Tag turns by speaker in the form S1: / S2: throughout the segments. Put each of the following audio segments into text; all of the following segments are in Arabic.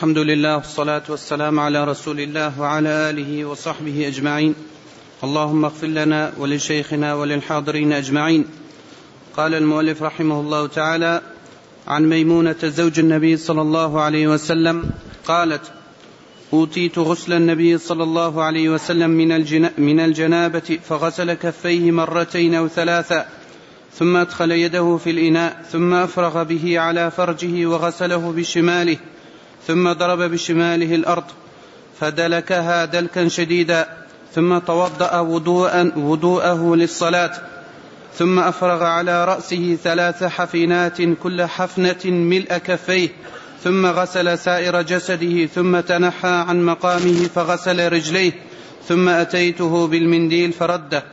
S1: الحمد لله والصلاة والسلام على رسول الله وعلى آله وصحبه أجمعين. اللهم اغفر لنا ولشيخنا وللحاضرين أجمعين. قال المؤلف رحمه الله تعالى: عن ميمونة زوج النبي صلى الله عليه وسلم قالت: أوتيت غسل النبي صلى الله عليه وسلم من الجنابة فغسل كفيه مرتين أو ثلاثا، ثم أدخل يده في الإناء ثم أفرغ به على فرجه وغسله بشماله، ثم ضرب بشماله الأرض فدلكها دلكا شديدا، ثم توضأ وضوءه للصلاة، ثم أفرغ على رأسه 3 حفنات كل حفنة ملء كفيه، ثم غسل سائر جسده، ثم تنحى عن مقامه فغسل رجليه، ثم أتيته بالمنديل فرده.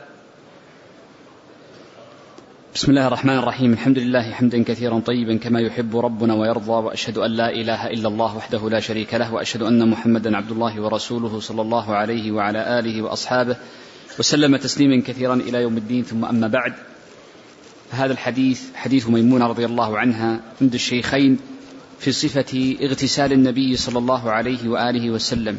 S2: بسم الله الرحمن الرحيم. الحمد لله حمدا كثيرا طيبا كما يحب ربنا ويرضى، وأشهد أن لا إله إلا الله وحده لا شريك له، وأشهد أن محمدا عبد الله ورسوله صلى الله عليه وعلى آله وأصحابه وسلم تسليما كثيرا إلى يوم الدين. ثم أما بعد، هذا الحديث حديث ميمونة رضي الله عنها عند الشيخين في صفة اغتسال النبي صلى الله عليه وآله وسلم.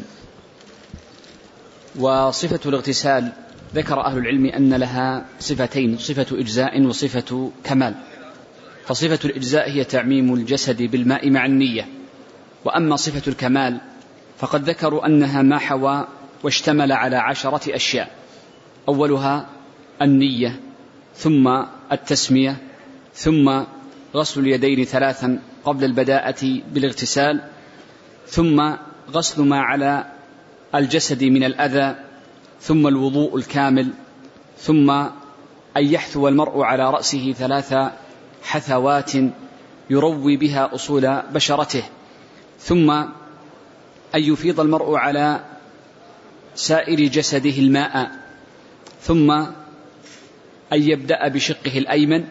S2: وصفة الاغتسال ذكر أهل العلم أن لها صفتين: صفة إجزاء وصفة كمال. فصفة الإجزاء هي تعميم الجسد بالماء مع النية، وأما صفة الكمال فقد ذكروا أنها ما حوى واشتمل على 10 أشياء: أولها النية، ثم التسمية، ثم غسل اليدين 3 قبل البداءة بالاغتسال، ثم غسل ما على الجسد من الأذى، ثم الوضوء الكامل، ثم أن يحثو المرء على رأسه 3 حثوات يروي بها أصول بشرته، ثم أن يفيض المرء على سائر جسده الماء، ثم أن يبدأ بشقه الأيمن،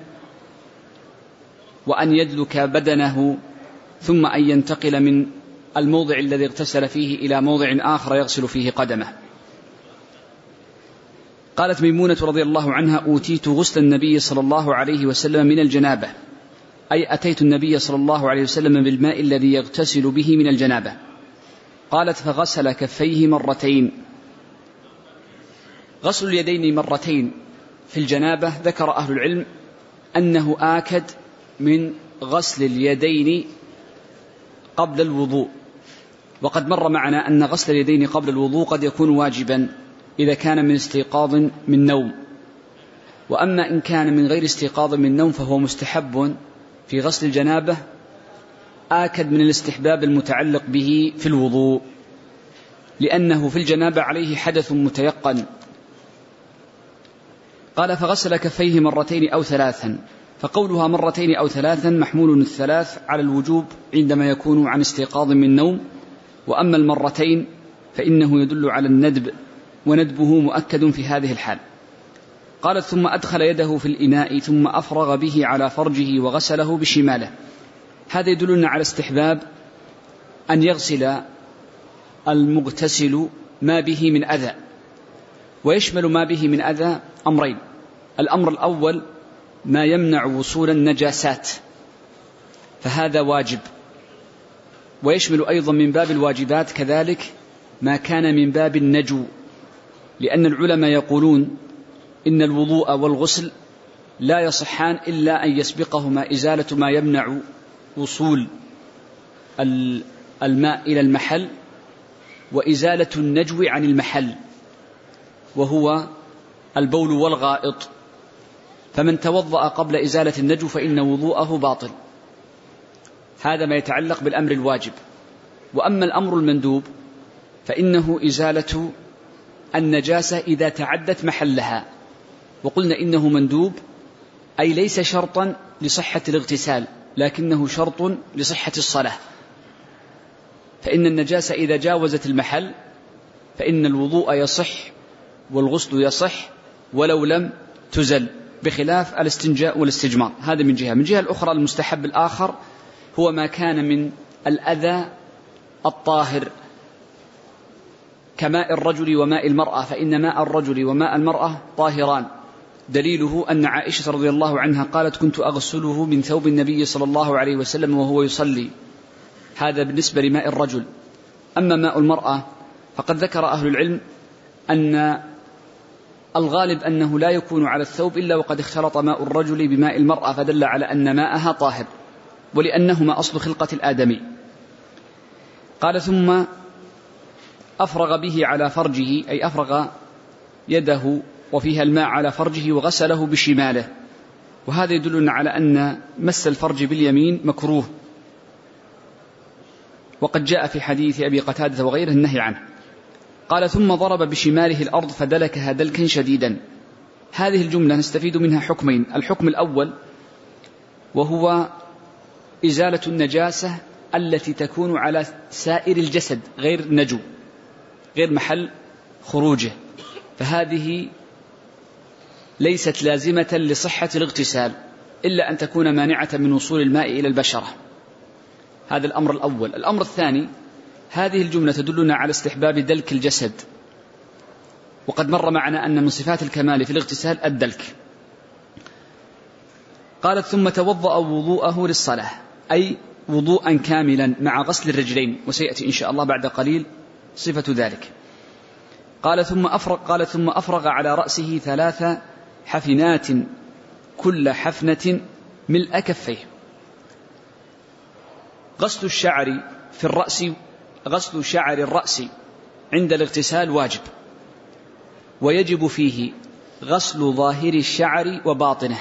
S2: وأن يدلك بدنه، ثم أن ينتقل من الموضع الذي اغتسل فيه إلى موضع آخر يغسل فيه قدمه. قالت ميمونة رضي الله عنها: أوتيت غسل النبي صلى الله عليه وسلم من الجنابة، أي أتيت النبي صلى الله عليه وسلم بالماء الذي يغتسل به من الجنابة. قالت: فغسل كفيه مرتين. غسل اليدين مرتين في الجنابة ذكر أهل العلم أنه آكد من غسل اليدين قبل الوضوء، وقد مر معنا أن غسل اليدين قبل الوضوء قد يكون واجبا إذا كان من استيقاظ من نوم، وأما إن كان من غير استيقاظ من نوم فهو مستحب في غسل الجنابة، آكد من الاستحباب المتعلق به في الوضوء، لأنه في الجنابة عليه حدث متيقن. قال: فغسل كفيه مرتين أو 3. فقولها مرتين أو 3 محمول 3 على الوجوب عندما يكون عن استيقاظ من نوم، وأما المرتين فإنه يدل على الندب، وندبه مؤكد في هذه الحال. قالت: ثم أدخل يده في الإناء ثم أفرغ به على فرجه وغسله بشماله. هذا يدلنا على استحباب أن يغسل المغتسل ما به من أذى، ويشمل ما به من أذى أمرين: الأمر الأول ما يمنع وصول النجاسات، فهذا واجب، ويشمل أيضا من باب الواجبات كذلك ما كان من باب النجو، لأن العلماء يقولون إن الوضوء والغسل لا يصحان إلا أن يسبقهما إزالة ما يمنع وصول الماء إلى المحل، وإزالة النجو عن المحل، وهو البول والغائط. فمن توضأ قبل إزالة النجو فإن وضوءه باطل. هذا ما يتعلق بالأمر الواجب. وأما الأمر المندوب فإنه إزالة النجاسة إذا تعدت محلها، وقلنا إنه مندوب أي ليس شرطا لصحة الاغتسال، لكنه شرط لصحة الصلاة. فإن النجاسة إذا جاوزت المحل فإن الوضوء يصح والغسل يصح ولو لم تزل، بخلاف الاستنجاء والاستجمار. هذا من جهة. من جهة الأخرى المستحب الآخر هو ما كان من الأذى الطاهر كماء الرجل وماء المرأة، فإن ماء الرجل وماء المرأة طاهران. دليله أن عائشة رضي الله عنها قالت: كنت أغسله من ثوب النبي صلى الله عليه وسلم وهو يصلي. هذا بالنسبة لماء الرجل. أما ماء المرأة فقد ذكر أهل العلم أن الغالب أنه لا يكون على الثوب إلا وقد اختلط ماء الرجل بماء المرأة، فدل على أن ماءها طاهر، ولأنهما أصل خلقة الآدمي. قال ثم أفرغ به على فرجه، أي أفرغ يده وفيها الماء على فرجه وغسله بشماله، وهذا يدلنا على أن مس الفرج باليمين مكروه، وقد جاء في حديث أبي قتادة وغيره النهي عنه. قال ثم ضرب بشماله الأرض فدلكها دلكا شديدا. هذه الجملة نستفيد منها حكمين: الحكم الأول وهو إزالة النجاسة التي تكون على سائر الجسد غير النجو، غير محل خروجه، فهذه ليست لازمة لصحة الاغتسال إلا أن تكون مانعة من وصول الماء إلى البشرة. هذا الأمر الأول. الأمر الثاني: هذه الجملة تدلنا على استحباب دلك الجسد، وقد مر معنا أن من صفات الكمال في الاغتسال الدلك. قالت ثم توضأ وضوءه للصلاة، أي وضوءا كاملا مع غسل الرجلين، وسيأتي إن شاء الله بعد قليل صفة ذلك. قال ثم أفرغ على رأسه 3 حفنات كل حفنة ملء كفيه. غسل شعر الرأس عند الاغتسال واجب، ويجب فيه غسل ظاهر الشعر وباطنه.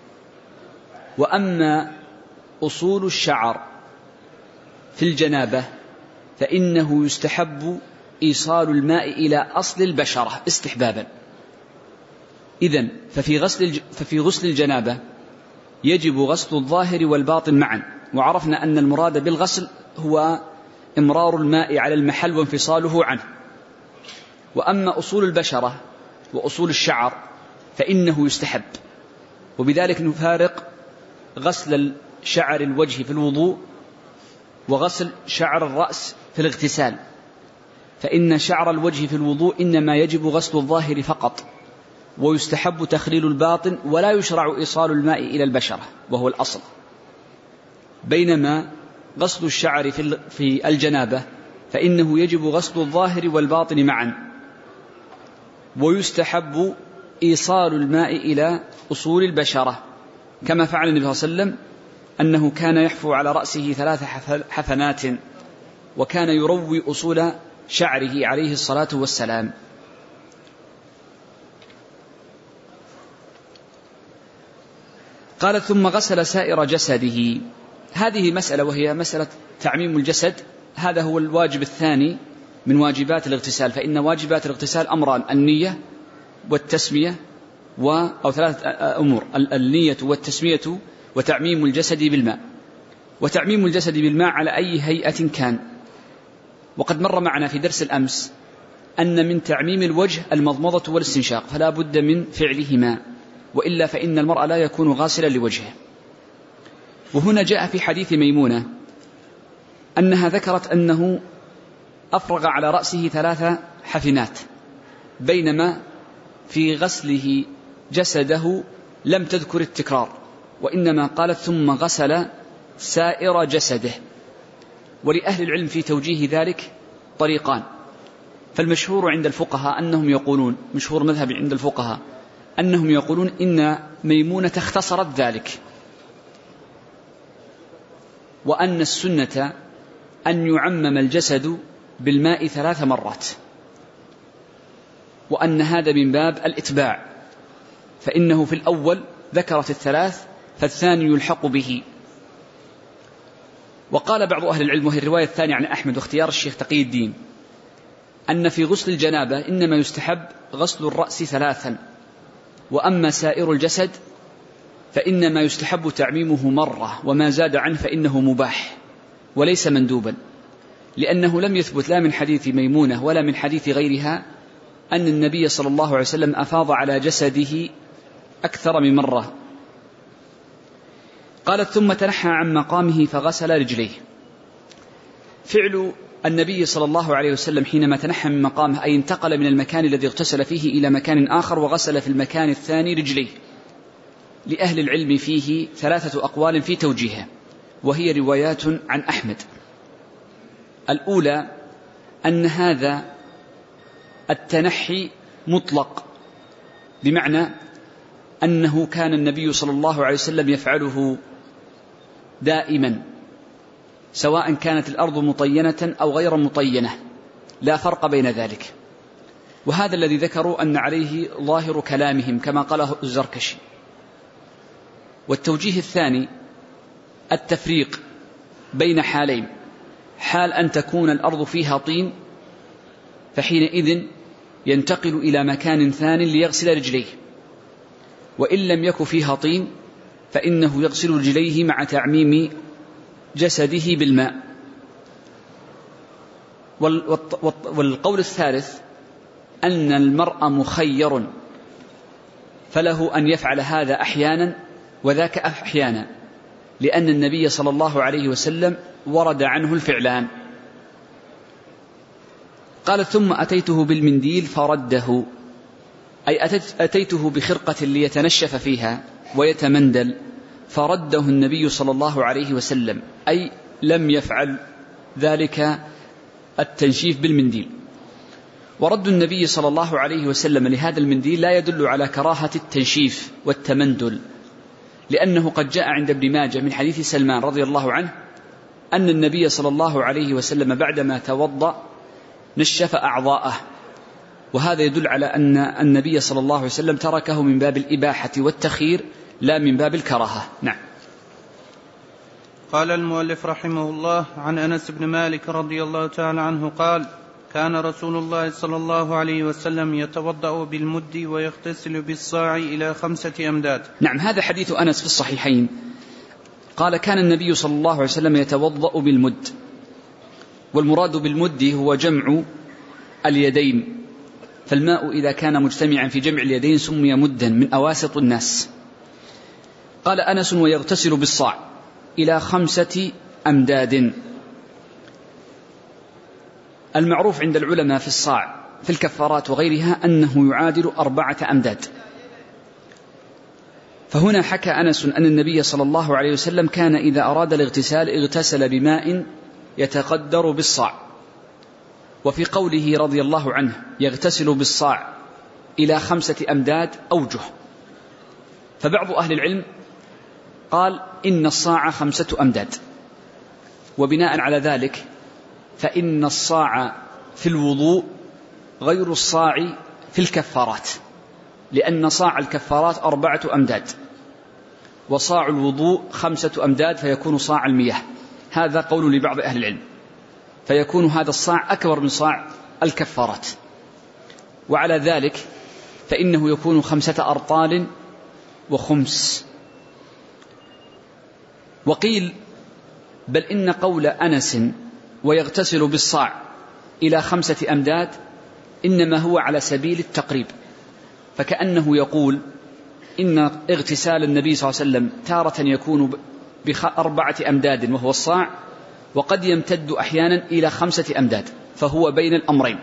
S2: وأما أصول الشعر في الجنابة فإنه يستحب إيصال الماء إلى أصل البشرة استحبابا. إذن ففي غسل الجنابة يجب غسل الظاهر والباطن معا، وعرفنا أن المراد بالغسل هو إمرار الماء على المحل وانفصاله عنه. وأما أصول البشرة وأصول الشعر فإنه يستحب، وبذلك نفارق غسل شعر الوجه في الوضوء وغسل شعر الرأس في الاغتسال، فإن شعر الوجه في الوضوء إنما يجب غسل الظاهر فقط، ويستحب تخليل الباطن، ولا يشرع إيصال الماء إلى البشرة وهو الأصل. بينما غسل الشعر في الجنابة فإنه يجب غسل الظاهر والباطن معا، ويستحب إيصال الماء إلى أصول البشرة، كما فعل النبي صلى الله عليه وسلم أنه كان يحفو على رأسه 3 حفنات، وكان يروي أصول شعره عليه الصلاة والسلام. قال ثم غسل سائر جسده. هذه مسألة، وهي مسألة تعميم الجسد. هذا هو الواجب الثاني من واجبات الاغتسال، فإن واجبات الاغتسال أمران: النية والتسمية، أو 3 أمور: النية والتسمية وتعميم الجسد بالماء. وتعميم الجسد بالماء على أي هيئة كان. وقد مر معنا في درس الأمس أن من تعميم الوجه المضمضة والاستنشاق، فلا بد من فعلهما، وإلا فإن المرء لا يكون غاسلا لوجهه. وهنا جاء في حديث ميمونة أنها ذكرت أنه أفرغ على رأسه 3 حفنات، بينما في غسله جسده لم تذكر التكرار، وإنما قالت ثم غسل سائر جسده. ولأهل العلم في توجيه ذلك طريقان. فالمشهور عند الفقهاء أنهم يقولون، مشهور مذهب عند الفقهاء أنهم يقولون إن ميمونة اختصرت ذلك، وأن السنة أن يعمم الجسد بالماء 3 مرات، وأن هذا من باب الإتباع، فإنه في الأول ذكرت 3 فالثاني يلحق به. وقال بعض أهل العلم، وهي الرواية الثانية عن أحمد واختيار الشيخ تقي الدين، أن في غسل الجنابة إنما يستحب غسل الرأس 3، وأما سائر الجسد فإنما يستحب تعميمه مرة، وما زاد عنه فإنه مباح وليس مندوبا، لأنه لم يثبت لا من حديث ميمونة ولا من حديث غيرها أن النبي صلى الله عليه وسلم أفاض على جسده أكثر من مرة. قالت ثم تنحى عن مقامه فغسل رجليه. فعل النبي صلى الله عليه وسلم حينما تنحى من مقامه أي انتقل من المكان الذي اغتسل فيه إلى مكان آخر وغسل في المكان الثاني رجليه. لأهل العلم فيه 3 أقوال في توجيهه، وهي روايات عن أحمد. الأولى أن هذا التنحي مطلق، بمعنى أنه كان النبي صلى الله عليه وسلم يفعله دائما، سواء كانت الأرض مطينة أو غير مطينة، لا فرق بين ذلك. وهذا الذي ذكروا أن عليه ظاهر كلامهم كما قاله الزركشي. والتوجيه الثاني التفريق بين حالين: حال أن تكون الأرض فيها طين فحينئذ ينتقل إلى مكان ثان ليغسل رجليه، وإن لم يكن فيها طين فإنه يغسل رجليه مع تعميم جسده بالماء. والقول الثالث أن المرء مخير، فله أن يفعل هذا أحيانا وذاك أحيانا، لأن النبي صلى الله عليه وسلم ورد عنه الفعلان. قال: ثم أتيته بالمنديل فرده، أي أتيته بخرقة ليتنشف فيها ويتمندل، فرده النبي صلى الله عليه وسلم، أي لم يفعل ذلك التنشيف بالمنديل. ورد النبي صلى الله عليه وسلم لهذا المنديل لا يدل على كراهة التنشيف والتمندل، لأنه قد جاء عند ابن ماجه من حديث سلمان رضي الله عنه أن النبي صلى الله عليه وسلم بعدما توضأ نشف أعضاءه، وهذا يدل على أن النبي صلى الله عليه وسلم تركه من باب الإباحة والتخيير لا من باب الكراهة. نعم.
S1: قال المؤلف رحمه الله: عن أنس بن مالك رضي الله تعالى عنه قال: كان رسول الله صلى الله عليه وسلم يتوضأ بالمد ويغتسل بالصاع إلى 5 أمداد.
S2: نعم، هذا حديث أنس في الصحيحين. قال: كان النبي صلى الله عليه وسلم يتوضأ بالمد، والمراد بالمد هو جمع اليدين، فالماء إذا كان مجتمعا في جمع اليدين سمي مدا من أواسط الناس. قال أنس: ويغتسل بالصاع إلى 5 أمداد. المعروف عند العلماء في الصاع في الكفارات وغيرها أنه يعادل 4 أمداد. فهنا حكى أنس أن النبي صلى الله عليه وسلم كان إذا أراد الاغتسال اغتسل بماء يتقدر بالصاع. وفي قوله رضي الله عنه يغتسل بالصاع إلى 5 أمداد أوجه، فبعض أهل العلم قال إن الصاع 5 أمداد، وبناء على ذلك فإن الصاع في الوضوء غير الصاع في الكفارات، لأن صاع الكفارات 4 أمداد، وصاع الوضوء 5 أمداد، فيكون صاع المياه. هذا قول لبعض أهل العلم، فيكون هذا الصاع أكبر من صاع الكفارات. وعلى ذلك فإنه يكون 5 أرطال وخمس. وقيل بل إن قول أنس ويغتسل بالصاع إلى 5 أمداد إنما هو على سبيل التقريب، فكأنه يقول إن اغتسال النبي صلى الله عليه وسلم تارة يكون ب4 أمداد وهو الصاع، وقد يمتد أحيانا إلى 5 أمداد، فهو بين الأمرين.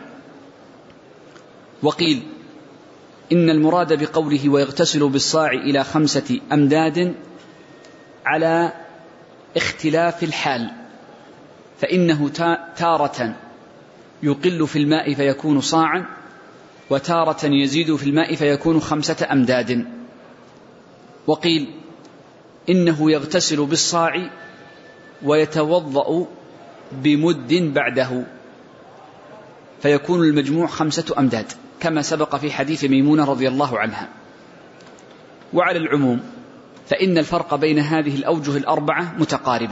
S2: وقيل إن المراد بقوله ويغتسل بالصاع إلى 5 أمداد على اختلاف الحال، فإنه تارة يقل في الماء فيكون صاعا، وتارة يزيد في الماء فيكون 5 أمداد. وقيل إنه يغتسل بالصاع ويتوضأ بمد بعده، فيكون المجموع 5 أمداد كما سبق في حديث ميمونة رضي الله عنها. وعلى العموم فإن الفرق بين هذه الأوجه ال4 متقاربة.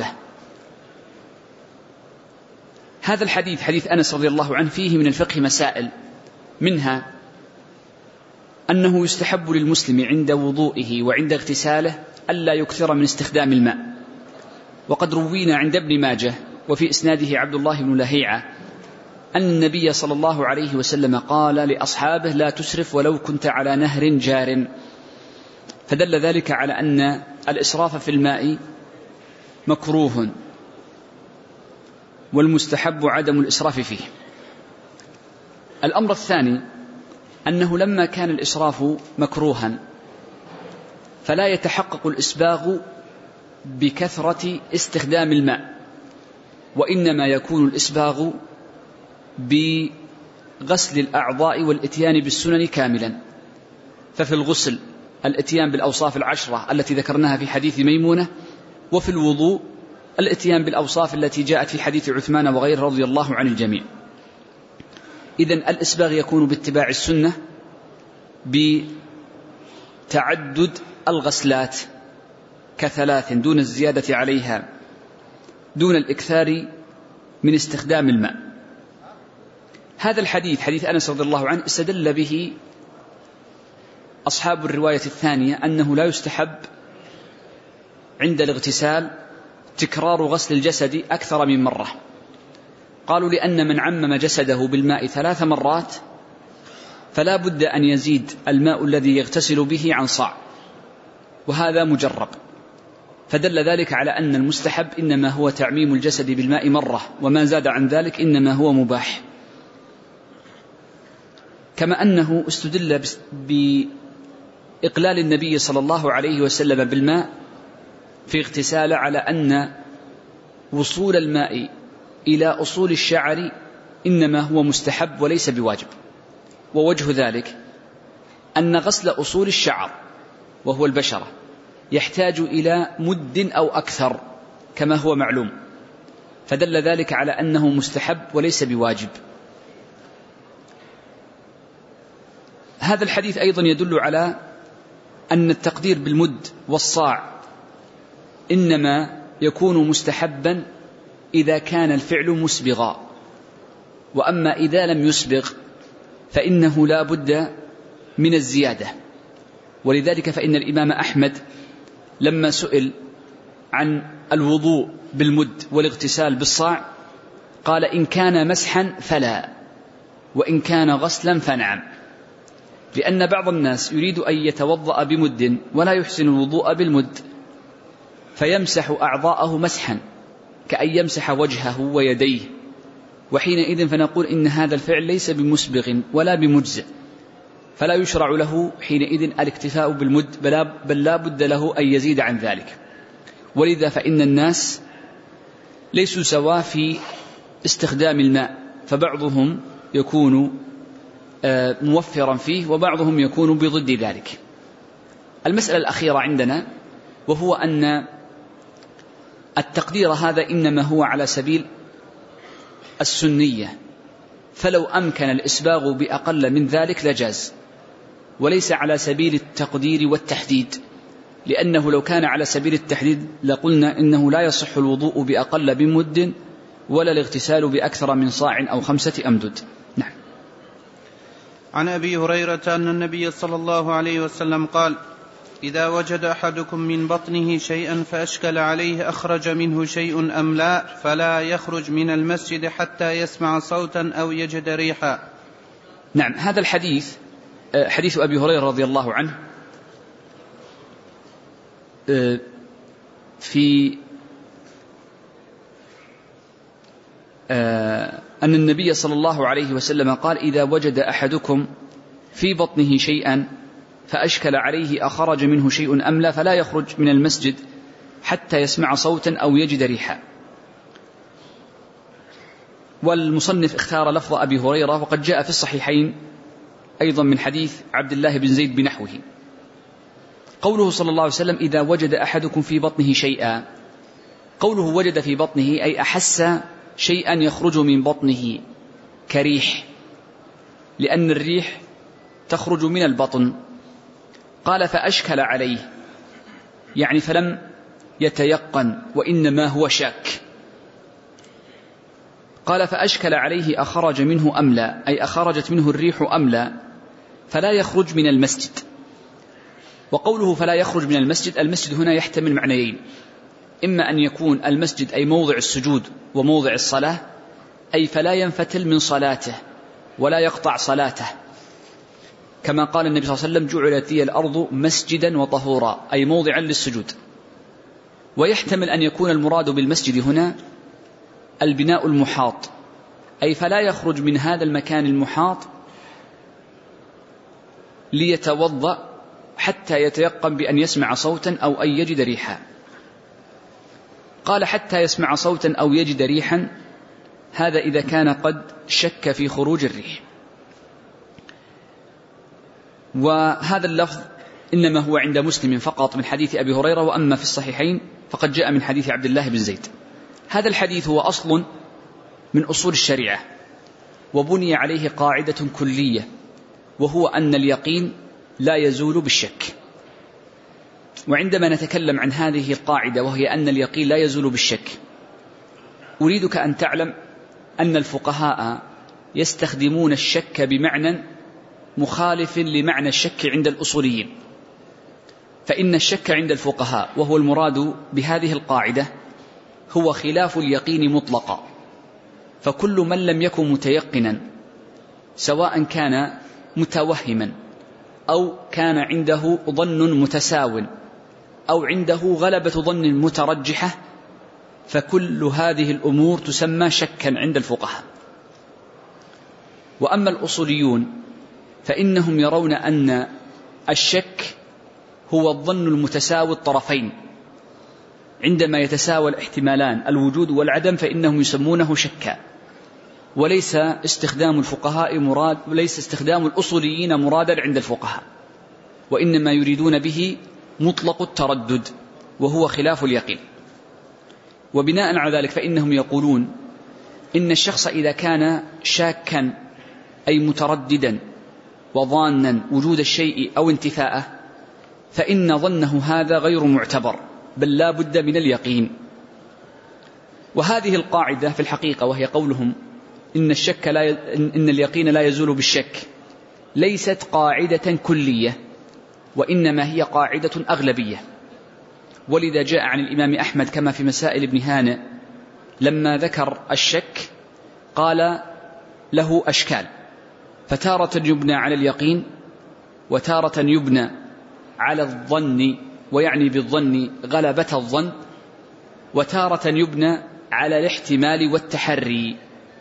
S2: هذا الحديث حديث أنس رضي الله عنه فيه من الفقه مسائل، منها أنه يستحب للمسلم عند وضوئه وعند اغتساله ألا يكثر من استخدام الماء. وقد روينا عند ابن ماجه وفي إسناده عبد الله بن لهيعة أن النبي صلى الله عليه وسلم قال لأصحابه لا تسرف ولو كنت على نهر جار، فدل ذلك على أن الإسراف في الماء مكروه، والمستحب عدم الإسراف فيه. الأمر الثاني أنه لما كان الإسراف مكروها فلا يتحقق الإسباغ بكثرة استخدام الماء، وإنما يكون الإسباغ بغسل الأعضاء والإتيان بالسنن كاملا. ففي الغسل الإتيان بالأوصاف العشرة التي ذكرناها في حديث ميمونة، وفي الوضوء الإتيان بالأوصاف التي جاءت في حديث عثمان وغيره رضي الله عن الجميع. إذن الإسباغ يكون باتباع السنة بتعدد الغسلات ك3 دون الزيادة عليها، دون الإكثار من استخدام الماء. هذا الحديث حديث أنس رضي الله عنه استدل به أصحاب الرواية الثانية أنه لا يستحب عند الاغتسال تكرار غسل الجسد أكثر من مرة. قالوا لأن من عمم جسده بالماء 3 مرات فلا بد أن يزيد الماء الذي يغتسل به عن صاع، وهذا مجرب، فدل ذلك على أن المستحب إنما هو تعميم الجسد بالماء مرة، وما زاد عن ذلك إنما هو مباح. كما أنه استدل بإقلال النبي صلى الله عليه وسلم بالماء في اغتسال على أن وصول الماء إلى أصول الشعر إنما هو مستحب وليس بواجب. ووجه ذلك أن غسل أصول الشعر وهو البشرة يحتاج إلى مد أو أكثر كما هو معلوم، فدل ذلك على أنه مستحب وليس بواجب. هذا الحديث أيضا يدل على أن التقدير بالمد والصاع إنما يكون مستحبا إذا كان الفعل مسبغا، وأما إذا لم يسبغ فإنه لا بد من الزيادة. ولذلك فإن الإمام أحمد لما سئل عن الوضوء بالمد والاغتسال بالصاع قال إن كان مسحا فلا، وإن كان غسلا فنعم، لأن بعض الناس يريد أن يتوضأ بمد ولا يحسن الوضوء بالمد فيمسح أعضاءه مسحا كأن يمسح وجهه ويديه، وحينئذ فنقول إن هذا الفعل ليس بمسبغ ولا بمجزئ، فلا يشرع له حينئذ الاكتفاء بالمد، بل لا بد له أن يزيد عن ذلك. ولذا فإن الناس ليسوا سواء في استخدام الماء، فبعضهم يكون موفرا فيه وبعضهم يكون بضد ذلك. المسألة الأخيرة عندنا وهو أن التقدير هذا إنما هو على سبيل السنية، فلو أمكن الإسباغ بأقل من ذلك لجاز، وليس على سبيل التقدير والتحديد، لأنه لو كان على سبيل التحديد لقلنا إنه لا يصح الوضوء بأقل بمد ولا الاغتسال بأكثر من صاع أو 5 أمدد. نعم.
S1: عن أبي هريرة أن النبي صلى الله عليه وسلم قال: إذا وجد أحدكم من بطنه شيئا فأشكل عليه أخرج منه شيء أم لا فلا يخرج من المسجد حتى يسمع صوتا أو يجد ريحا.
S2: نعم. هذا الحديث حديث أبي هريرة رضي الله عنه في أن النبي صلى الله عليه وسلم قال: إذا وجد أحدكم في بطنه شيئا فأشكل عليه أخرج منه شيء أم لا فلا يخرج من المسجد حتى يسمع صوتا أو يجد ريحا. والمصنف اختار لفظ أبي هريرة، وقد جاء في الصحيحين أيضا من حديث عبد الله بن زيد بنحوه. قوله صلى الله عليه وسلم: إذا وجد أحدكم في بطنه شيئا، قوله وجد في بطنه أي أحس شيئا يخرج من بطنه كريح، لأن الريح تخرج من البطن. قال: فأشكل عليه، يعني فلم يتيقن وإنما هو شاك. قال: فأشكل عليه أخرج منه أم لا، أي أخرجت منه الريح أم لا، فلا يخرج من المسجد. وقوله فلا يخرج من المسجد، المسجد هنا يحتمل معنيين: إما أن يكون المسجد أي موضع السجود وموضع الصلاة، أي فلا ينفتل من صلاته ولا يقطع صلاته، كما قال النبي صلى الله عليه وسلم: جعلت لي الأرض مسجدا وطهورا، أي موضعا للسجود. ويحتمل أن يكون المراد بالمسجد هنا البناء المحاط، أي فلا يخرج من هذا المكان المحاط ليتوضأ حتى يتيقن بأن يسمع صوتا أو أن يجد ريحا. قال حتى يسمع صوتا أو يجد ريحا، هذا إذا كان قد شك في خروج الريح. وهذا اللفظ إنما هو عند مسلم فقط من حديث أبي هريرة، وأما في الصحيحين فقد جاء من حديث عبد الله بن زيد. هذا الحديث هو أصل من أصول الشريعة، وبني عليه قاعدة كلية، وهو أن اليقين لا يزول بالشك. وعندما نتكلم عن هذه القاعدة وهي أن اليقين لا يزول بالشك، أريدك أن تعلم أن الفقهاء يستخدمون الشك بمعنى مخالف لمعنى الشك عند الأصوليين. فإن الشك عند الفقهاء، وهو المراد بهذه القاعدة، هو خلاف اليقين مطلقا. فكل من لم يكن متيقنا، سواء كان متوهما أو كان عنده ظن متساو أو عنده غلبة ظن مترجحة، فكل هذه الأمور تسمى شكا عند الفقهاء. وأما الأصوليون فإنهم يرون أن الشك هو الظن المتساوي الطرفين، عندما يتساوى الاحتمالان الوجود والعدم فإنهم يسمونه شكا. وليس استخدام الفقهاء مراد، وليس استخدام الأصوليين مرادا عند الفقهاء، وإنما يريدون به مطلق التردد، وهو خلاف اليقين. وبناء على ذلك فإنهم يقولون إن الشخص إذا كان شاكا أي مترددا وظانا وجود الشيء أو انتفاءه، فإن ظنه هذا غير معتبر، بل لا بد من اليقين. وهذه القاعدة في الحقيقة، وهي قولهم إن اليقين لا يزول بالشك، ليست قاعدة كلية، وإنما هي قاعدة أغلبية. ولذا جاء عن الإمام أحمد كما في مسائل ابن هانئ لما ذكر الشك قال له أشكال، فتارة يبنى على اليقين، وتارة يبنى على الظن، ويعني بالظن غلبة الظن، وتارة يبنى على الاحتمال والتحري.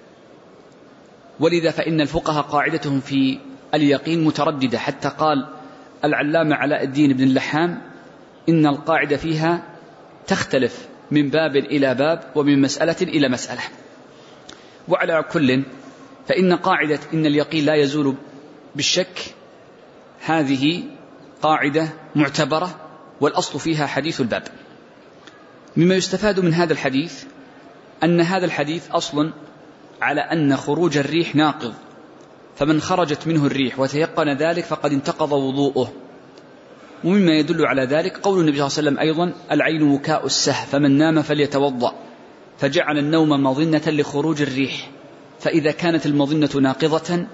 S2: ولذا فإن الفقهاء قاعدتهم في اليقين مترددة، حتى قال العلامة علاء الدين بن اللحام إن القاعدة فيها تختلف من باب إلى باب ومن مسألة إلى مسألة. وعلى كل فإن قاعدة إن اليقين لا يزول بالشك هذه قاعدة معتبرة، والأصل فيها حديث الباب. مما يستفاد من هذا الحديث أن هذا الحديث أصل على أن خروج الريح ناقض، فمن خرجت منه الريح وتيقن ذلك فقد انتقض وضوءه. ومما يدل على ذلك قول النبي صلى الله عليه وسلم أيضا: العين وكاء السه، فمن نام فليتوضأ، فجعل النوم مظنة لخروج الريح، فإذا كانت المظنة ناقضة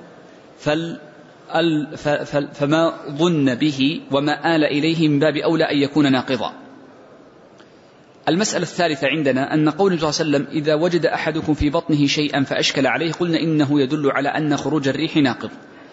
S2: فما ظن به وما آل إليه من باب أولى أن يكون ناقضا. المسألة الثالثة عندنا أن قول النبي صلى الله عليه وسلم: إذا وجد أحدكم في بطنه شيئا فأشكل عليه، قلنا إنه يدل على أن خروج الريح ناقض.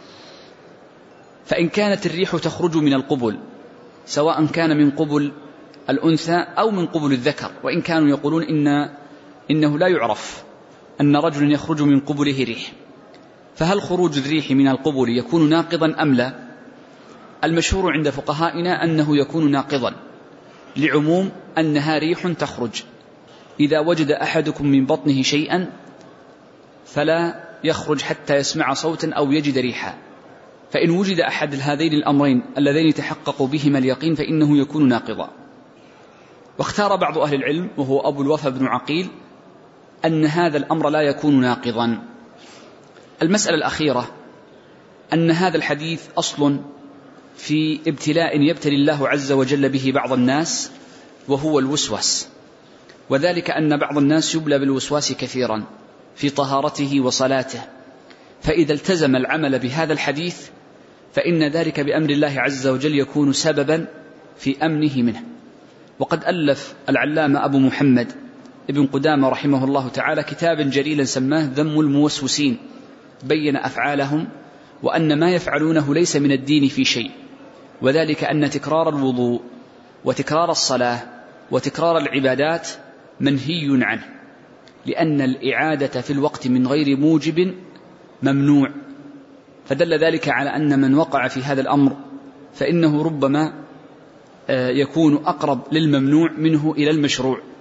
S2: فإن كانت الريح تخرج من القبل، سواء كان من قبل الأنثى أو من قبل الذكر، وإن كانوا يقولون إنه لا يعرف أن رجل يخرج من قبله ريح، فهل خروج الريح من القبل يكون ناقضا أم لا؟ المشهور عند فقهائنا أنه يكون ناقضا، لعموم أنها ريح تخرج. إذا وجد أحدكم من بطنه شيئا فلا يخرج حتى يسمع صوتا أو يجد ريحا، فإن وجد أحد هذين الأمرين اللذين تحققوا بهما اليقين فإنه يكون ناقضا. واختار بعض أهل العلم وهو أبو الوفا بن عقيل أن هذا الأمر لا يكون ناقضا. المسألة الأخيرة أن هذا الحديث أصل في ابتلاء يبتلي الله عز وجل به بعض الناس، وهو الوسواس. وذلك أن بعض الناس يبلى بالوسواس كثيرا في طهارته وصلاته، فإذا التزم العمل بهذا الحديث فإن ذلك بأمر الله عز وجل يكون سببا في أمنه منه. وقد ألف العلامة أبو محمد ابن قدامة رحمه الله تعالى كتابا جليلا سماه ذم الموسوسين، بين أفعالهم وأن ما يفعلونه ليس من الدين في شيء، وذلك أن تكرار الوضوء وتكرار الصلاة وتكرار العبادات منهي عنه، لأن الإعادة في الوقت من غير موجب ممنوع. فدل ذلك على أن من وقع في هذا الأمر فإنه ربما يكون أقرب للممنوع منه إلى المشروع،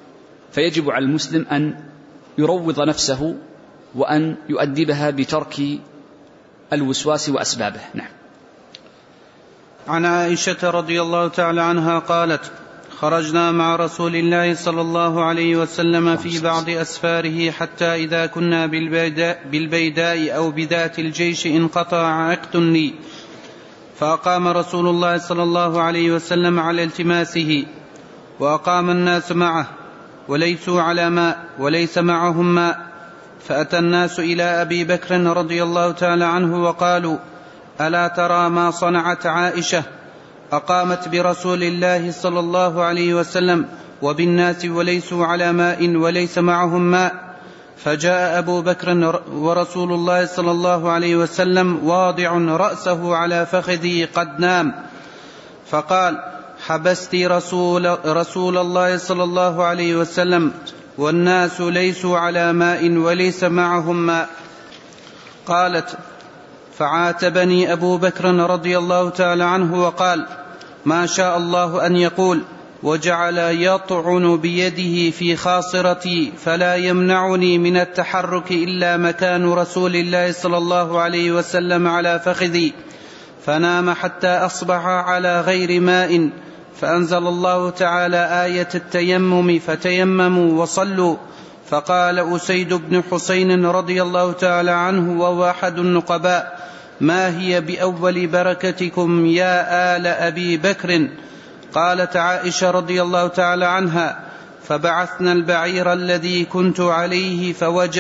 S2: فيجب على المسلم أن يروض نفسه وأن يؤدبها بترك الوسواس وأسبابه. نعم.
S1: عن عائشة رضي الله تعالى عنها قالت: خرجنا مع رسول الله صلى الله عليه وسلم في بعض أسفاره حتى إذا كنا بالبيداء أو بذات الجيش انقطع عقد لي، فأقام رسول الله صلى الله عليه وسلم على التماسه، وأقام الناس معه وليسوا على ماء وليس معهم ماء، فأتى الناس إلى أبي بكر رضي الله تعالى عنه وقالوا: ألا ترى ما صنعت عائشة؟ أقامت برسول الله صلى الله عليه وسلم وبالناس وليسوا على ماء وليس معهم ماء. فجاء أبو بكر ورسول الله صلى الله عليه وسلم واضع رأسه على فخذه قد نام، فقال: حبست رسول الله صلى الله عليه وسلم والناس ليسوا على ماء وليس معهم ماء. قالت: فعاتبني أبو بكر رضي الله تعالى عنه وقال: ما شاء الله أن يقول، وجعل يطعن بيده في خاصرتي فلا يمنعني من التحرك إلا مكان رسول الله صلى الله عليه وسلم على فخذي، فنام حتى أصبح على غير ماء، فأنزل الله تعالى آية التيمم فتيمموا وصلوا. فقال أسيد بن حسين رضي الله تعالى عنه وهو أحد النقباء: ما هي بأول بركتكم يا آل أبي بكر؟ قالت عائشة رضي الله تعالى عنها: فبعثنا البعير الذي كنت عليه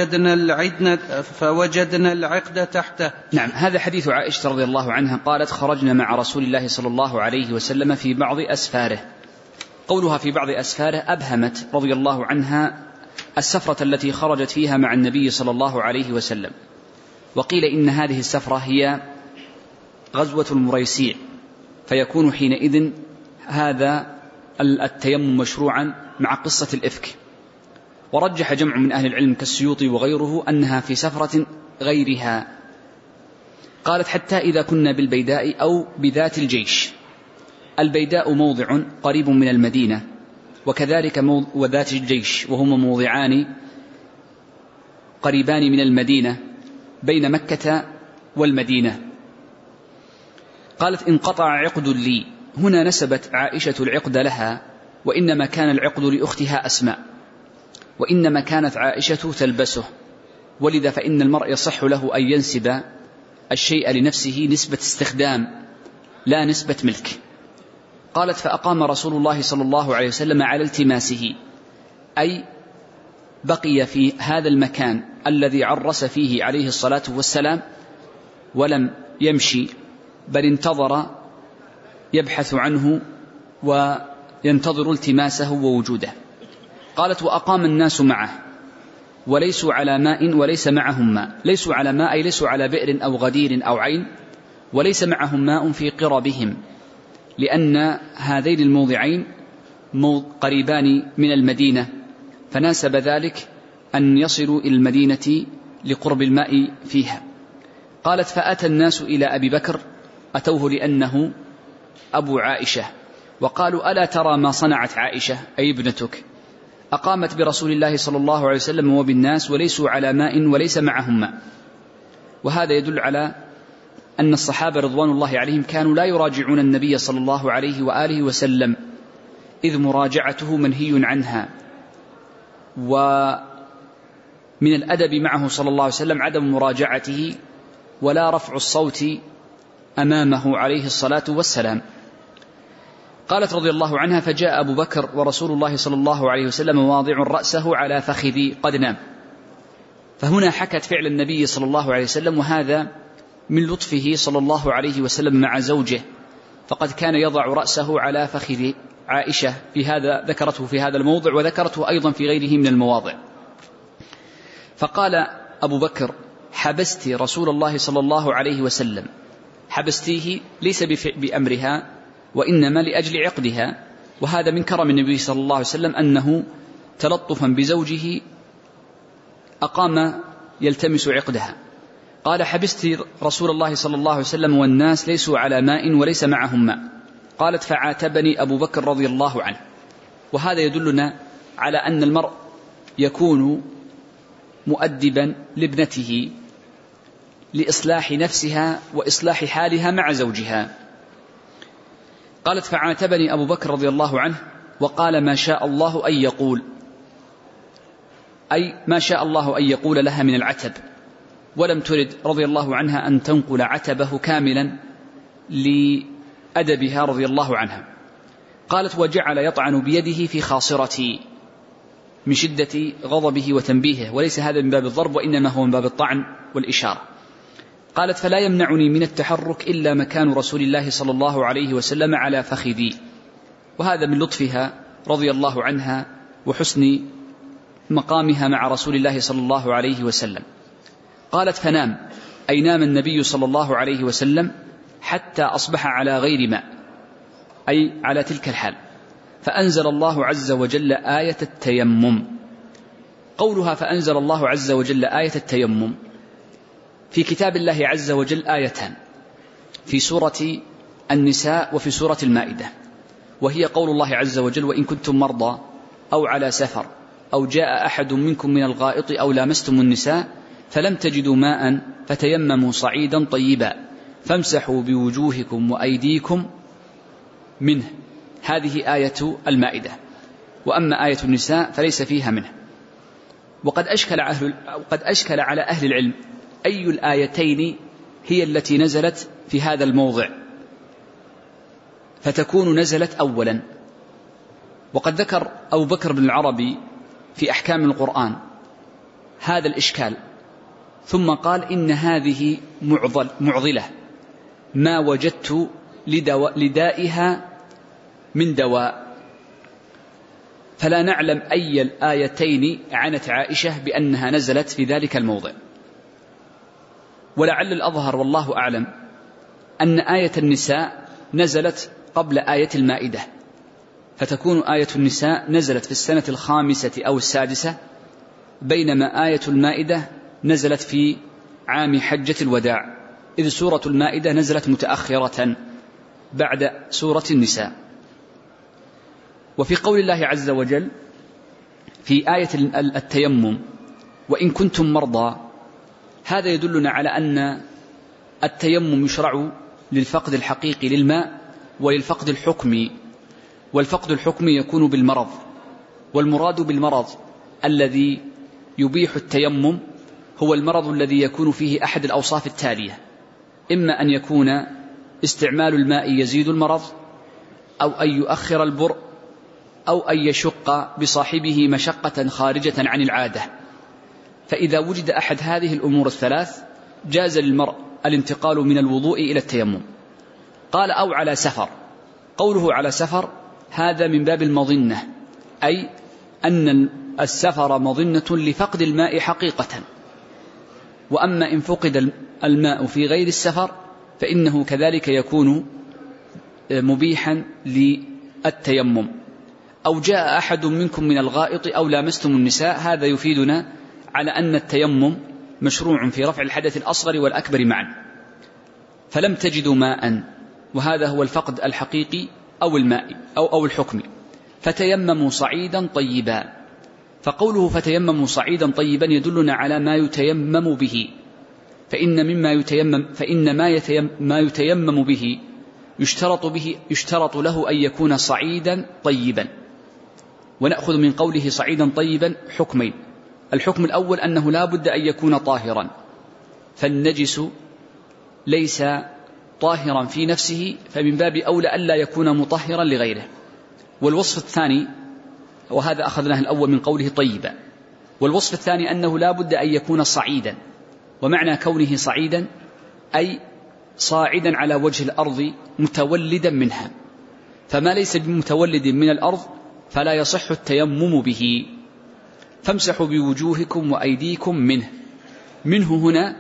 S1: فوجدنا العقد تحته.
S2: نعم، هذا حديث عائشة رضي الله عنها قالت: خرجنا مع رسول الله صلى الله عليه وسلم في بعض أسفاره. قولها في بعض أسفاره أبهمت رضي الله عنها السفرة التي خرجت فيها مع النبي صلى الله عليه وسلم، وقيل إن هذه السفرة هي غزوة المريسيع، فيكون حينئذ هذا التيمم مشروعا مع قصة الإفك. ورجح جمع من أهل العلم كالسيوطي وغيره أنها في سفرة غيرها. قالت: حتى إذا كنا بالبيداء أو بذات الجيش. البيداء موضع قريب من المدينة، وكذلك وذات الجيش، وهما موضعان قريبان من المدينة بين مكة والمدينة. قالت: انقطع عقد لي. هنا نسبت عائشة العقد لها، وإنما كان العقد لأختها أسماء، وإنما كانت عائشة تلبسه، ولذا فإن المرء يصح له أن ينسب الشيء لنفسه نسبة استخدام لا نسبة ملك. قالت: فأقام رسول الله صلى الله عليه وسلم على التماسه، أي بقي في هذا المكان الذي عرس فيه عليه الصلاة والسلام، ولم يمشي، بل انتظر يبحث عنه وينتظر التماسه ووجوده. قالت: وأقام الناس معه وليسوا على ماء وليس معهم ماء. ليسوا على ماء أي ليسوا على بئر أو غدير أو عين، وليس معهم ماء في قربهم، لأن هذين الموضعين قريبان من المدينة، فناسب ذلك أن يصلوا إلى المدينة لقرب الماء فيها. قالت: فأتى الناس إلى أبي بكر، أتوه لأنه أبو عائشة، وقالوا: ألا ترى ما صنعت عائشة أي ابنتك؟ أقامت برسول الله صلى الله عليه وسلم وبالناس وليسوا على ماء وليس معهم ماء. وهذا يدل على أن الصحابة رضوان الله عليهم كانوا لا يراجعون النبي صلى الله عليه وآله وسلم، إذ مراجعته منهي عنها. ومن الأدب معه صلى الله عليه وسلم عدم مراجعته ولا رفع الصوت أمامه عليه الصلاة والسلام. قالت رضي الله عنها: فجاء أبو بكر ورسول الله صلى الله عليه وسلم واضع رأسه على فخذي قد نام. فهنا حكت فعل النبي صلى الله عليه وسلم، وهذا من لطفه صلى الله عليه وسلم مع زوجه، فقد كان يضع رأسه على فخذ عائشة في هذا، ذكرته في هذا الموضع وذكرته أيضا في غيره من المواضع. فقال أبو بكر: حبست رسول الله صلى الله عليه وسلم. حبستيه ليس بأمرها، وإنما لأجل عقدها، وهذا من كرم النبي صلى الله عليه وسلم أنه تلطفا بزوجه أقام يلتمس عقدها. قال: حبست رسول الله صلى الله عليه وسلم والناس ليسوا على ماء وليس معهم ماء. قالت: فعاتبني أبو بكر رضي الله عنه. وهذا يدلنا على أن المرء يكون مؤدبا لابنته لإصلاح نفسها وإصلاح حالها مع زوجها. قالت: فعاتبني أبو بكر رضي الله عنه وقال: ما شاء الله أن يقول، أي ما شاء الله أن يقول لها من العتب، ولم ترد رضي الله عنها أن تنقل عتبه كاملا لأدبها رضي الله عنها. قالت: وجعل يطعن بيده في خاصرتي من شدة غضبه وتنبيهه، وليس هذا من باب الضرب وإنما هو من باب الطعن والإشارة. قالت: فلا يمنعني من التحرك إلا مكان رسول الله صلى الله عليه وسلم على فخذي. وهذا من لطفها رضي الله عنها وحسن مقامها مع رسول الله صلى الله عليه وسلم. قالت: فنام، أي نام النبي صلى الله عليه وسلم حتى أصبح على غير ماء، أي على تلك الحال. فأنزل الله عز وجل آية التيمم. قولها فأنزل الله عز وجل آية التيمم، في كتاب الله عز وجل آيتان، في سورة النساء وفي سورة المائدة، وهي قول الله عز وجل: وإن كنتم مرضى أو على سفر أو جاء أحد منكم من الغائط أو لامستم النساء فلم تجدوا ماء فتيمموا صعيدا طيبا فامسحوا بوجوهكم وأيديكم منه. هذه آية المائدة. وأما آية النساء فليس فيها منه. وقد أشكل على أهل العلم أي الآيتين هي التي نزلت في هذا الموضع، فتكون نزلت أولا. وقد ذكر أبو بكر بن العربي في أحكام القرآن هذا الإشكال، ثم قال: إن هذه معضلة ما وجدت لدائها من دواء، فلا نعلم أي الآيتين عنت عائشة بأنها نزلت في ذلك الموضع. ولعل الأظهر والله أعلم أن آية النساء نزلت قبل آية المائدة، فتكون آية النساء نزلت في السنة 5 أو 6، بينما آية المائدة نزلت في عام حجة الوداع، إذ سورة المائدة نزلت متأخرة بعد سورة النساء. وفي قول الله عز وجل في آية التيمم: وإن كنتم مرضى، هذا يدلنا على أن التيمم يشرع للفقد الحقيقي للماء وللفقد الحكمي، والفقد الحكمي يكون بالمرض. والمراد بالمرض الذي يبيح التيمم هو المرض الذي يكون فيه أحد الأوصاف التالية: إما أن يكون استعمال الماء يزيد المرض، أو أن يؤخر البرء، أو أن يشق بصاحبه مشقة خارجة عن العادة. فإذا وجد أحد هذه الأمور الثلاث جاز للمرء الانتقال من الوضوء إلى التيمم. قال: أو على سفر. قوله على سفر هذا من باب المظنة، أي أن السفر مظنة لفقد الماء حقيقة. وأما إن فقد الماء في غير السفر فإنه كذلك يكون مبيحا للتيمم. أو جاء أحد منكم من الغائط أو لامستم النساء، هذا يفيدنا على أن التيمم مشروع في رفع الحدث الأصغر والأكبر معا. فلم تجدوا ماء، وهذا هو الفقد الحقيقي أو الماء أو الحكمي، فتيمموا صعيدا طيبا. فقوله فتيمموا صعيدا طيبا يدلنا على ما يتيمم به، فإن ما يتيمم به يشترط له أن يكون صعيدا طيبا. ونأخذ من قوله صعيدا طيبا حكمين: الحكم الأول أنه لا بد أن يكون طاهرا، فالنجس ليس طاهرا في نفسه، فمن باب أولى ألا يكون مطهرا لغيره. والوصف الثاني، وهذا أخذناه الأول من قوله طيبا، والوصف الثاني أنه لا بد أن يكون صعيدا. ومعنى كونه صعيدا أي صاعدا على وجه الأرض متولدا منها، فما ليس بمتولد من الأرض فلا يصح التيمم به. فامسحوا بوجوهكم وأيديكم منه هنا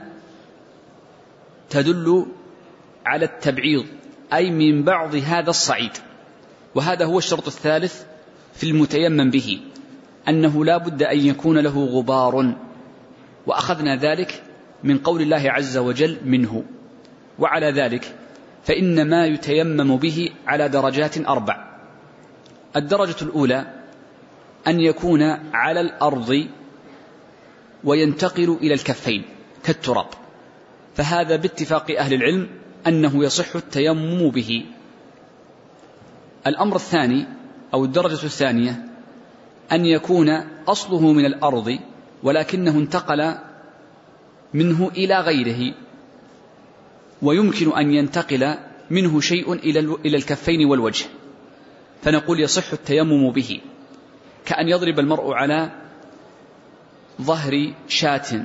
S2: تدل على التبعيض، أي من بعض هذا الصعيد. وهذا هو الشرط الثالث في المتيمم به، أنه لا بد أن يكون له غبار، وأخذنا ذلك من قول الله عز وجل منه. وعلى ذلك فإن ما يتيمم به على درجات 4. الدرجة الأولى أن يكون على الأرض وينتقل إلى الكفين كالتراب، فهذا باتفاق أهل العلم أنه يصح التيمم به. الأمر الثاني أو الدرجة الثانية أن يكون أصله من الأرض ولكنه انتقل منه إلى غيره، ويمكن أن ينتقل منه شيء إلى الكفين والوجه، فنقول يصح التيمم به، كأن يضرب المرء على ظهر شاة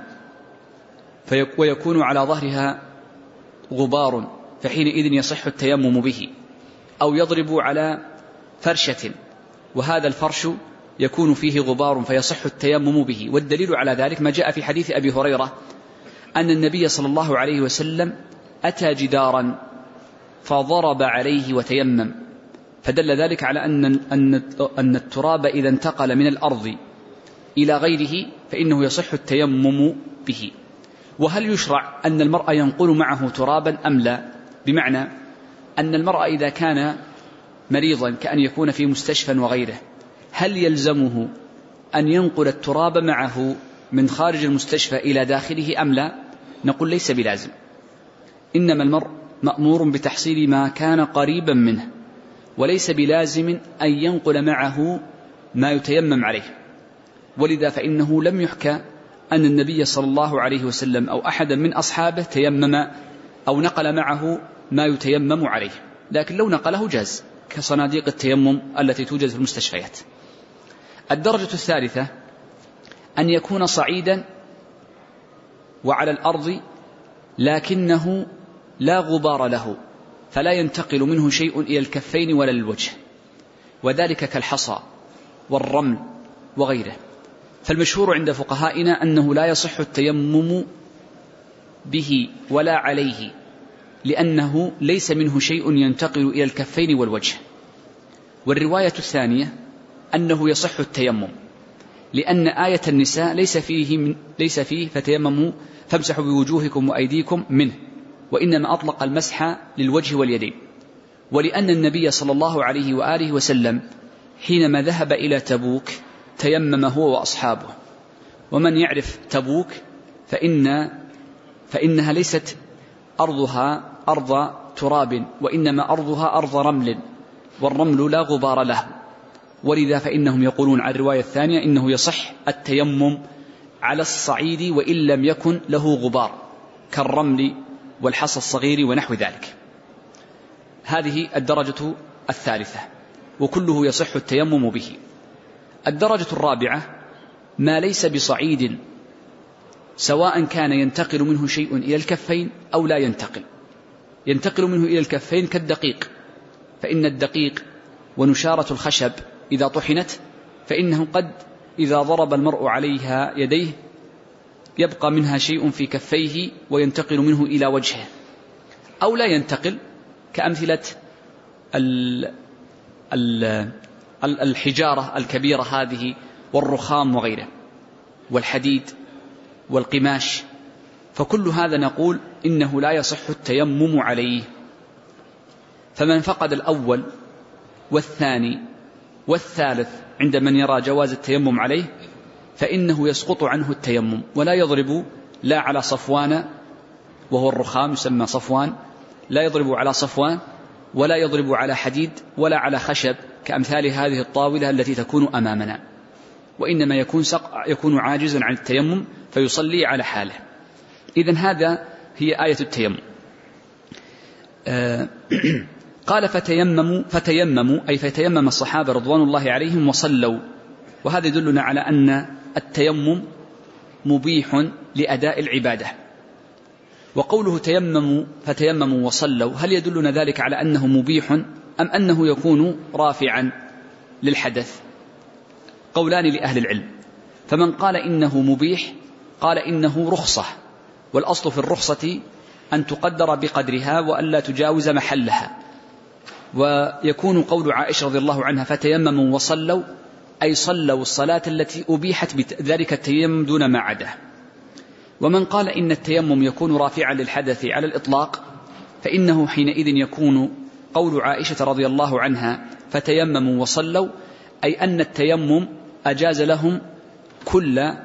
S2: ويكون على ظهرها غبار، فحينئذ يصح التيمم به، أو يضرب على فرشة وهذا الفرش يكون فيه غبار فيصح التيمم به. والدليل على ذلك ما جاء في حديث أبي هريرة أن النبي صلى الله عليه وسلم أتى جدارا فضرب عليه وتيمم، فدل ذلك على أن التراب إذا انتقل من الأرض إلى غيره فإنه يصح التيمم به. وهل يشرع أن المرء ينقل معه ترابا أم لا؟ بمعنى أن المرء إذا كان مريضا كأن يكون في مستشفى وغيره، هل يلزمه أن ينقل التراب معه من خارج المستشفى إلى داخله أم لا؟ نقول ليس بلازم، إنما المرء مأمور بتحصيل ما كان قريبا منه، وليس بلازم أن ينقل معه ما يتيمم عليه. ولذا فإنه لم يحكى أن النبي صلى الله عليه وسلم أو أحدا من أصحابه تيمم أو نقل معه ما يتيمم عليه، لكن لو نقله جاز كصناديق التيمم التي توجد في المستشفيات. الدرجة الثالثة أن يكون صعيدا وعلى الأرض لكنه لا غبار له، فلا ينتقل منه شيء إلى الكفين ولا للوجه، وذلك كالحصى والرمل وغيره. فالمشهور عند فقهائنا أنه لا يصح التيمم به ولا عليه، لأنه ليس منه شيء ينتقل إلى الكفين والوجه. والرواية الثانية أنه يصح التيمم، لأن آية النساء ليس فيه فتيمموا فامسحوا بوجوهكم وأيديكم منه، وإنما أطلق المسح للوجه واليدين. ولأن النبي صلى الله عليه وآله وسلم حينما ذهب إلى تبوك تيمم هو وأصحابه. ومن يعرف تبوك فإنها ليست أرضها أرض تراب، وإنما أرضها أرض رمل، والرمل لا غبار له. ولذا فإنهم يقولون عن الرواية الثانية إنه يصح التيمم على الصعيد وإن لم يكن له غبار كالرمل والحصى الصغير ونحو ذلك. هذه الدرجة الثالثة، وكله يصح التيمم به. الدرجة الرابعة ما ليس بصعيد، سواء كان ينتقل منه شيء إلى الكفين أو لا ينتقل منه إلى الكفين كالدقيق، فإن الدقيق ونشارة الخشب إذا طحنت فإنه قد إذا ضرب المرء عليها يديه يبقى منها شيء في كفيه وينتقل منه إلى وجهه، أو لا ينتقل كأمثلة الحجارة الكبيرة هذه والرخام وغيره والحديد والقماش، فكل هذا نقول إنه لا يصح التيمم عليه. فمن فقد الأول والثاني والثالث عند من يرى جواز التيمم عليه فإنه يسقط عنه التيمم، ولا يضرب لا على صفوان وهو الرخام يسمى صفوان، لا يضرب على صفوان ولا يضرب على حديد ولا على خشب كأمثال هذه الطاولة التي تكون أمامنا، وإنما يكون عاجزا عن التيمم فيصلي على حاله. إذن هذا هي آية التيمم. قال فتيمموا أي فتيمم الصحابة رضوان الله عليهم وصلوا، وهذا يدلنا على أن التيمم مبيح لأداء العبادة. وقوله فتيمموا وصلوا هل يدلنا ذلك على أنه مبيح أم أنه يكون رافعا للحدث؟ قولان لأهل العلم، فمن قال إنه مبيح قال إنه رخصة، والأصل في الرخصة أن تقدر بقدرها وألا تجاوز محلها. ويكون قول عائشة رضي الله عنها فتيمموا وصلوا أي صلوا الصلاة التي أبيحت بذلك التيمم دون ما عدا. ومن قال إن التيمم يكون رافعا للحدث على الإطلاق فإنه حينئذ يكون قول عائشة رضي الله عنها فتيمموا وصلوا أي أن التيمم أجاز لهم كل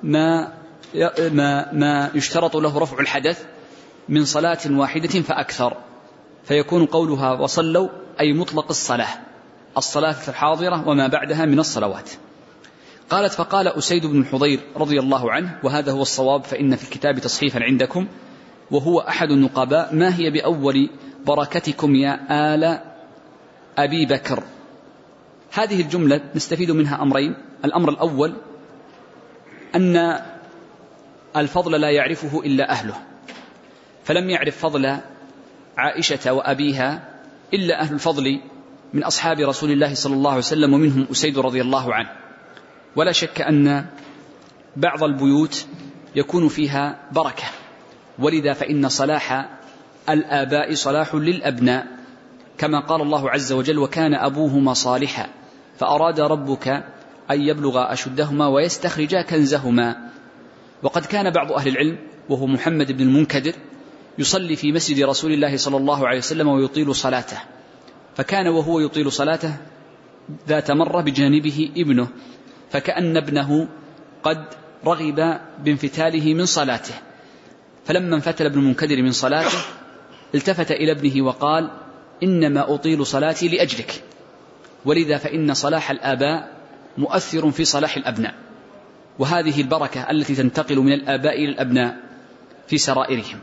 S2: ما يشترط له رفع الحدث من صلاة واحدة فأكثر، فيكون قولها وصلوا أي مطلق الصلاة الحاضرة وما بعدها من الصلوات. قالت فقال أسيد بن الحضير رضي الله عنه، وهذا هو الصواب فإن في الكتاب تصحيفا عندكم، وهو أحد النقباء: ما هي بأول بركتكم يا آل أبي بكر؟ هذه الجملة نستفيد منها أمرين. الأمر الأول أن الفضل لا يعرفه إلا أهله، فلم يعرف فضل عائشة وأبيها إلا أهل الفضل من أصحاب رسول الله صلى الله عليه وسلم، ومنهم أسيد رضي الله عنه. ولا شك أن بعض البيوت يكون فيها بركة، ولذا فإن صلاح الآباء صلاح للأبناء، كما قال الله عز وجل: وكان أبوهما صالحا فأراد ربك أن يبلغ أشدهما ويستخرجا كنزهما. وقد كان بعض أهل العلم وهو محمد بن المنكدر يصلي في مسجد رسول الله صلى الله عليه وسلم ويطيل صلاته، فكان وهو يطيل صلاته ذات مرة بجانبه ابنه، فكأن ابنه قد رغب بانفتاله من صلاته، فلما انفتل ابن المنكدر من صلاته التفت إلى ابنه وقال: إنما أطيل صلاتي لأجلك. ولذا فإن صلاح الآباء مؤثر في صلاح الأبناء، وهذه البركة التي تنتقل من الآباء إلى الأبناء في سرائرهم.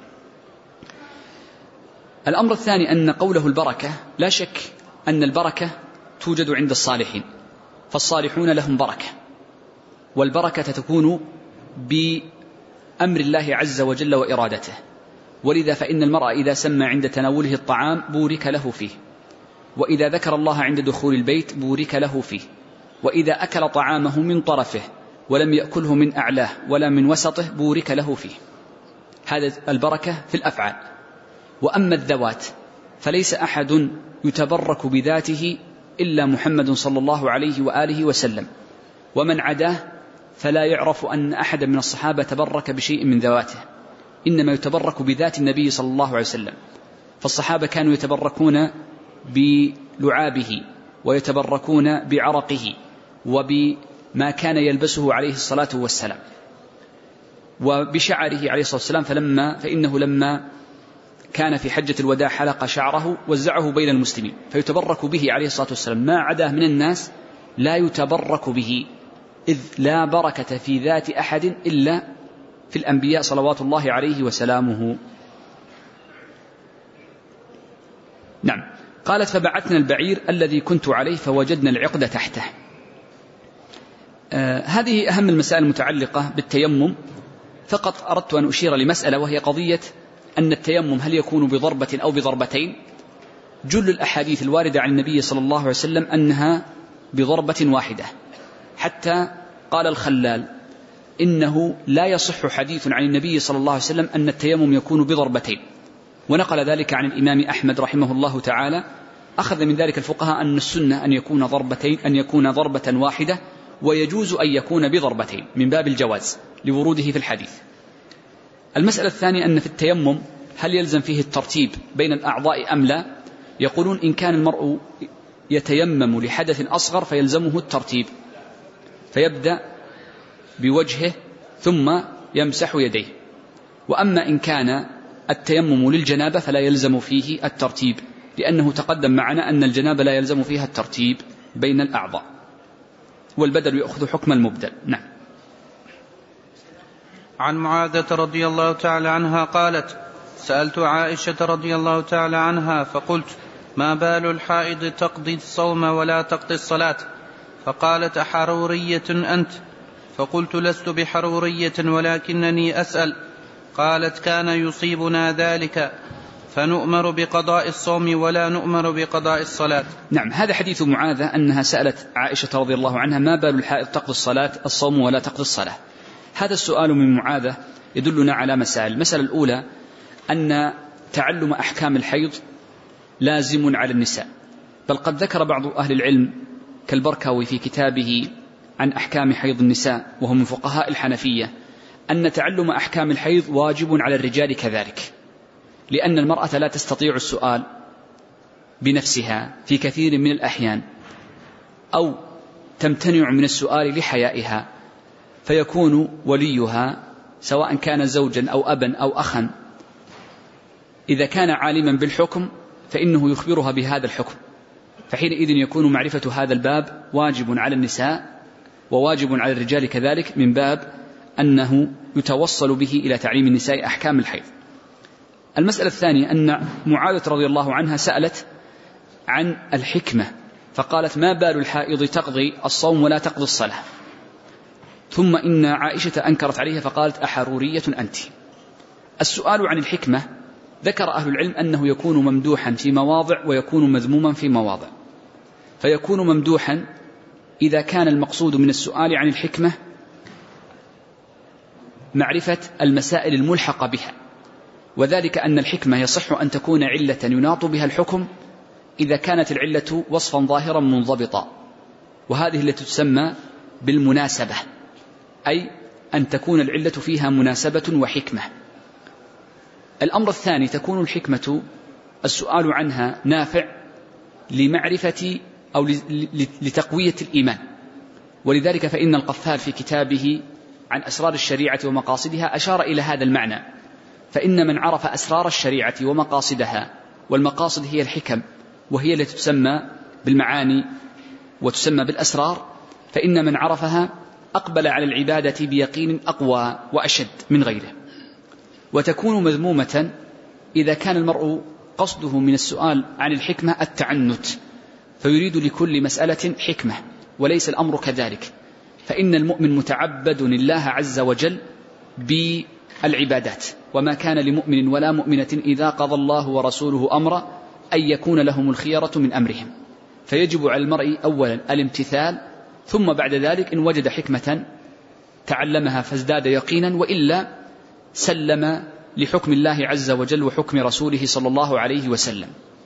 S2: الأمر الثاني أن قوله البركة، لا شك أن البركة توجد عند الصالحين، فالصالحون لهم بركة، والبركة تكون بأمر الله عز وجل وإرادته. ولذا فإن المرء إذا سمى عند تناوله الطعام بورك له فيه، وإذا ذكر الله عند دخول البيت بورك له فيه، وإذا أكل طعامه من طرفه ولم يأكله من أعلاه ولا من وسطه بورك له فيه. هذا البركة في الأفعال. وأما الذوات فليس أحد يتبرك بذاته إلا محمد صلى الله عليه وآله وسلم، ومن عداه فلا يعرف أن أحد من الصحابة تبرك بشيء من ذواته، إنما يتبرك بذات النبي صلى الله عليه وسلم. فالصحابة كانوا يتبركون بلعابه، ويتبركون بعرقه، وبما كان يلبسه عليه الصلاة والسلام، وبشعره عليه الصلاة والسلام، فإنه لما كان في حجة الوداع حلق شعره وزعه بين المسلمين، فيتبرك به عليه الصلاة والسلام. ما عداه من الناس لا يتبرك به، إذ لا بركة في ذات أحد إلا في الأنبياء صلوات الله عليه وسلامه. نعم. قالت فبعثنا البعير الذي كنت عليه فوجدنا العقد تحته. هذه أهم المسائل المتعلقة بالتيمم. فقط أردت أن أشير لمسألة، وهي قضية أن التيمم هل يكون بضربة أو بضربتين. جل الأحاديث الواردة عن النبي صلى الله عليه وسلم أنها بضربة واحدة، حتى قال الخلال: إنه لا يصح حديث عن النبي صلى الله عليه وسلم أن التيمم يكون بضربتين. ونقل ذلك عن الإمام أحمد رحمه الله تعالى. أخذ من ذلك الفقهاء أن السنة أن يكون ضربتين، أن يكون ضربة واحدة، ويجوز أن يكون بضربتين من باب الجواز لوروده في الحديث. المسألة الثانية أن في التيمم هل يلزم فيه الترتيب بين الأعضاء أم لا؟ يقولون إن كان المرء يتيمم لحدث أصغر فيلزمه الترتيب، فيبدأ بوجهه ثم يمسح يديه. وأما إن كان التيمم للجنابة فلا يلزم فيه الترتيب، لأنه تقدم معنا أن الجنابة لا يلزم فيها الترتيب بين الأعضاء، والبدل يأخذ حكم المبدل. نعم.
S1: عن معاذة رضي الله تعالى عنها قالت: سألت عائشة رضي الله تعالى عنها فقلت: ما بال الحائض تقضي الصوم ولا تقضي الصلاة؟ فقالت: أحرورية أنت؟ فقلت: لست بحرورية ولكنني أسأل. قالت: كان يصيبنا ذلك فنؤمر بقضاء الصوم ولا نؤمر بقضاء الصلاة.
S2: نعم. هذا حديث معاذة أنها سألت عائشة رضي الله عنها: ما بال الحائض تقضي الصوم ولا تقضي الصلاة؟ هذا السؤال من معاذة يدلنا على مسائل. المسألة الأولى أن تعلم أحكام الحيض لازم على النساء، بل قد ذكر بعض أهل العلم كالبركاوي في كتابه عن أحكام حيض النساء، وهم من فقهاء الحنفية، أن تعلم أحكام الحيض واجب على الرجال كذلك، لأن المرأة لا تستطيع السؤال بنفسها في كثير من الأحيان، أو تمتنع من السؤال لحيائها، فيكون وليها سواء كان زوجا أو أبا أو أخا إذا كان عالما بالحكم فإنه يخبرها بهذا الحكم، فحينئذ يكون معرفة هذا الباب واجب على النساء وواجب على الرجال كذلك، من باب أنه يتوصل به إلى تعليم النساء أحكام الحيض. المسألة الثانية أن معاذة رضي الله عنها سألت عن الحكمة فقالت: ما بال الحائض تقضي الصوم ولا تقضي الصلاة؟ ثم إن عائشة أنكرت عليها فقالت: أحرورية أنت؟ السؤال عن الحكمة ذكر أهل العلم أنه يكون ممدوحا في مواضع ويكون مذموما في مواضع. فيكون ممدوحا إذا كان المقصود من السؤال عن الحكمة معرفة المسائل الملحقة بها، وذلك أن الحكمة يصح أن تكون علة يناط بها الحكم إذا كانت العلة وصفا ظاهرا منضبطا، وهذه التي تسمى بالمناسبة، أي أن تكون العلة فيها مناسبة وحكمة. الأمر الثاني تكون الحكمة السؤال عنها نافع لمعرفة أو لتقوية الإيمان، ولذلك فإن القفال في كتابه عن أسرار الشريعة ومقاصدها أشار إلى هذا المعنى، فإن من عرف أسرار الشريعة ومقاصدها، والمقاصد هي الحكم وهي التي تسمى بالمعاني وتسمى بالأسرار، فإن من عرفها أقبل على العبادة بيقين أقوى وأشد من غيره. وتكون مذمومة إذا كان المرء قصده من السؤال عن الحكمة التعنت، فيريد لكل مسألة حكمة، وليس الأمر كذلك، فإن المؤمن متعبد لله عز وجل بالعبادات، وما كان لمؤمن ولا مؤمنة إذا قضى الله ورسوله أمرا أن يكون لهم الخيرة من أمرهم، فيجب على المرء أولا الامتثال، ثم بعد ذلك إن وجد حكمة تعلمها فازداد يقينا، وإلا سلم لحكم الله عز وجل وحكم رسوله صلى الله عليه وسلم.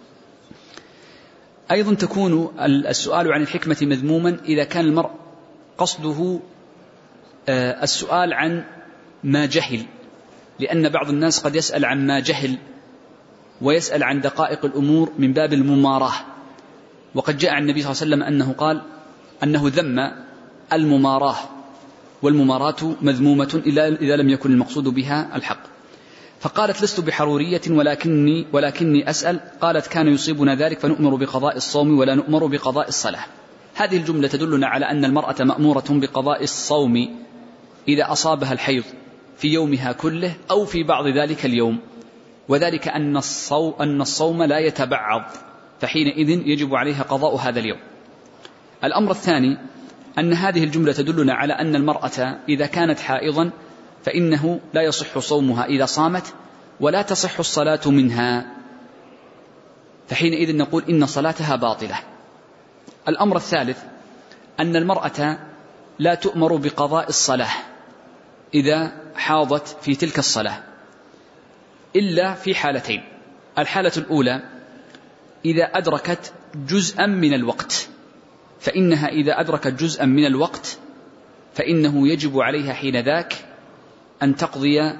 S2: أيضا تكون السؤال عن الحكمة مذموما إذا كان المرء قصده السؤال عن ما جهل، لأن بعض الناس قد يسأل عن ما جهل ويسأل عن دقائق الأمور من باب المماراه، وقد جاء عن النبي صلى الله عليه وسلم أنه قال أنه ذم المماراه، والمماراة مذمومة إذا لم يكن المقصود بها الحق. فقالت: لست بحرورية ولكني أسأل. قالت: كان يصيبنا ذلك فنؤمر بقضاء الصوم ولا نؤمر بقضاء الصلاة. هذه الجملة تدلنا على أن المرأة مأمورة بقضاء الصوم إذا أصابها الحيض في يومها كله أو في بعض ذلك اليوم، وذلك أن الصوم لا يتبعض، فحينئذ يجب عليها قضاء هذا اليوم. الأمر الثاني أن هذه الجملة تدلنا على أن المرأة إذا كانت حائضا فإنه لا يصح صومها إذا صامت، ولا تصح الصلاة منها، فحينئذ نقول إن صلاتها باطلة. الأمر الثالث أن المرأة لا تؤمر بقضاء الصلاة إذا حاضت في تلك الصلاة إلا في حالتين: الحالة الأولى إذا أدركت جزءا من الوقت، فإنها إذا أدركت جزءا من الوقت فإنه يجب عليها حين ذاك أن تقضي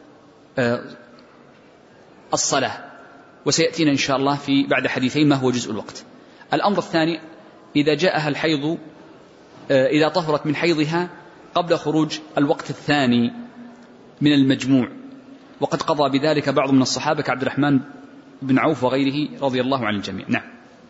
S2: الصلاة، وسيأتينا إن شاء الله في بعد حديثين ما هو جزء الوقت. الأمر الثاني إذا جاءها الحيض، إذا طهرت من حيضها قبل خروج الوقت الثاني من المجموع، وقد قضى بذلك بعض من الصحابة كعبد الرحمن بن عوف وغيره رضي الله عن الجميع. نعم.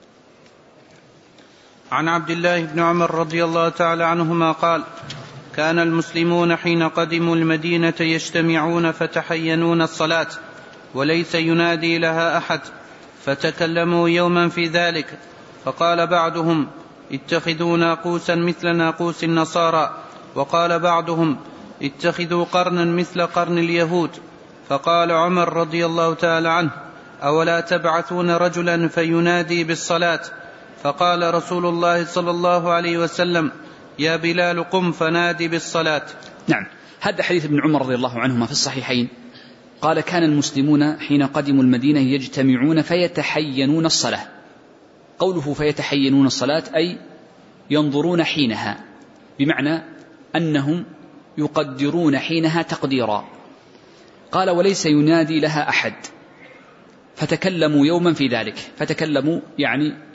S1: عن عبد الله بن عمر رضي الله تعالى عنهما قال: كان المسلمون حين قدموا المدينة يجتمعون فتحينون الصلاة وليس ينادي لها أحد، فتكلموا يوما في ذلك، فقال بعضهم: اتخذوا ناقوسا مثل ناقوس النصارى، وقال بعضهم: اتخذوا قرنا مثل قرن اليهود. فقال عمر رضي الله تعالى عنه: أولا تبعثون رجلا فينادي بالصلاة؟ فقال رسول الله صلى الله عليه وسلم: يا بلال قم فنادي بالصلاة.
S2: نعم، هذا حديث ابن عمر رضي الله عنهما في الصحيحين، قال: كان المسلمون حين قدموا المدينة يجتمعون فيتحينون الصلاة. قوله فيتحينون الصلاة أي ينظرون حينها، بمعنى أنهم يقدرون حينها تقديرا. قال: وليس ينادي لها أحد، فتكلموا يوما في ذلك. فتكلموا يعني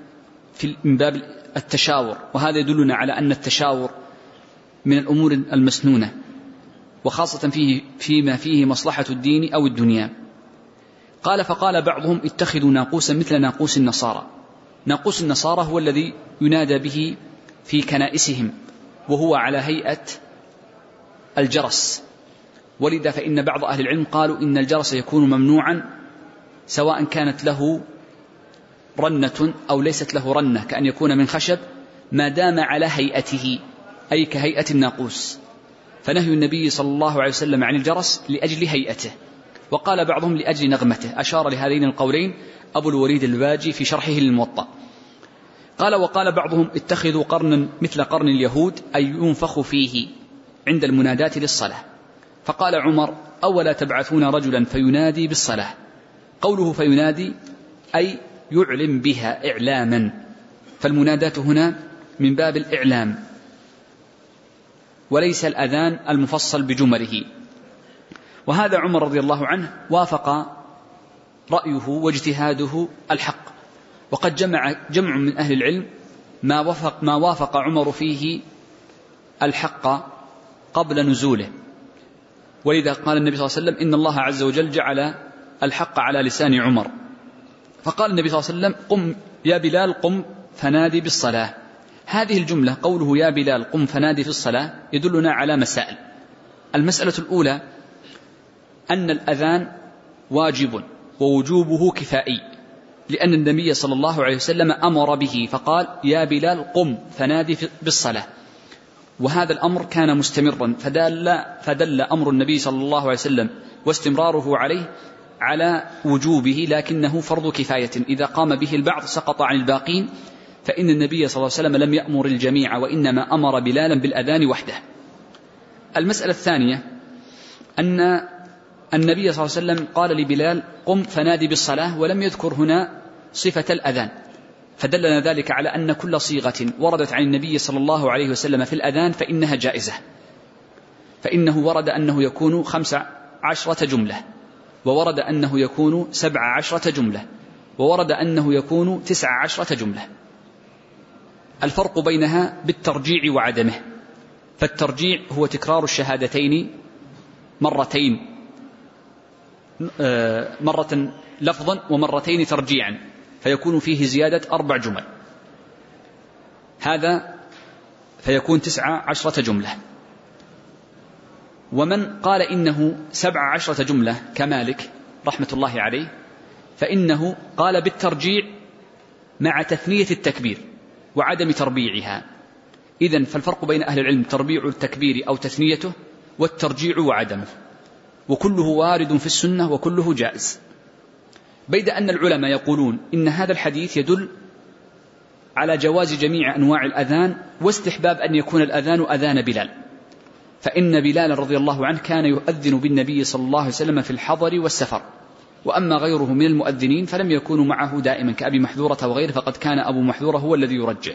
S2: من باب التشاور، وهذا يدلنا على أن التشاور من الأمور المسنونة، وخاصة فيما فيه مصلحة الدين أو الدنيا. قال فقال بعضهم اتخذوا ناقوسا مثل ناقوس النصارى. ناقوس النصارى هو الذي ينادى به في كنائسهم، وهو على هيئة الجرس، ولذا فإن بعض أهل العلم قالوا إن الجرس يكون ممنوعا سواء كانت له رنة أو ليست له رنة، كأن يكون من خشب، ما دام على هيئته أي كهيئة الناقوس. فنهي النبي صلى الله عليه وسلم عن الجرس لأجل هيئته، وقال بعضهم لأجل نغمته. أشار لهذين القولين أبو الوليد الباجي في شرحه للموطأ. قال وقال بعضهم اتخذوا قرنا مثل قرن اليهود أي ينفخ فيه عند المنادات للصلاة. فقال عمر أولا تبعثون رجلا فينادي بالصلاة. قوله فينادي أي يعلم بها إعلاما، فالمنادات هنا من باب الإعلام وليس الأذان المفصل بجمله. وهذا عمر رضي الله عنه وافق رأيه واجتهاده الحق، وقد جمع من أهل العلم ما وافق عمر فيه الحق قبل نزوله، ولذا قال النبي صلى الله عليه وسلم إن الله عز وجل جعل الحق على لسان عمر. فقال النبي صلى الله عليه وسلم قم يا بلال قم فنادي بالصلاة. هذه الجملة قوله يا بلال قم فنادي في الصلاة يدلنا على مسائل. المسألة الأولى أن الأذان واجب ووجوبه كفائي، لأن النبي صلى الله عليه وسلم أمر به فقال يا بلال قم فنادي بالصلاة، وهذا الأمر كان مستمرا، فدل أمر النبي صلى الله عليه وسلم واستمراره عليه على وجوبه، لكنه فرض كفاية، إذا قام به البعض سقط عن الباقين، فإن النبي صلى الله عليه وسلم لم يأمر الجميع وإنما أمر بلالا بالأذان وحده. المسألة الثانية أن النبي صلى الله عليه وسلم قال لبلال قم فنادي بالصلاة ولم يذكر هنا صفة الأذان، فدلنا ذلك على أن كل صيغة وردت عن النبي صلى الله عليه وسلم في الأذان فإنها جائزة، فإنه ورد أنه يكون 15 جملة، وورد أنه يكون 17 جملة، وورد أنه يكون 19 جملة. الفرق بينها بالترجيع وعدمه، فالترجيع هو تكرار الشهادتين مرتين، مرة لفظا ومرتين ترجيعا، فيكون فيه زيادة 4 جمل، هذا فيكون 19 جملة. ومن قال إنه 17 جملة كمالك رحمة الله عليه فإنه قال بالترجيع مع تثنية التكبير وعدم تربيعها. إذن فالفرق بين أهل العلم تربيع التكبير أو تثنيته والترجيع وعدمه، وكله وارد في السنة وكله جائز، بيد أن العلماء يقولون إن هذا الحديث يدل على جواز جميع أنواع الأذان واستحباب أن يكون الأذان أذان بلال، فإن بلال رضي الله عنه كان يؤذن بالنبي صلى الله عليه وسلم في الحضر والسفر، وأما غيره من المؤذنين فلم يكونوا معه دائما كأبي محذورة وغيره، فقد كان أبو محذورة هو الذي يرجع.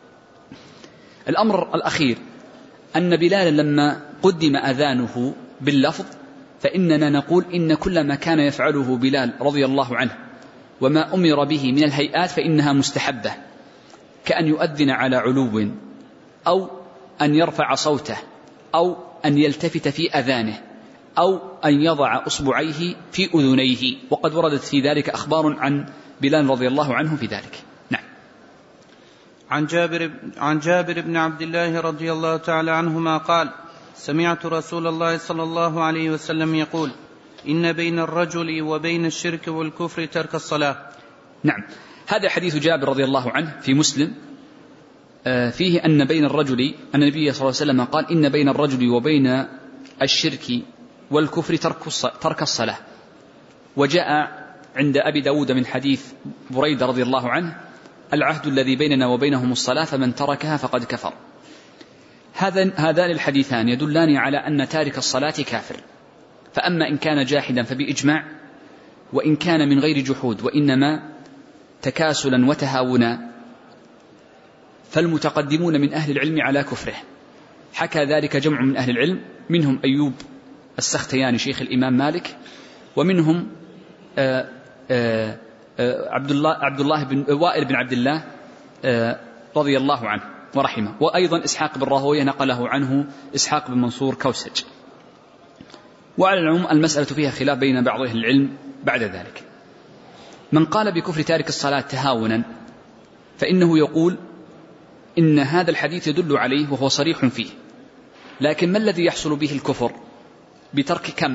S2: الأمر الأخير أن بلال لما قدم أذانه باللفظ فإننا نقول إن كل ما كان يفعله بلال رضي الله عنه وما أمر به من الهيئات فإنها مستحبة، كأن يؤذن على علو أو أن يرفع صوته أو أن يلتفت في أذانه أو أن يضع أصبعيه في أذنيه، وقد وردت في ذلك أخبار عن بلال رضي الله عنه في ذلك. نعم.
S1: عن جابر بن عبد الله رضي الله تعالى عنهما قال سمعت رسول الله صلى الله عليه وسلم يقول إن بين الرجل وبين الشرك والكفر ترك الصلاة.
S2: نعم، هذا حديث جابر رضي الله عنه في مسلم، فيه أن بين الرجل، أن النبي صلى الله عليه وسلم قال إن بين الرجل وبين الشرك والكفر ترك الصلاة. وجاء عند أبي داود من حديث بريدة رضي الله عنه العهد الذي بيننا وبينهم الصلاة فمن تركها فقد كفر. هذان الحديثان يدلان على أن تارك الصلاة كافر، فأما إن كان جاحدا فبإجماع، وإن كان من غير جحود وإنما تكاسلا وتهاونا فالمتقدمون من أهل العلم على كفره. حكى ذلك جمع من أهل العلم، منهم أيوب السختياني شيخ الإمام مالك، ومنهم عبد الله بن وائل بن عبد الله رضي الله عنه ورحمه. وأيضا إسحاق بن راهويه نقله عنه إسحاق بن منصور كوسج. وعلى العموم المسألة فيها خلاف بين بعض أهل العلم بعد ذلك. من قال بكفر تارك الصلاة تهاونا فإنه يقول إن هذا الحديث يدل عليه وهو صريح فيه، لكن ما الذي يحصل به الكفر؟ بترك كم؟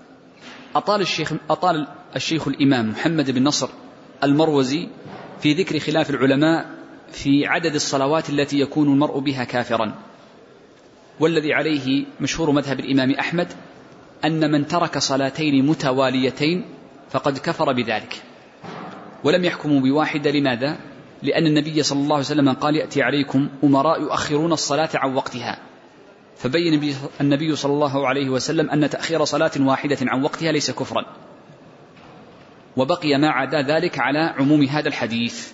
S2: أطال الشيخ الإمام محمد بن نصر المروزي في ذكر خلاف العلماء في عدد الصلوات التي يكون المرء بها كافرا، والذي عليه مشهور مذهب الإمام أحمد أن من ترك صلاتين متواليتين فقد كفر بذلك، ولم يحكموا بواحدة. لماذا؟ لأن النبي صلى الله عليه وسلم قال يأتي عليكم أمراء يؤخرون الصلاة عن وقتها، فبين النبي صلى الله عليه وسلم أن تأخير صلاة واحدة عن وقتها ليس كفرا، وبقي ما عدا ذلك على عموم هذا الحديث.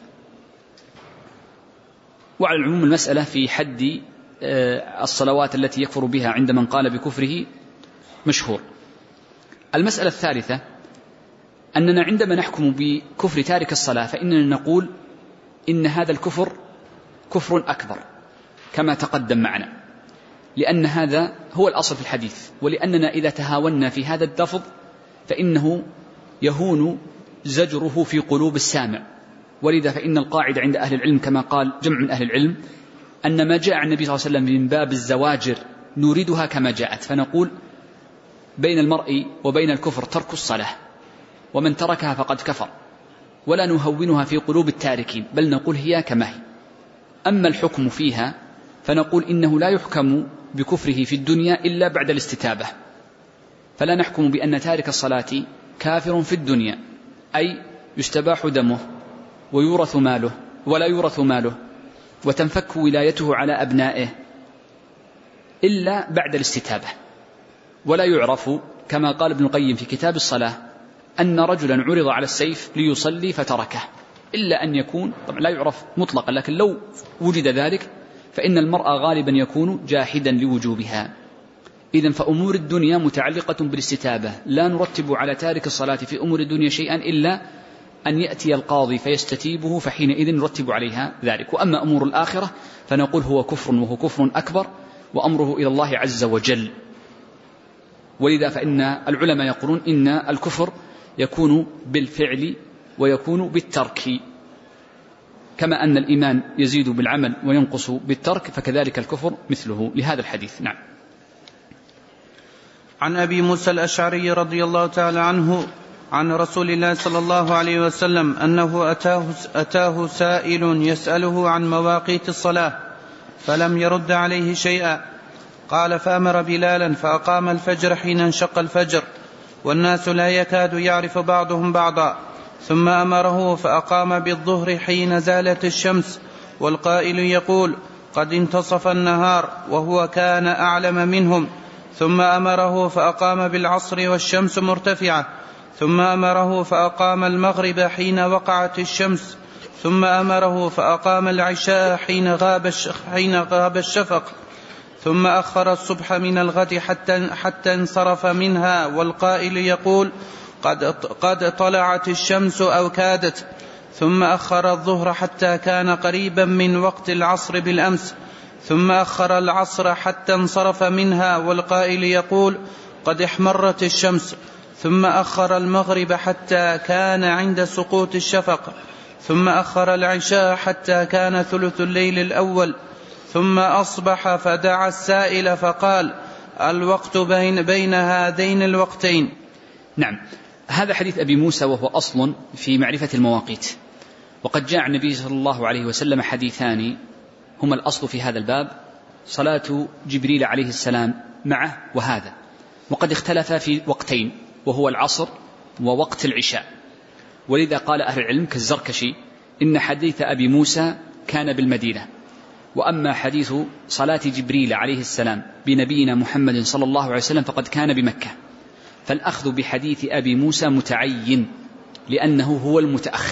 S2: وعلى العموم المسألة في حد الصلوات التي يكفر بها عند من قال بكفره مشهور. المسألة الثالثة أننا عندما نحكم بكفر تارك الصلاة فإننا نقول إن هذا الكفر كفر أكبر كما تقدم معنا، لأن هذا هو الأصل في الحديث، ولأننا إذا تهاونا في هذا اللفظ فإنه يهون زجره في قلوب السامع. ولذا فإن القاعدة عند أهل العلم كما قال جمع من أهل العلم أن ما جاء عن النبي صلى الله عليه وسلم من باب الزواجر نريدها كما جاءت، فنقول بين المرء وبين الكفر ترك الصلاة، ومن تركها فقد كفر، ولا نهونها في قلوب التاركين، بل نقول هي كما هي. أما الحكم فيها فنقول إنه لا يحكم بكفره في الدنيا إلا بعد الاستتابة، فلا نحكم بأن تارك الصلاة كافر في الدنيا، أي يستباح دمه ويورث ماله ولا يورث ماله وتنفك ولايته على أبنائه إلا بعد الاستتابة. ولا يعرف كما قال ابن القيم في كتاب الصلاة أن رجلا عرض على السيف ليصلي فتركه، إلا أن يكون طبعا لا يعرف مطلقا، لكن لو وجد ذلك فإن المرء غالبا يكون جاحدا لوجوبها. إذن فأمور الدنيا متعلقة بالاستتابة، لا نرتب على تارك الصلاة في أمور الدنيا شيئا إلا أن يأتي القاضي فيستتيبه، فحينئذ نرتب عليها ذلك. وأما أمور الآخرة فنقول هو كفر، وهو كفر أكبر، وأمره إلى الله عز وجل. ولذا فإن العلماء يقولون إن الكفر يكون بالفعل ويكون بالترك، كما أن الإيمان يزيد بالعمل وينقص بالترك، فكذلك الكفر مثله لهذا الحديث. نعم.
S1: عن أبي موسى الأشعري رضي الله تعالى عنه عن رسول الله صلى الله عليه وسلم أنه أتاه سائل يسأله عن مواقيت الصلاة فلم يرد عليه شيئا، قال فأمر بلالا فأقام الفجر حين انشق الفجر والناس لا يكاد يعرف بعضهم بعضا، ثم أمره فأقام بالظهر حين زالت الشمس والقائل يقول قد انتصف النهار وهو كان أعلم منهم، ثم أمره فأقام بالعصر والشمس مرتفعة، ثم أمره فأقام المغرب حين وقعت الشمس، ثم أمره فأقام العشاء حين غاب الشفق، ثم أخر الصبح من الغد حتى انصرف منها والقائل يقول قد طلعت الشمس أو كادت، ثم أخر الظهر حتى كان قريبا من وقت العصر بالأمس، ثم أخر العصر حتى انصرف منها والقائل يقول قد احمرت الشمس، ثم أخر المغرب حتى كان عند سقوط الشفق، ثم أخر العشاء حتى كان ثلث الليل الأول، ثم أصبح فدعا السائل فقال الوقت بين هذين الوقتين.
S2: نعم. هذا حديث أبي موسى وهو أصل في معرفة المواقيت، وقد جاء النبي صلى الله عليه وسلم حديثان هما الأصل في هذا الباب، صلاة جبريل عليه السلام معه وهذا، وقد اختلف في وقتين وهو العصر ووقت العشاء. ولذا قال أهل العلم كالزركشي إن حديث أبي موسى كان بالمدينة، وأما حديث صلاة جبريل عليه السلام بنبينا محمد صلى الله عليه وسلم فقد كان بمكة، فالأخذ بحديث أبي موسى متعين لأنه هو المتأخر.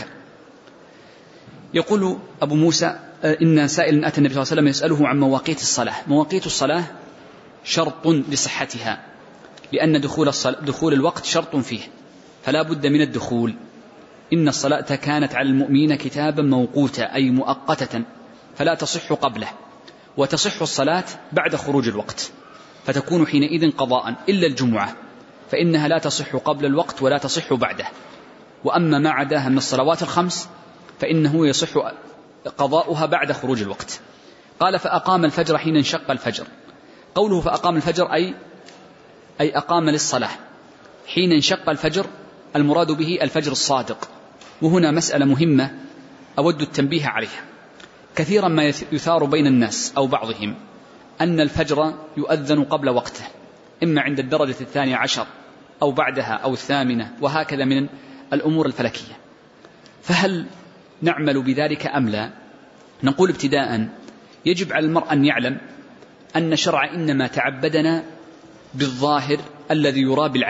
S2: يقول أبو موسى إن سائل أتى النبي صلى الله عليه وسلم يسأله عن مواقيت الصلاة. مواقيت الصلاة شرط لصحتها، لأن دخول الوقت شرط فيه، فلا بد من الدخول، إن الصلاة كانت على المؤمنين كتابا موقوتا أي مؤقتة فلا تصح قبله، وتصح الصلاة بعد خروج الوقت، فتكون حينئذ قضاء إلا الجمعة فإنها لا تصح قبل الوقت ولا تصح بعده. وأما ما عداها من الصلوات الخمس فإنه يصح قضاؤها بعد خروج الوقت. قال فأقام الفجر حين انشق الفجر. قوله فأقام الفجر أي أقام للصلاة حين انشق الفجر، المراد به الفجر الصادق. وهنا مسألة مهمة أود التنبيه عليها. كثيرا ما يثار بين الناس أو بعضهم أن الفجر يؤذن قبل وقته، إما عند الدرجة 12 أو بعدها أو 8 وهكذا من الأمور الفلكية. فهل نعمل بذلك أم لا؟ نقول ابتداء يجب على المرء أن يعلم أن شرع إنما تعبدنا بالظاهر الذي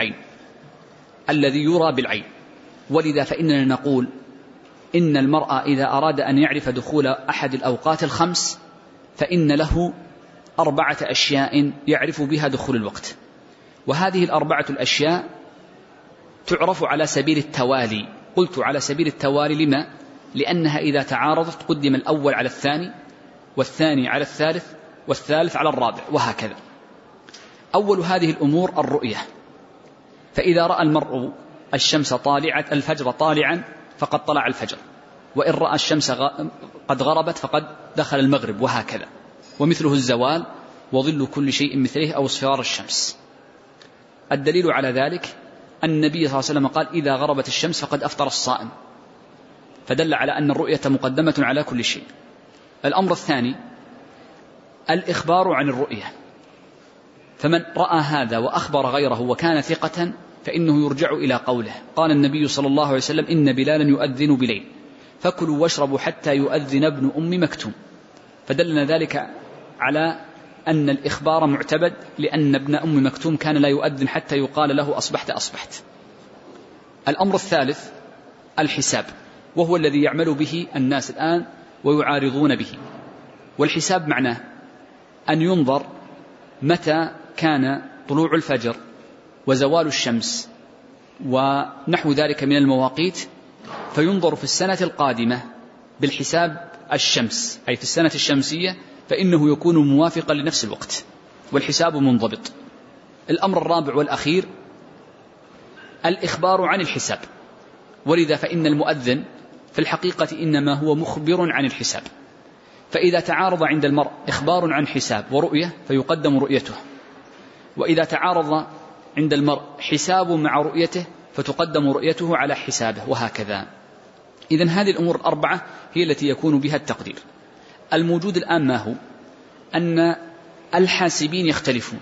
S2: يرى بالعين، ولذا فإننا نقول إن المرء إذا أراد أن يعرف دخول أحد الأوقات الخمس فإن له 4 أشياء يعرف بها دخول الوقت، وهذه 4 الأشياء تعرف على سبيل التوالي. قلت على سبيل التوالي لما؟ لأنها إذا تعارضت قدم الأول على الثاني، والثاني على الثالث، والثالث على الرابع، وهكذا. أول هذه الأمور الرؤية، فإذا رأى المرء الفجر طالعا فقد طلع الفجر، وإن رأى الشمس قد غربت فقد دخل المغرب، وهكذا. ومثله الزوال وظل كل شيء مثله أو اصفرار الشمس. الدليل على ذلك أن النبي صلى الله عليه وسلم قال إذا غربت الشمس فقد أفطر الصائم، فدل على أن الرؤية مقدمة على كل شيء. الأمر الثاني الإخبار عن الرؤية، فمن رأى هذا وأخبر غيره وكان ثقة فإنه يرجع إلى قوله. قال النبي صلى الله عليه وسلم إن بلالا يؤذن بليل فكلوا واشربوا حتى يؤذن ابن أم مكتوم، فدلنا ذلك على أن الإخبار معتبد، لأن ابن أم مكتوم كان لا يؤذن حتى يقال له أصبحت. الأمر الثالث الحساب، وهو الذي يعمل به الناس الآن ويعارضون به. والحساب معناه أن ينظر متى كان طلوع الفجر وزوال الشمس ونحو ذلك من المواقيت، فينظر في السنة القادمة بالحساب الشمس، أي في السنة الشمسية، فإنه يكون موافقا لنفس الوقت والحساب منضبط. الأمر الرابع والأخير الإخبار عن الحساب، ولذا فإن المؤذن في الحقيقة إنما هو مخبر عن الحساب، فإذا تعارض عند المرء إخبار عن حساب ورؤية فيقدم رؤيته، وإذا تعارض عند المرء حساب مع رؤيته فتقدم رؤيته على حسابه، وهكذا. إذن هذه الأمور الأربعة هي التي يكون بها التقدير. الموجود الآن ما هو؟ أن الحاسبين يختلفون،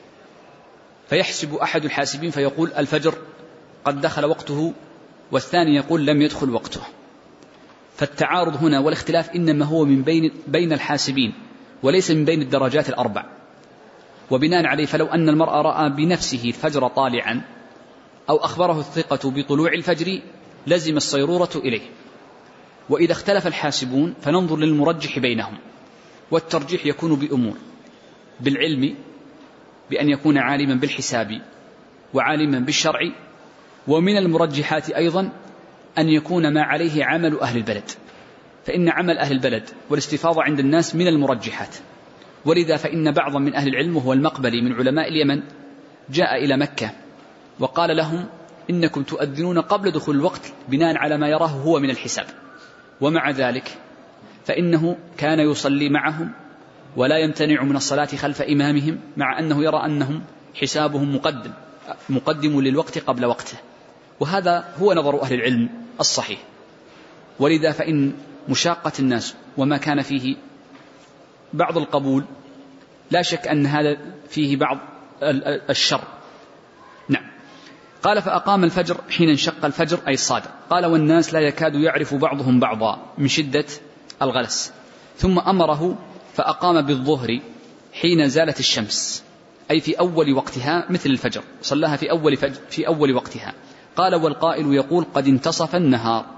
S2: فيحسب أحد الحاسبين فيقول الفجر قد دخل وقته، والثاني يقول لم يدخل وقته. فالتعارض هنا والاختلاف إنما هو من بين الحاسبين وليس من بين الدرجات الأربع. وبناء عليه فلو أن المرء رأى بنفسه الفجر طالعا أو أخبره الثقة بطلوع الفجر لزم الصيرورة إليه. وإذا اختلف الحاسبون فننظر للمرجح بينهم، والترجيح يكون بأمور: بالعلم بأن يكون عالما بالحساب وعالما بالشرع، ومن المرجحات أيضا أن يكون ما عليه عمل أهل البلد، فإن عمل أهل البلد والاستفاضة عند الناس من المرجحات. ولذا فإن بعضا من أهل العلم وهو المقبلي من علماء اليمن جاء إلى مكة وقال لهم إنكم تؤذنون قبل دخول الوقت بناء على ما يراه هو من الحساب، ومع ذلك فإنه كان يصلي معهم ولا يمتنع من الصلاة خلف إمامهم، مع أنه يرى أنهم حسابهم مقدم للوقت قبل وقته. وهذا هو نظر أهل العلم الصحيح. ولذا فإن مشاقة الناس وما كان فيه بعض القبول لا شك أن هذا فيه بعض الشر. نعم. قال فأقام الفجر حين انشق الفجر أي الصادق. قال والناس لا يكاد يعرف بعضهم بعضا من شدة الغلس. ثم أمره فأقام بالظهر حين زالت الشمس أي في أول وقتها مثل الفجر، صلاها في أول وقتها. قال والقائل يقول قد انتصف النهار.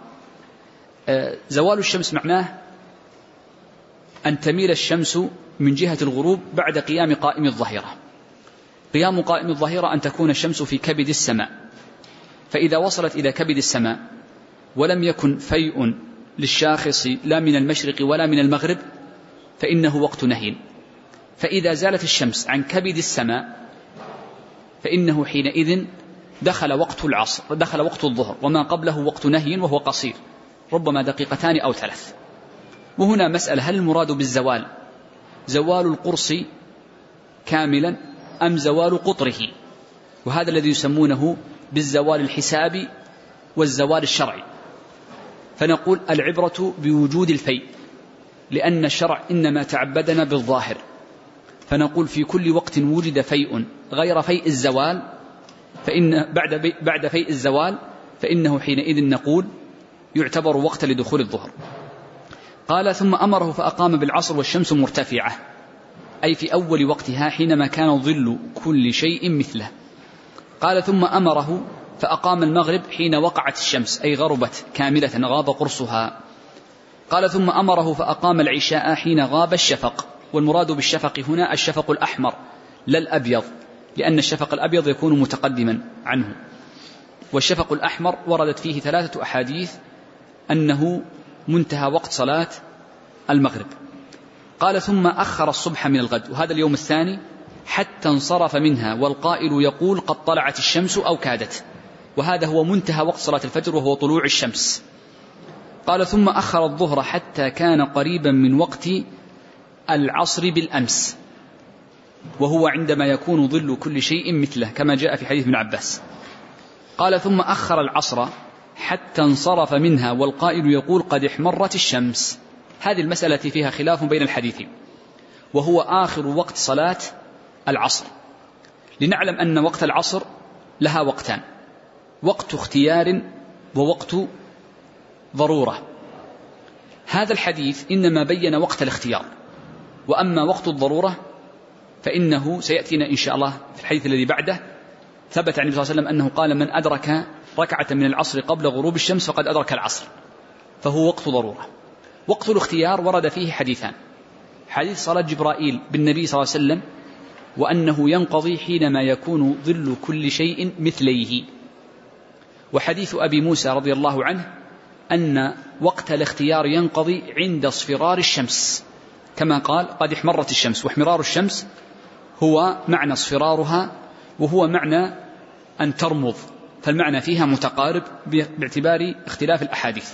S2: زوال الشمس معناه أن تميل الشمس من جهة الغروب بعد قيام قائم الظهيرة. قيام قائم الظهيرة أن تكون الشمس في كبد السماء، فإذا وصلت إلى كبد السماء ولم يكن فيء للشاخص لا من المشرق ولا من المغرب فإنه وقت نهي. فإذا زالت الشمس عن كبد السماء فإنه حينئذ دخل وقت العصر، دخل وقت الظهر، وما قبله وقت نهي وهو قصير ربما دقيقتان أو 3. وهنا مسألة: هل المراد بالزوال زوال القرص كاملا أم زوال قطره؟ وهذا الذي يسمونه بالزوال الحسابي والزوال الشرعي. فنقول العبرة بوجود الفيء، لأن الشرع إنما تعبدنا بالظاهر، فنقول في كل وقت وجد فيء غير فيء الزوال فإن بعد فيء الزوال فإنه حينئذ نقول يعتبر وقت لدخول الظهر. قال: ثم أمره فأقام بالعصر والشمس مرتفعة، أي في أول وقتها حينما كان ظل كل شيء مثله. قال: ثم أمره فأقام المغرب حين وقعت الشمس، أي غربت كاملة غاب قرصها. قال: ثم أمره فأقام العشاء حين غاب الشفق، والمراد بالشفق هنا الشفق الأحمر لا الأبيض، لأن الشفق الأبيض يكون متقدما عنه، والشفق الأحمر وردت فيه 3 أحاديث أنه منتهى وقت صلاة المغرب. قال: ثم أخر الصبح من الغد، وهذا اليوم الثاني، حتى انصرف منها والقائل يقول قد طلعت الشمس أو كادت، وهذا هو منتهى وقت صلاة الفجر وهو طلوع الشمس. قال: ثم أخر الظهر حتى كان قريبا من وقت العصر بالأمس، وهو عندما يكون ظل كل شيء مثله كما جاء في حديث ابن عباس. قال: ثم أخر العصر حتى انصرف منها والقائل يقول قد احمرت الشمس. هذه المسألة فيها خلاف بين الحديثين، وهو آخر وقت صلاة العصر. لنعلم أن وقت العصر لها وقتان: وقت اختيار ووقت ضرورة. هذا الحديث إنما بين وقت الاختيار، وأما وقت الضرورة فإنه سيأتينا إن شاء الله في الحديث الذي بعده. ثبت عن النبي صلى الله عليه وسلم أنه قال: من أدرك ركعة من العصر قبل غروب الشمس فقد أدرك العصر، فهو وقت ضرورة. وقت الاختيار ورد فيه حديثان: حديث صلاة جبرائيل بالنبي صلى الله عليه وسلم وأنه ينقضي حينما يكون ظل كل شيء مثليه، وحديث أبي موسى رضي الله عنه أن وقت الاختيار ينقضي عند اصفرار الشمس، كما قال قد احمرت الشمس، واحمرار الشمس هو معنى اصفرارها وهو معنى أن ترمض، فالمعنى فيها متقارب باعتبار اختلاف الأحاديث.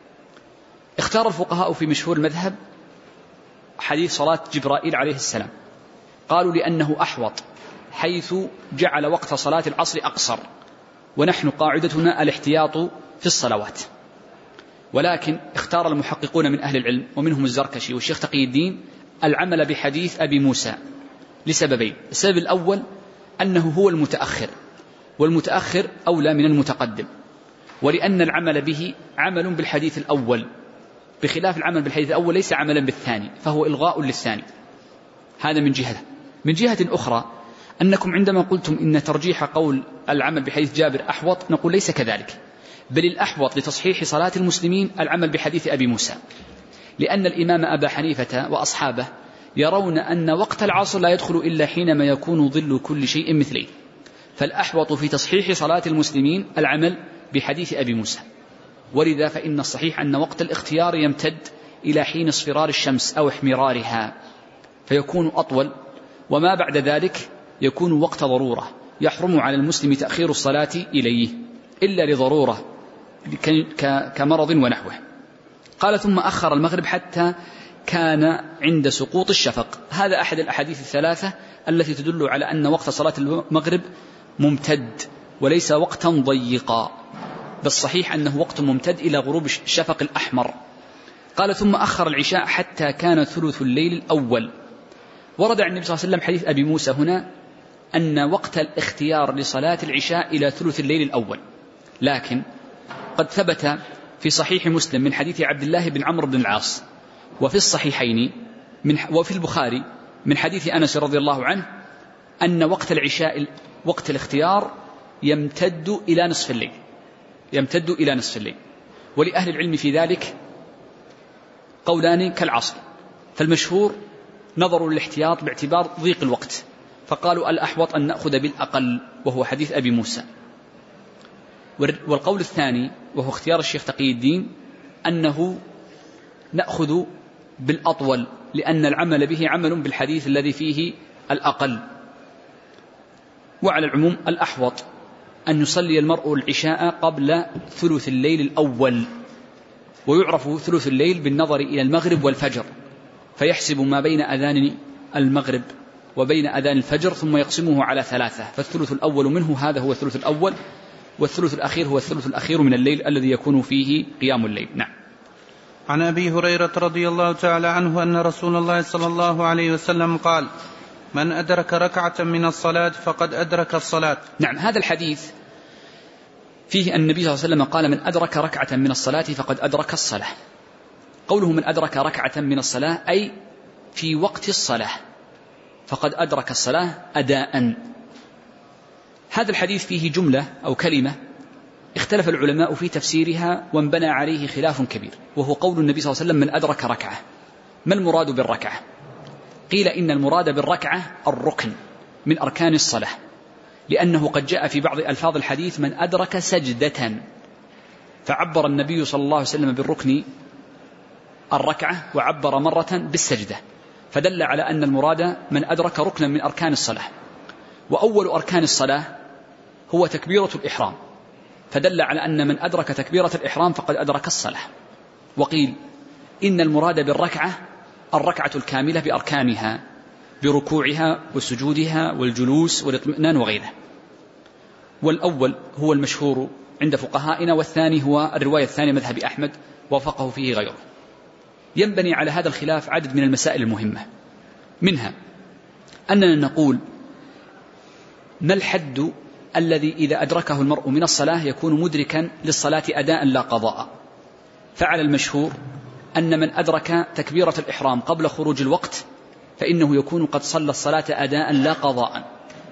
S2: اختار الفقهاء في مشهور المذهب حديث صلاة جبرائيل عليه السلام، قالوا لأنه أحوط، حيث جعل وقت صلاة العصر أقصر، ونحن قاعدتنا الاحتياط في الصلوات. ولكن اختار المحققون من أهل العلم ومنهم الزركشي والشيخ تقي الدين العمل بحديث أبي موسى لسببين: السبب الأول أنه هو المتأخر، والمتأخر أولى من المتقدم، ولأن العمل به عمل بالحديث الأول، بخلاف العمل بالحديث الأول ليس عملا بالثاني، فهو إلغاء للثاني. هذا من جهة. من جهة أخرى أنكم عندما قلتم إن ترجيح قول العمل بحديث جابر أحوط، نقول ليس كذلك، بل الأحوط لتصحيح صلاة المسلمين العمل بحديث أبي موسى، لأن الإمام أبا حنيفة وأصحابه يرون أن وقت العصر لا يدخل إلا حينما يكون ظل كل شيء مثليه، فالأحوط في تصحيح صلاة المسلمين العمل بحديث أبي موسى. ولذا فإن الصحيح أن وقت الاختيار يمتد إلى حين اصفرار الشمس أو احمرارها، فيكون أطول، وما بعد ذلك يكون وقت ضرورة يحرم على المسلم تأخير الصلاة إليه إلا لضرورة كمرض ونحوه. قال: ثم أخر المغرب حتى كان عند سقوط الشفق. هذا أحد الأحاديث الثلاثة التي تدل على أن وقت صلاة المغرب ممتد وليس وقتا ضيقا، بالصحيح أنه وقت ممتد إلى غروب الشفق الأحمر. قال: ثم أخر العشاء حتى كان ثلث الليل الأول. ورد عن النبي صلى الله عليه وسلم حديث أبي موسى هنا أن وقت الاختيار لصلاة العشاء إلى ثلث الليل الأول، لكن قد ثبت في صحيح مسلم من حديث عبد الله بن عمرو بن العاص، وفي الصحيحين وفي البخاري من حديث أنس رضي الله عنه أن وقت العشاء وقت الاختيار يمتد إلى نصف الليل، ولأهل العلم في ذلك قولان كالعصر، فالمشهور نظروا للاحتياط باعتبار ضيق الوقت، فقالوا الأحوط أن نأخذ بالأقل وهو حديث أبي موسى. والقول الثاني وهو اختيار الشيخ تقي الدين أنه نأخذ بالأطول، لأن العمل به عمل بالحديث الذي فيه الأقل. وعلى العموم الأحوط أن يصلي المرء العشاء قبل ثلث الليل الأول، ويعرف ثلث الليل بالنظر إلى المغرب والفجر، فيحسب ما بين أذان المغرب وبين أذان الفجر ثم يقسمه على 3، فالثلث الأول منه هذا هو الثلث الأول، والثلث الأخير هو الثلث الأخير من الليل الذي يكون فيه قيام الليل. نعم.
S1: عن أبي هريرة رضي الله تعالى عنه أن رسول الله صلى الله عليه وسلم قال: من أدرك ركعة من الصلاة فقد أدرك الصلاة.
S2: نعم، هذا الحديث فيه أن النبي صلى الله عليه وسلم قال: من أدرك ركعة من الصلاة فقد أدرك الصلاة. قوله من أدرك ركعة من الصلاة أي في وقت الصلاة، فقد أدرك الصلاة أداء. هذا الحديث فيه جملة أو كلمة اختلف العلماء في تفسيرها وانبنى عليه خلاف كبير، وهو قول النبي صلى الله عليه وسلم: من أدرك ركعة. ما المراد بالركعة؟ قيل إن المراد بالركعة الركن من أركان الصلاة، لأنه قد جاء في بعض ألفاظ الحديث من أدرك سجدة، فعبر النبي صلى الله عليه وسلم بالركن الركعة وعبر مرة بالسجدة، فدل على أن المراد من أدرك ركنا من أركان الصلاة. وأول أركان الصلاة هو تكبيرة الإحرام، فدل على أن من أدرك تكبيرة الإحرام فقد أدرك الصلاة. وقيل إن المراد بالركعة الركعة الكاملة بأركانها، بركوعها وسجودها والجلوس والاطمئنان وغيره. والأول هو المشهور عند فقهائنا، والثاني هو الرواية الثانية مذهب أحمد وافقه فيه غيره. ينبني على هذا الخلاف عدد من المسائل المهمة، منها أننا نقول: ما الحد الذي إذا أدركه المرء من الصلاة يكون مدركا للصلاة أداء لا قضاء؟ فعلى المشهور أن من أدرك تكبيرة الإحرام قبل خروج الوقت فإنه يكون قد صلى الصلاة أداء لا قضاء،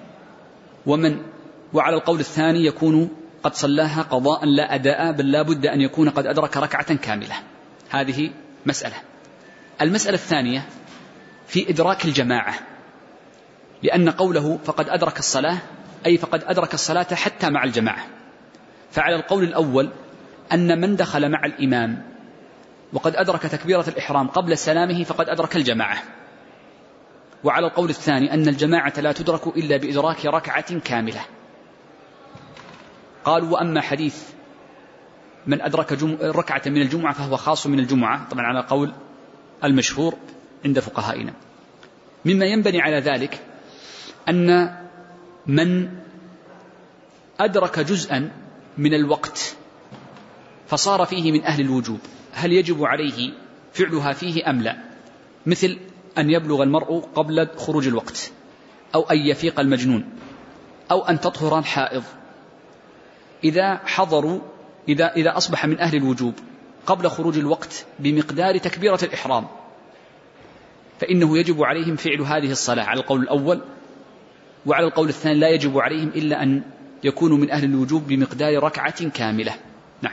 S2: وعلى القول الثاني يكون قد صلاها قضاء لا أداء، بل لا بد أن يكون قد أدرك ركعة كاملة. هذه مسألة. المسألة الثانية في إدراك الجماعة، لأن قوله فقد أدرك الصلاة أي فقد أدرك الصلاة حتى مع الجماعة. فعلى القول الأول أن من دخل مع الإمام وقد أدرك تكبيرة الإحرام قبل سلامه فقد أدرك الجماعة. وعلى القول الثاني أن الجماعة لا تدرك إلا بإدراك ركعة كاملة. قالوا: وأما حديث من أدرك ركعة من الجمعة فهو خاص من الجمعة، طبعا على قول المشهور عند فقهائنا. مما ينبني على ذلك أن من أدرك جزءا من الوقت فصار فيه من أهل الوجوب، هل يجب عليه فعلها فيه أم لا؟ مثل أن يبلغ المرء قبل خروج الوقت، أو أن يفيق المجنون، أو أن تطهر الحائض. إذا أصبح من أهل الوجوب قبل خروج الوقت بمقدار تكبيرة الإحرام فإنه يجب عليهم فعل هذه الصلاة على القول الأول. وعلى القول الثاني لا يجب عليهم إلا أن يكونوا من أهل الوجوب بمقدار ركعة كاملة. نعم.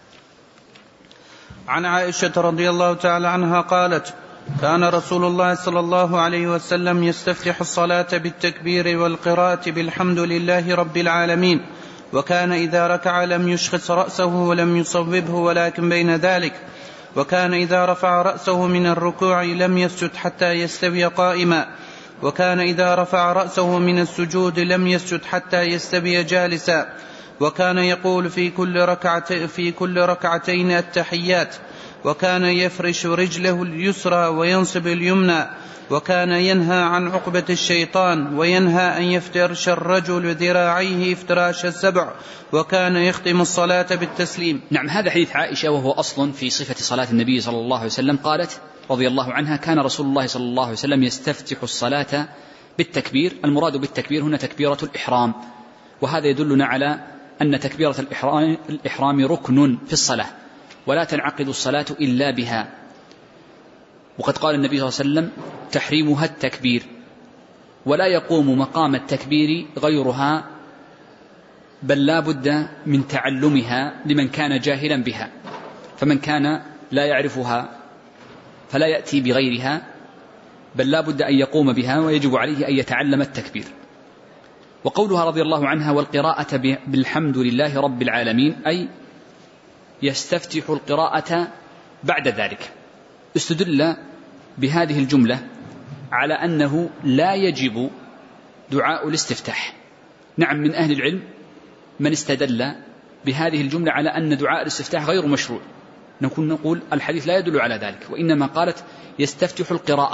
S1: عن عائشة رضي الله تعالى عنها قالت: كان رسول الله صلى الله عليه وسلم يستفتح الصلاة بالتكبير والقراءة بالحمد لله رب العالمين، وكان إذا ركع لم يشخص رأسه ولم يصوبه ولكن بين ذلك، وكان إذا رفع رأسه من الركوع لم يسجد حتى يستوي قائما، وكان إذا رفع رأسه من السجود لم يسجد حتى يستوي جالسا، وكان يقول في كل ركعتين التحيات، وكان يفرش رجله اليسرى وينصب اليمنى، وكان ينهى عن عقبة الشيطان، وينهى أن يفترش الرجل ذراعيه افتراش السبع، وكان يختم الصلاة بالتسليم.
S2: نعم، هذا حديث عائشة وهو أصل في صفة صلاة النبي صلى الله عليه وسلم. قالت رضي الله عنها: كان رسول الله صلى الله عليه وسلم يستفتح الصلاة بالتكبير. المراد بالتكبير هنا تكبيرة الإحرام، وهذا يدلنا على أن تكبيرة الإحرام ركن في الصلاة، ولا تنعقد الصلاة إلا بها. وقد قال النبي صلى الله عليه وسلم: تحريمها التكبير، ولا يقوم مقام التكبير غيرها، بل لا بد من تعلمها لمن كان جاهلا بها، فمن كان لا يعرفها فلا يأتي بغيرها، بل لا بد أن يقوم بها، ويجب عليه أن يتعلم التكبير. وقولها رضي الله عنها والقراءة بالحمد لله رب العالمين أي يستفتح القراءة بعد ذلك. استدل بهذه الجملة على أنه لا يجب دعاء الاستفتاح. نعم، من أهل العلم من استدل بهذه الجملة على أن دعاء الاستفتاح غير مشروع، نقول الحديث لا يدل على ذلك، وإنما قالت يستفتح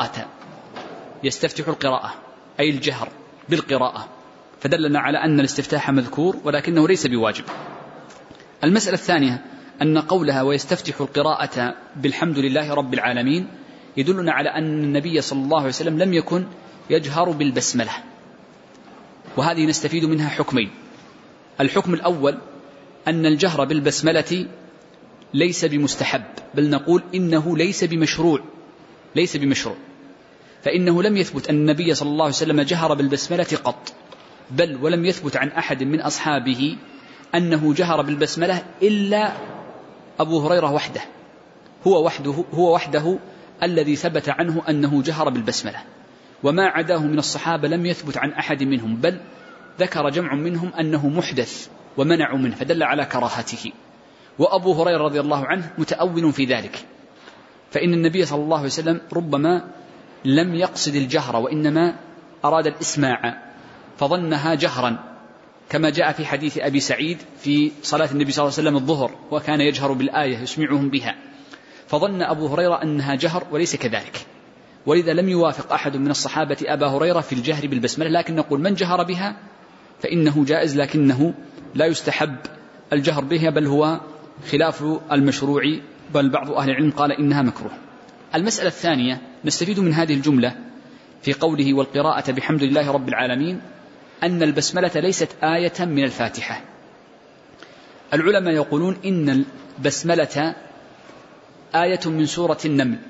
S2: القراءة أي الجهر بالقراءة، فدلنا على أن الاستفتاح مذكور ولكنه ليس بواجب. المسألة الثانية أن قولها ويستفتح القراءة بالحمد لله رب العالمين يدلنا على أن النبي صلى الله عليه وسلم لم يكن يجهر بالبسملة، وهذه نستفيد منها حكمين. الحكم الأول أن الجهر بالبسملة ليس بمستحب، بل نقول إنه ليس بمشروع، فإنه لم يثبت أن النبي صلى الله عليه وسلم جهر بالبسملة قط، بل ولم يثبت عن أحد من أصحابه أنه جهر بالبسملة إلا أبو هريرة وحده، هو وحده الذي ثبت عنه أنه جهر بالبسملة، وما عداه من الصحابة لم يثبت عن أحد منهم، بل ذكر جمع منهم أنه محدث ومنعوا منه، فدل على كراهته. وأبو هريرة رضي الله عنه متأول في ذلك، فإن النبي صلى الله عليه وسلم ربما لم يقصد الجهر وإنما أراد الإسماع فظنها جهرا، كما جاء في حديث أبي سعيد في صلاة النبي صلى الله عليه وسلم الظهر وكان يجهر بالآية يسمعهم بها، فظن أبو هريرة أنها جهر وليس كذلك، ولذا لم يوافق أحد من الصحابة أبا هريرة في الجهر بالبسملة، لكن نقول من جهر بها فإنه جائز، لكنه لا يستحب الجهر بها، بل هو خلاف المشروع، بل بعض أهل العلم قال إنها مكروه. المسألة الثانية نستفيد من هذه الجملة في قوله والقراءة بحمد لله رب العالمين أن البسملة ليست آية من الفاتحة. العلماء يقولون إن البسملة آية من سورة النمل،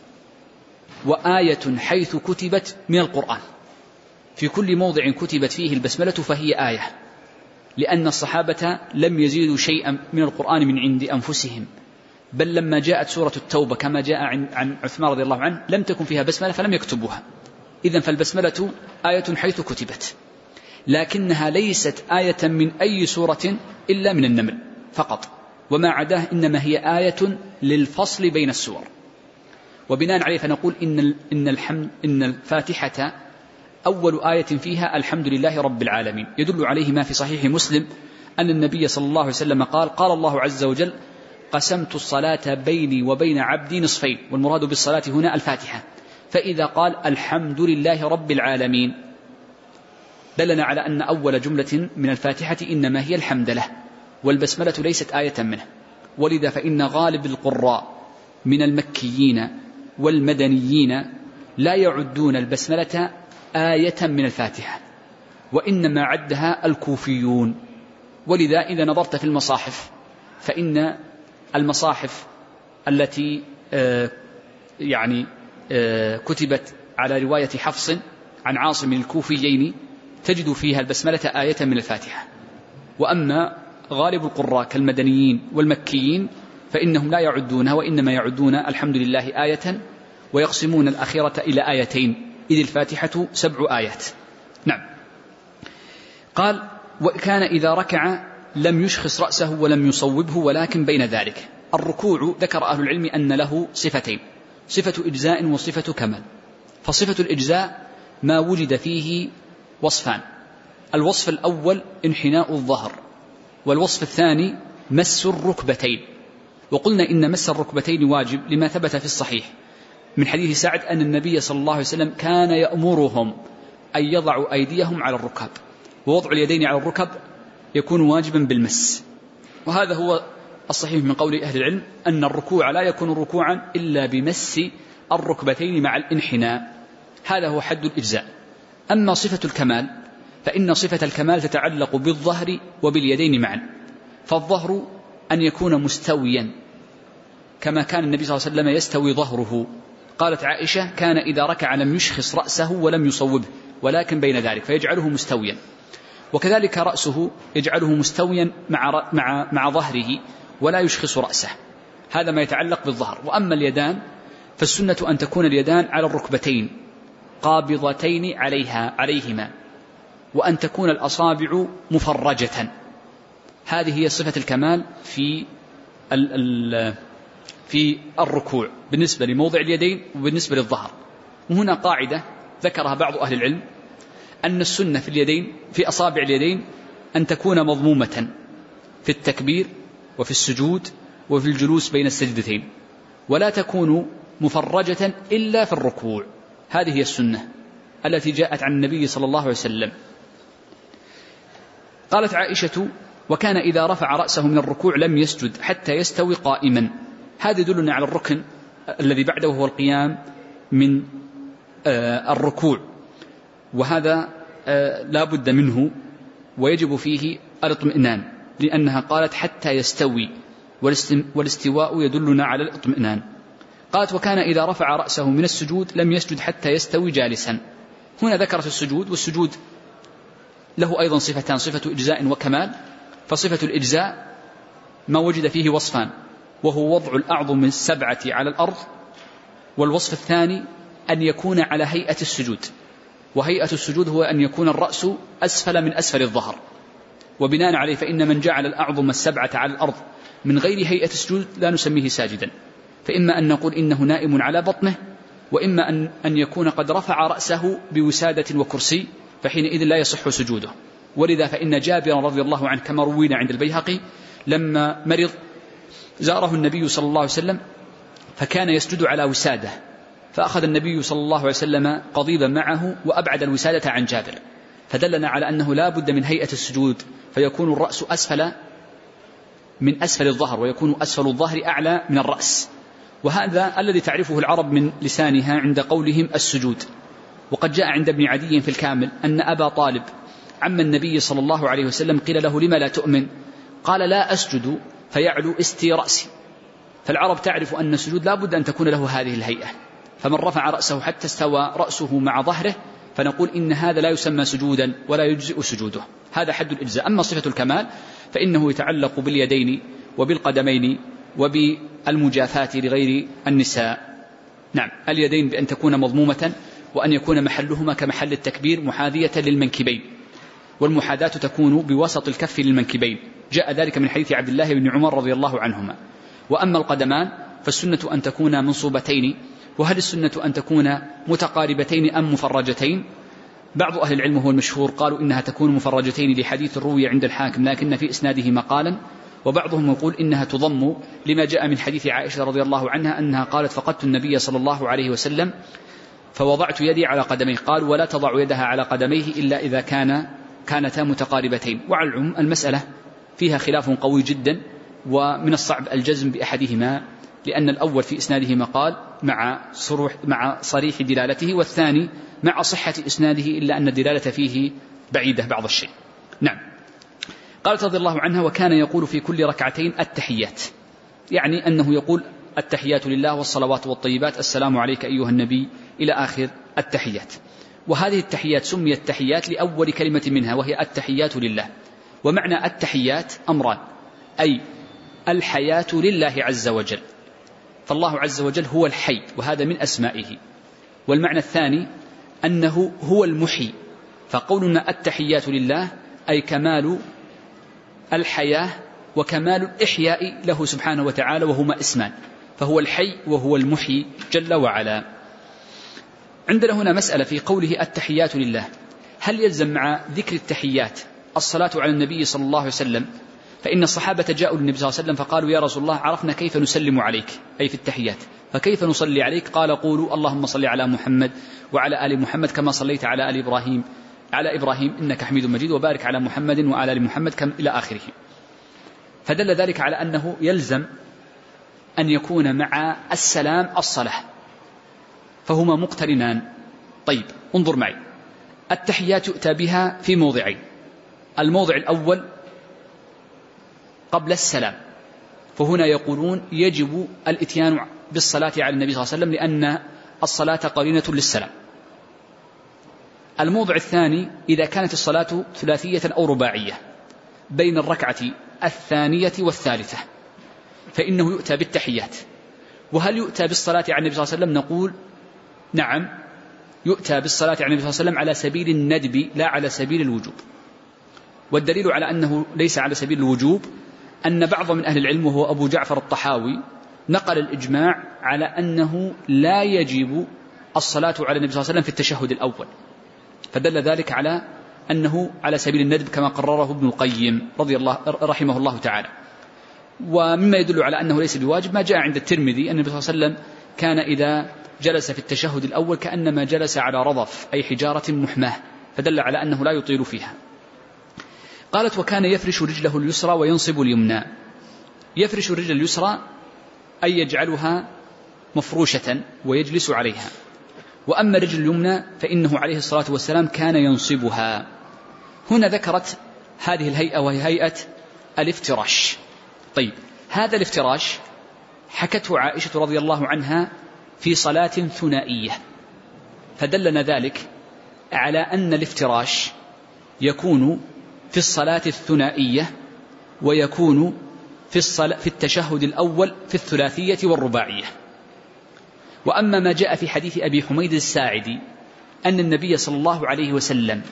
S2: وآية حيث كتبت من القرآن، في كل موضع كتبت فيه البسملة فهي آية، لأن الصحابة لم يزيدوا شيئا من القرآن من عند أنفسهم، بل لما جاءت سورة التوبة كما جاء عن عثمان رضي الله عنه لم تكن فيها بسملة فلم يكتبوها. إذن فالبسملة آية حيث كتبت، لكنها ليست آية من أي سورة إلا من النمل فقط، وما عداه إنما هي آية للفصل بين السور. وبناء عليه فنقول إن الفاتحة أول آية فيها الحمد لله رب العالمين، يدل عليه ما في صحيح مسلم أن النبي صلى الله عليه وسلم قال الله عز وجل قسمت الصلاة بيني وبين عبدي نصفين، والمراد بالصلاة هنا الفاتحة، فإذا قال الحمد لله رب العالمين دلنا على أن أول جملة من الفاتحة إنما هي الحمد له، والبسملة ليست آية منه، ولذا فإن غالب القراء من المكيين والمدنيين لا يعدون البسملة آية من الفاتحة، وإنما عدها الكوفيون. ولذا إذا نظرت في المصاحف فإن المصاحف التي كتبت على رواية حفص عن عاصم الكوفيين تجد فيها البسملة آية من الفاتحة، وأما غالب القراء كالمدنيين والمكيين فإنهم لا يعدونها، وإنما يعدون الحمد لله آية، ويقسمون الأخيرة إلى آيتين، إذ الفاتحة 7 آيات. نعم. قال وكان إذا ركع لم يشخص رأسه ولم يصوبه ولكن بين ذلك. الركوع ذكر أهل العلم أن له صفتين، صفة إجزاء وصفة كمال. فصفة الإجزاء ما وجد فيه وصفان، الوصف الأول انحناء الظهر، والوصف الثاني مس الركبتين. وقلنا إن مس الركبتين واجب لما ثبت في الصحيح من حديث سعد أن النبي صلى الله عليه وسلم كان يأمرهم أن يضعوا أيديهم على الركب، ووضع اليدين على الركب يكون واجبا بالمس. وهذا هو الصحيح من قول أهل العلم أن الركوع لا يكون ركوعا إلا بمس الركبتين مع الانحناء، هذا هو حد الإجزاء. أما صفة الكمال فإن صفة الكمال تتعلق بالظهر وباليدين معا، فالظهر أن يكون مستويا كما كان النبي صلى الله عليه وسلم يستوي ظهره. قالت عائشة كان إذا ركع لم يشخص رأسه ولم يصوبه ولكن بين ذلك، فيجعله مستويا. وكذلك رأسه يجعله مستويا مع ظهره ولا يشخص رأسه، هذا ما يتعلق بالظهر. وأما اليدان فالسنة أن تكون اليدان على الركبتين قابضتين عليهما، وأن تكون الأصابع مفرجة. هذه هي صفة الكمال في الركوع بالنسبة لموضع اليدين وبالنسبة للظهر. وهنا قاعدة ذكرها بعض أهل العلم، أن السنة في اليدين في أصابع اليدين أن تكون مضمومة في التكبير وفي السجود وفي الجلوس بين السجدتين، ولا تكون مفرجة إلا في الركوع. هذه هي السنة التي جاءت عن النبي صلى الله عليه وسلم. قالت عائشة: وكان إذا رفع رأسه من الركوع لم يسجد حتى يستوي قائما. هذا يدلنا على الركن الذي بعده هو القيام من الركوع، وهذا لا بد منه ويجب فيه الاطمئنان، لأنها قالت حتى يستوي، والاستواء يدلنا على الاطمئنان. قالت: وكان إذا رفع رأسه من السجود لم يسجد حتى يستوي جالسا. هنا ذكرت السجود، والسجود له أيضا صفتان: صفة إجزاء وكمال. فصفة الإجزاء ما وجد فيه وصفان، وهو وضع الأعظم السبعة على الأرض، والوصف الثاني أن يكون على هيئة السجود. وهيئة السجود هو أن يكون الرأس أسفل من أسفل الظهر، وبناء عليه فإن من جعل الأعظم السبعة على الأرض من غير هيئة السجود لا نسميه ساجدا، فإما أن نقول إنه نائم على بطنه، وإما أن يكون قد رفع رأسه بوسادة وكرسي، فحينئذ لا يصح سجوده. ولذا فإن جابر رضي الله عنه كما روينا عند البيهقي لما مرض زاره النبي صلى الله عليه وسلم فكان يسجد على وسادة، فأخذ النبي صلى الله عليه وسلم قضيبا معه وأبعد الوسادة عن جابر، فدلنا على أنه لا بد من هيئة السجود، فيكون الرأس أسفل من أسفل الظهر، ويكون أسفل الظهر أعلى من الرأس. وهذا الذي تعرفه العرب من لسانها عند قولهم السجود. وقد جاء عند ابن عدي في الكامل أن أبا طالب عم النبي صلى الله عليه وسلم قيل له: لما لا تؤمن؟ قال: لا أسجد فيعلو استي رأسي. فالعرب تعرف أن السجود لا بد أن تكون له هذه الهيئة، فمن رفع رأسه حتى استوى رأسه مع ظهره فنقول إن هذا لا يسمى سجودا ولا يجزئ سجوده. هذا حد الإجزاء. أما صفة الكمال فإنه يتعلق باليدين وبالقدمين وبالمجافاة لغير النساء. نعم، اليدين بأن تكون مضمومة، وأن يكون محلهما كمحل التكبير محاذية للمنكبين، والمحاذاة تكون بوسط الكف للمنكبين، جاء ذلك من حديث عبد الله بن عمر رضي الله عنهما. وأما القدمان فالسنة أن تكون منصوبتين. وهل السنة أن تكون متقاربتين أم مفرجتين؟ بعض أهل العلم هو المشهور قالوا إنها تكون مفرجتين لحديث الروي عند الحاكم لكن في إسناده مقالا، وبعضهم يقول إنها تضم لما جاء من حديث عائشة رضي الله عنها أنها قالت: فقدت النبي صلى الله عليه وسلم فوضعت يدي على قدميه. قال: ولا تضع يدها على قدميه إلا إذا كانتا متقاربتين. وعلى العموم المسألة فيها خلاف قوي جدا، ومن الصعب الجزم بأحدهما، لأن الأول في إسناده مقال مع صريح دلالته، والثاني مع صحة إسناده إلا أن الدلالة فيه بعيدة بعض الشيء. نعم. قالت رضي الله عنها: وكان يقول في كل ركعتين التحيات، يعني أنه يقول التحيات لله والصلوات والطيبات، السلام عليك أيها النبي، إلى آخر التحيات. وهذه التحيات سميت تحيات لأول كلمة منها وهي التحيات لله. ومعنى التحيات أمران: أي الحياة لله عز وجل، فالله عز وجل هو الحي وهذا من أسمائه. والمعنى الثاني أنه هو المحيي، فقولنا التحيات لله أي كمال الحياة وكمال الإحياء له سبحانه وتعالى، وهما اسمان، فهو الحي وهو المحيي جل وعلا. عندنا هنا مسألة في قوله التحيات لله، هل يلزم مع ذكر التحيات الصلاة على النبي صلى الله عليه وسلم؟ فإن الصحابة جاءوا للنبي صلى الله عليه وسلم فقالوا: يا رسول الله، عرفنا كيف نسلم عليك أي في التحيات، فكيف نصلي عليك؟ قال: قولوا اللهم صل على محمد وعلى آل محمد كما صليت على آل إبراهيم إنك حميد مجيد، وبارك على محمد وعلى آل محمد إلى آخره. فدل ذلك على أنه يلزم أن يكون مع السلام الصلاة، فهما مقترنان. طيب، انظر معي، التحيات يؤتى بها في موضعين: الموضع الأول قبل السلام، فهنا يقولون يجب الاتيان بالصلاة على النبي صلى الله عليه وسلم لأن الصلاة قرينة للسلام. الموضع الثاني إذا كانت الصلاة ثلاثية أو رباعية بين الركعة الثانية والثالثة فإنه يؤتى بالتحيات. وهل يؤتى بالصلاة على النبي صلى الله عليه وسلم؟ نقول نعم، يؤتى بالصلاة على النبي صلى الله عليه وسلم على سبيل الندب لا على سبيل الوجوب. والدليل على أنه ليس على سبيل الوجوب أن بعض من أهل العلم وهو أبو جعفر الطحاوي نقل الإجماع على أنه لا يجب الصلاة على النبي صلى الله عليه وسلم في التشهد الأول، فدل ذلك على أنه على سبيل الندب كما قرره ابن القيم رحمه الله تعالى. ومما يدل على أنه ليس بواجب ما جاء عند الترمذي أن النبي صلى الله عليه وسلم كان إذا جلس في التشهد الأول كأنما جلس على رضف أي حجارة محماة، فدل على أنه لا يطيل فيها. قالت وكان يفرش رجله اليسرى وينصب اليمنى. يفرش الرجل اليسرى أي يجعلها مفروشة ويجلس عليها، وأما الرجل اليمنى فإنه عليه الصلاة والسلام كان ينصبها. هنا ذكرت هذه الهيئة وهي هيئة الافتراش. طيب هذا الافتراش حكته عائشة رضي الله عنها في صلاة ثنائية، فدلنا ذلك على أن الافتراش يكون في الصلاة الثنائية ويكون في التشهد الأول في الثلاثية والرباعية. وأما ما جاء في حديث أبي حميد الساعدي أن النبي صلى الله عليه وسلم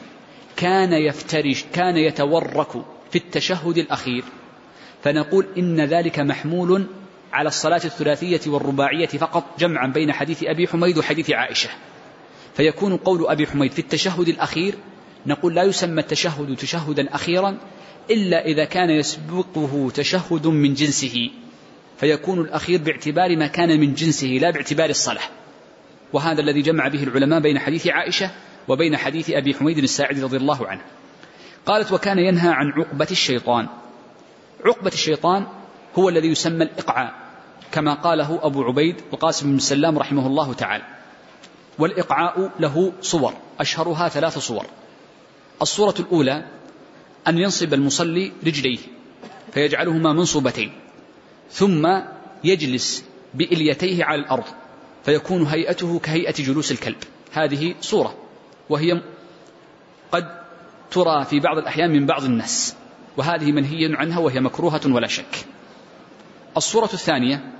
S2: كان يتورك في التشهد الأخير، فنقول إن ذلك محمول على الصلاة الثلاثية والرباعية فقط، جمعا بين حديث أبي حميد وحديث عائشة. فيكون قول أبي حميد في التشهد الأخير نقول لا يسمى التشهد تشهدا أخيرا إلا إذا كان يسبقه تشهد من جنسه، فيكون الأخير باعتبار ما كان من جنسه لا باعتبار الصلاة. وهذا الذي جمع به العلماء بين حديث عائشة وبين حديث أبي حميد الساعدي رضي الله عنه. قالت وكان ينهى عن عقبة الشيطان. عقبة الشيطان هو الذي يسمى الإقعاء كما قاله أبو عبيد القاسم بن سلام رحمه الله تعالى. والإقعاء له صور أشهرها 3 صور. الصورة الأولى أن ينصب المصلي رجليه فيجعلهما منصوبتين ثم يجلس بإليتيه على الأرض فيكون هيئته كهيئة جلوس الكلب. هذه صورة وهي قد ترى في بعض الأحيان من بعض الناس، وهذه منهي عنها وهي مكروهة ولا شك. الصورة الثانية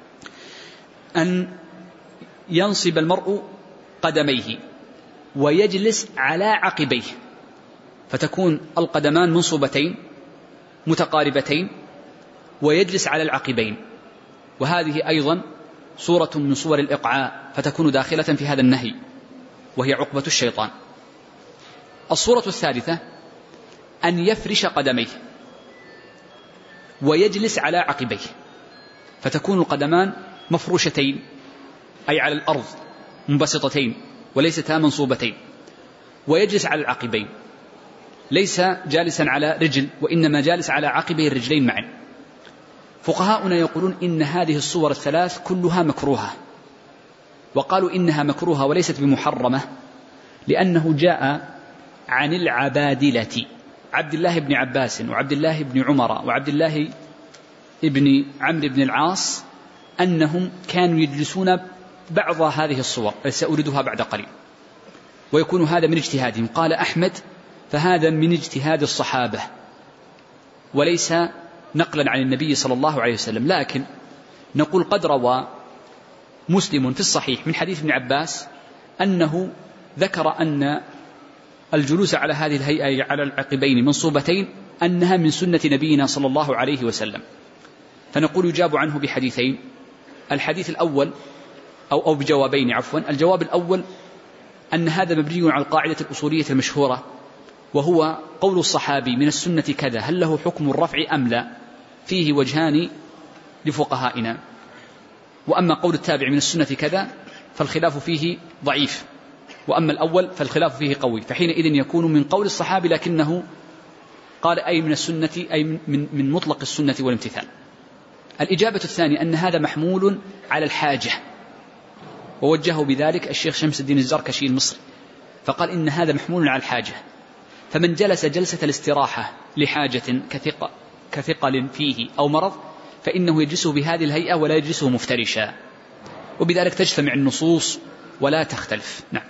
S2: أن ينصب المرء قدميه ويجلس على عقبيه فتكون القدمان منصوبتين متقاربتين ويجلس على العقبين، وهذه أيضا صورة من صور الإقعاء فتكون داخلة في هذا النهي وهي عقبة الشيطان. الصورة الثالثة أن يفرش قدميه ويجلس على عقبيه فتكون القدمان مفروشتين أي على الأرض منبسطتين وليستا منصوبتين، ويجلس على العقبين ليس جالسا على رجل وإنما جالس على عقبه الرجلين معا. فقهاؤنا يقولون إن هذه الصور الثلاث كلها مكروهة، وقالوا إنها مكروهة وليست بمحرمة لأنه جاء عن العبادلة عبد الله بن عباس وعبد الله بن عمر وعبد الله بن عمرو بن العاص أنهم كانوا يجلسون بعض هذه الصور سأوردها بعد قليل، ويكون هذا من اجتهادهم. قال أحمد فهذا من اجتهاد الصحابة وليس نقلا عن النبي صلى الله عليه وسلم، لكن نقول قد روى مسلم في الصحيح من حديث ابن عباس أنه ذكر أن الجلوس على هذه الهيئة على العقبين منصوبتين أنها من سنة نبينا صلى الله عليه وسلم. فنقول يجاب عنه بحديثين، الحديث الأول أو بجوابين عفوا. الجواب الأول أن هذا مبني على القاعدة الأصولية المشهورة وهو قول الصحابي من السنة كذا هل له حكم الرفع أم لا، فيه وجهان لفقهائنا. وأما قول التابع من السنة كذا فالخلاف فيه ضعيف، وأما الأول فالخلاف فيه قوي، فحينئذ يكون من قول الصحابي لكنه قال أي من السنة أي من مطلق السنة والامتثال. الإجابة الثانية أن هذا محمول على الحاجة، ووجهه بذلك الشيخ شمس الدين الزركشي المصري فقال إن هذا محمول على الحاجة، فمن جلس جلسة الاستراحة لحاجة كثقل فيه أو مرض فإنه يجلسه بهذه الهيئة ولا يجلسه مفترشا، وبذلك تجتمع النصوص ولا تختلف. نعم.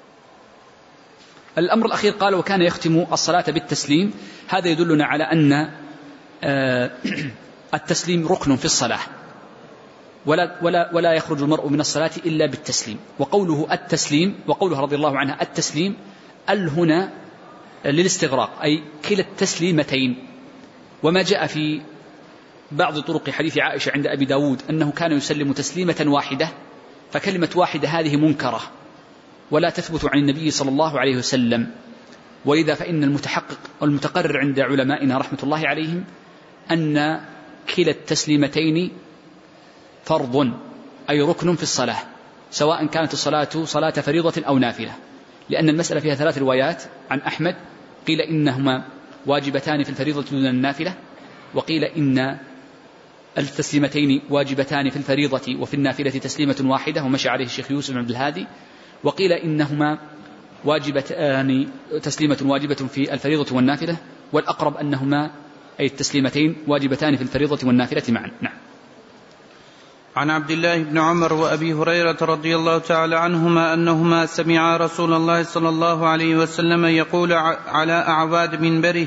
S2: الأمر الأخير قال وكان يختم الصلاة بالتسليم. هذا يدلنا على أن التسليم ركن في الصلاة، ولا يخرج المرء من الصلاة إلا بالتسليم. وقوله التسليم، وقوله رضي الله عنها التسليم، هنا للاستغراق، أي كلا التسليمتين. وما جاء في بعض طرق حديث عائشة عند أبي داود أنه كان يسلم تسليمة واحدة، فكلمة واحدة هذه منكرة ولا تثبت عن النبي صلى الله عليه وسلم. ولذا فإن المتحقق والمتقرر عند علمائنا رحمة الله عليهم أن كلا التسليمتين فرض، أي ركن في الصلاة، سواء كانت الصلاة صلاة فريضة أو نافلة، لأن المسألة فيها 3 روايات عن أحمد، قيل إنهما واجبتان في الفريضة دون النافلة، وقيل إن التسليمتين واجبتان في الفريضة وفي النافلة تسليمة واحدة، ومشى عليه الشيخ يوسف بن عبد الهادي، وقيل إنهما واجبتان تسليمة واجبة في الفريضة والنافلة، والأقرب أنهما أي التسليمتين واجبتان في الفريضة والنافلة معا. نعم.
S1: عن عبد الله بن عمر وأبي هريرة رضي الله تعالى عنهما أنهما سمعا رسول الله صلى الله عليه وسلم يقول على أعواد منبره: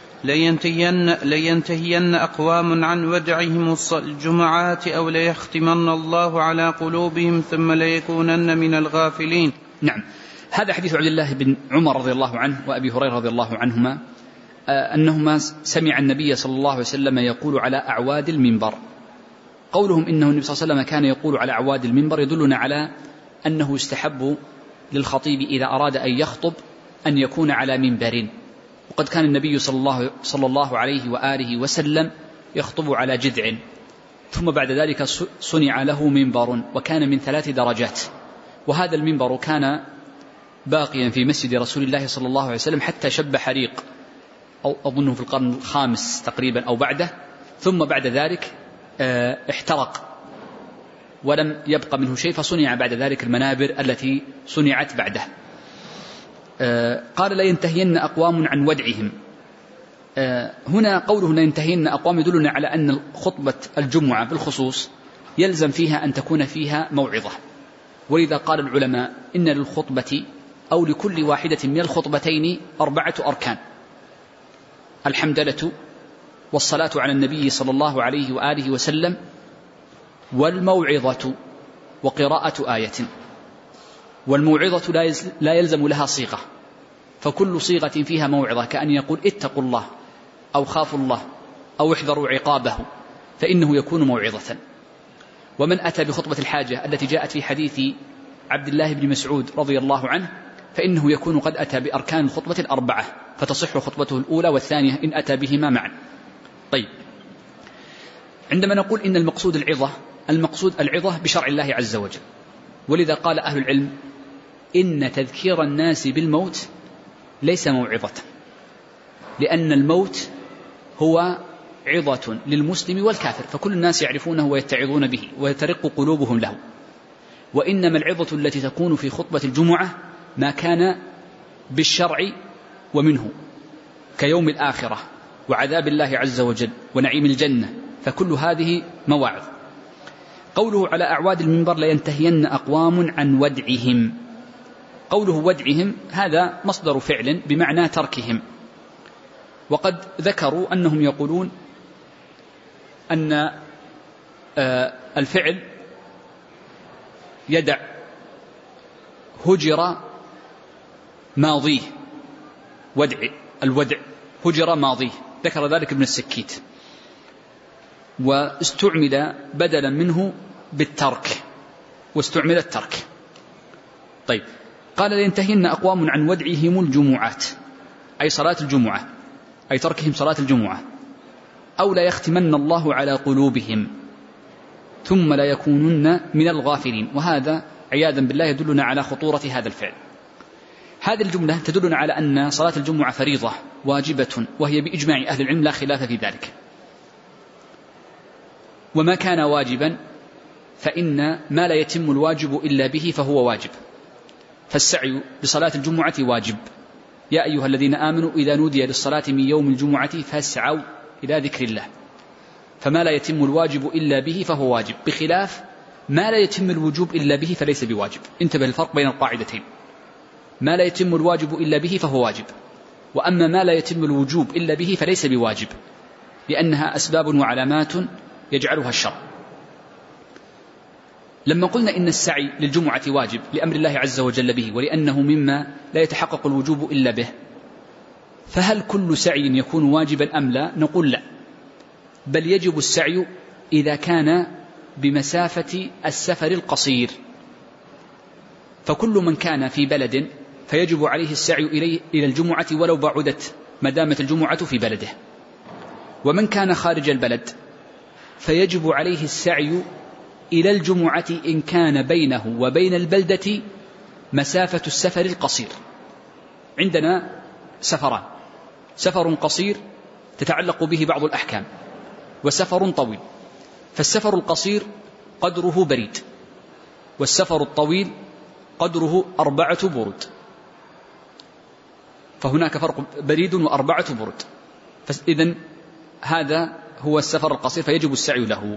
S1: لينتهين أقوام عن ودعهم الجمعات أو ليختمن الله على قلوبهم ثم ليكونن من الغافلين.
S2: نعم. هذا حديث عبد الله بن عمر رضي الله عنه وأبي هريرة رضي الله عنهما أنهما سمع النبي صلى الله عليه وسلم يقول على أعواد المنبر. قولهم إنه النبي صلى الله عليه وسلم كان يقول على أعواد المنبر يدلنا على أنه يستحب للخطيب إذا أراد أن يخطب أن يكون على منبر، وقد كان النبي صلى الله عليه وآله وسلم يخطب على جذع، ثم بعد ذلك صنع له منبر، وكان من 3 درجات، وهذا المنبر كان باقيا في مسجد رسول الله صلى الله عليه وسلم حتى شب حريق، أو أظنه في القرن الخامس تقريبا أو بعده، ثم بعد ذلك احترق ولم يبق منه شيء، فصنع بعد ذلك المنابر التي صنعت بعده. قال: لينتهين أقوام عن ودعهم. هنا قوله لينتهين أقوام يدلنا على أن خطبة الجمعة بالخصوص يلزم فيها أن تكون فيها موعظة، ولذا قال العلماء إن للخطبة أو لكل واحدة من الخطبتين 4 أركان: الحمدلة، والصلاة على النبي صلى الله عليه وآله وسلم، والموعظة، وقراءة آية. والموعظة لا يلزم لها صيغة، فكل صيغة فيها موعظة كأن يقول اتقوا الله أو خافوا الله أو احذروا عقابه فإنه يكون موعظة. ومن أتى بخطبة الحاجة التي جاءت في حديث عبد الله بن مسعود رضي الله عنه فإنه يكون قد أتى بأركان الخطبة 4، فتصح خطبته الأولى والثانية إن أتى بهما معا. طيب، عندما نقول إن المقصود العظة بشرع الله عز وجل، ولذا قال أهل العلم إن تذكير الناس بالموت ليس موعظة، لأن الموت هو عظة للمسلم والكافر، فكل الناس يعرفونه ويتعظون به ويترق قلوبهم له. وإنما العظة التي تكون في خطبة الجمعة ما كان بالشرع ومنه، كيوم الآخرة وعذاب الله عز وجل ونعيم الجنة، فكل هذه مواعظ. قوله على أعواد المنبر لينتهين أقوام عن ودعهم، قوله ودعهم هذا مصدر فعل بمعنى تركهم، وقد ذكروا أنهم يقولون أن الفعل يدع هجر ماضيه، الودع هجر ماضيه، ذكر ذلك ابن السكيت، واستعمل بدلا منه بالترك، واستعمل الترك. طيب، قال لينتهين أقوام عن ودعهم الجمعات، أي صلاة الجمعة، أي تركهم صلاة الجمعة، أو لا يختمن الله على قلوبهم ثم لا يكونن من الغافلين. وهذا عياذا بالله يدلنا على خطورة هذا الفعل. هذه الجملة تدلنا على أن صلاة الجمعة فريضة واجبة، وهي بإجماع أهل العلم لا خلاف في ذلك. وما كان واجبا فإن ما لا يتم الواجب إلا به فهو واجب، فالسعي بصلاة الجمعة واجب. يا أيها الذين آمنوا إذا نودي للصلاة من يوم الجمعة فاسعوا إلى ذكر الله، فما لا يتم الواجب إلا به فهو واجب، بخلاف ما لا يتم الوجوب إلا به فليس بواجب. انتبه الفرق بين القاعدتين: ما لا يتم الواجب إلا به فهو واجب، وأما ما لا يتم الوجوب إلا به فليس بواجب، لأنها أسباب وعلامات يجعلها الشرع. لما قلنا إن السعي للجمعة واجب لأمر الله عز وجل به ولأنه مما لا يتحقق الوجوب إلا به، فهل كل سعي يكون واجبا أم لا؟ نقول لا، بل يجب السعي إذا كان بمسافة السفر القصير، فكل من كان في بلد فيجب عليه السعي إلى الجمعة ولو بعدت ما دامت الجمعة في بلده، ومن كان خارج البلد فيجب عليه السعي إلى الجمعة إن كان بينه وبين البلدة مسافة السفر القصير. عندنا سفران، سفر قصير تتعلق به بعض الأحكام، وسفر طويل، فالسفر القصير قدره بريد، والسفر الطويل قدره 4 برود، فهناك فرق بريد و4 برود، فإذن هذا هو السفر القصير فيجب السعي له.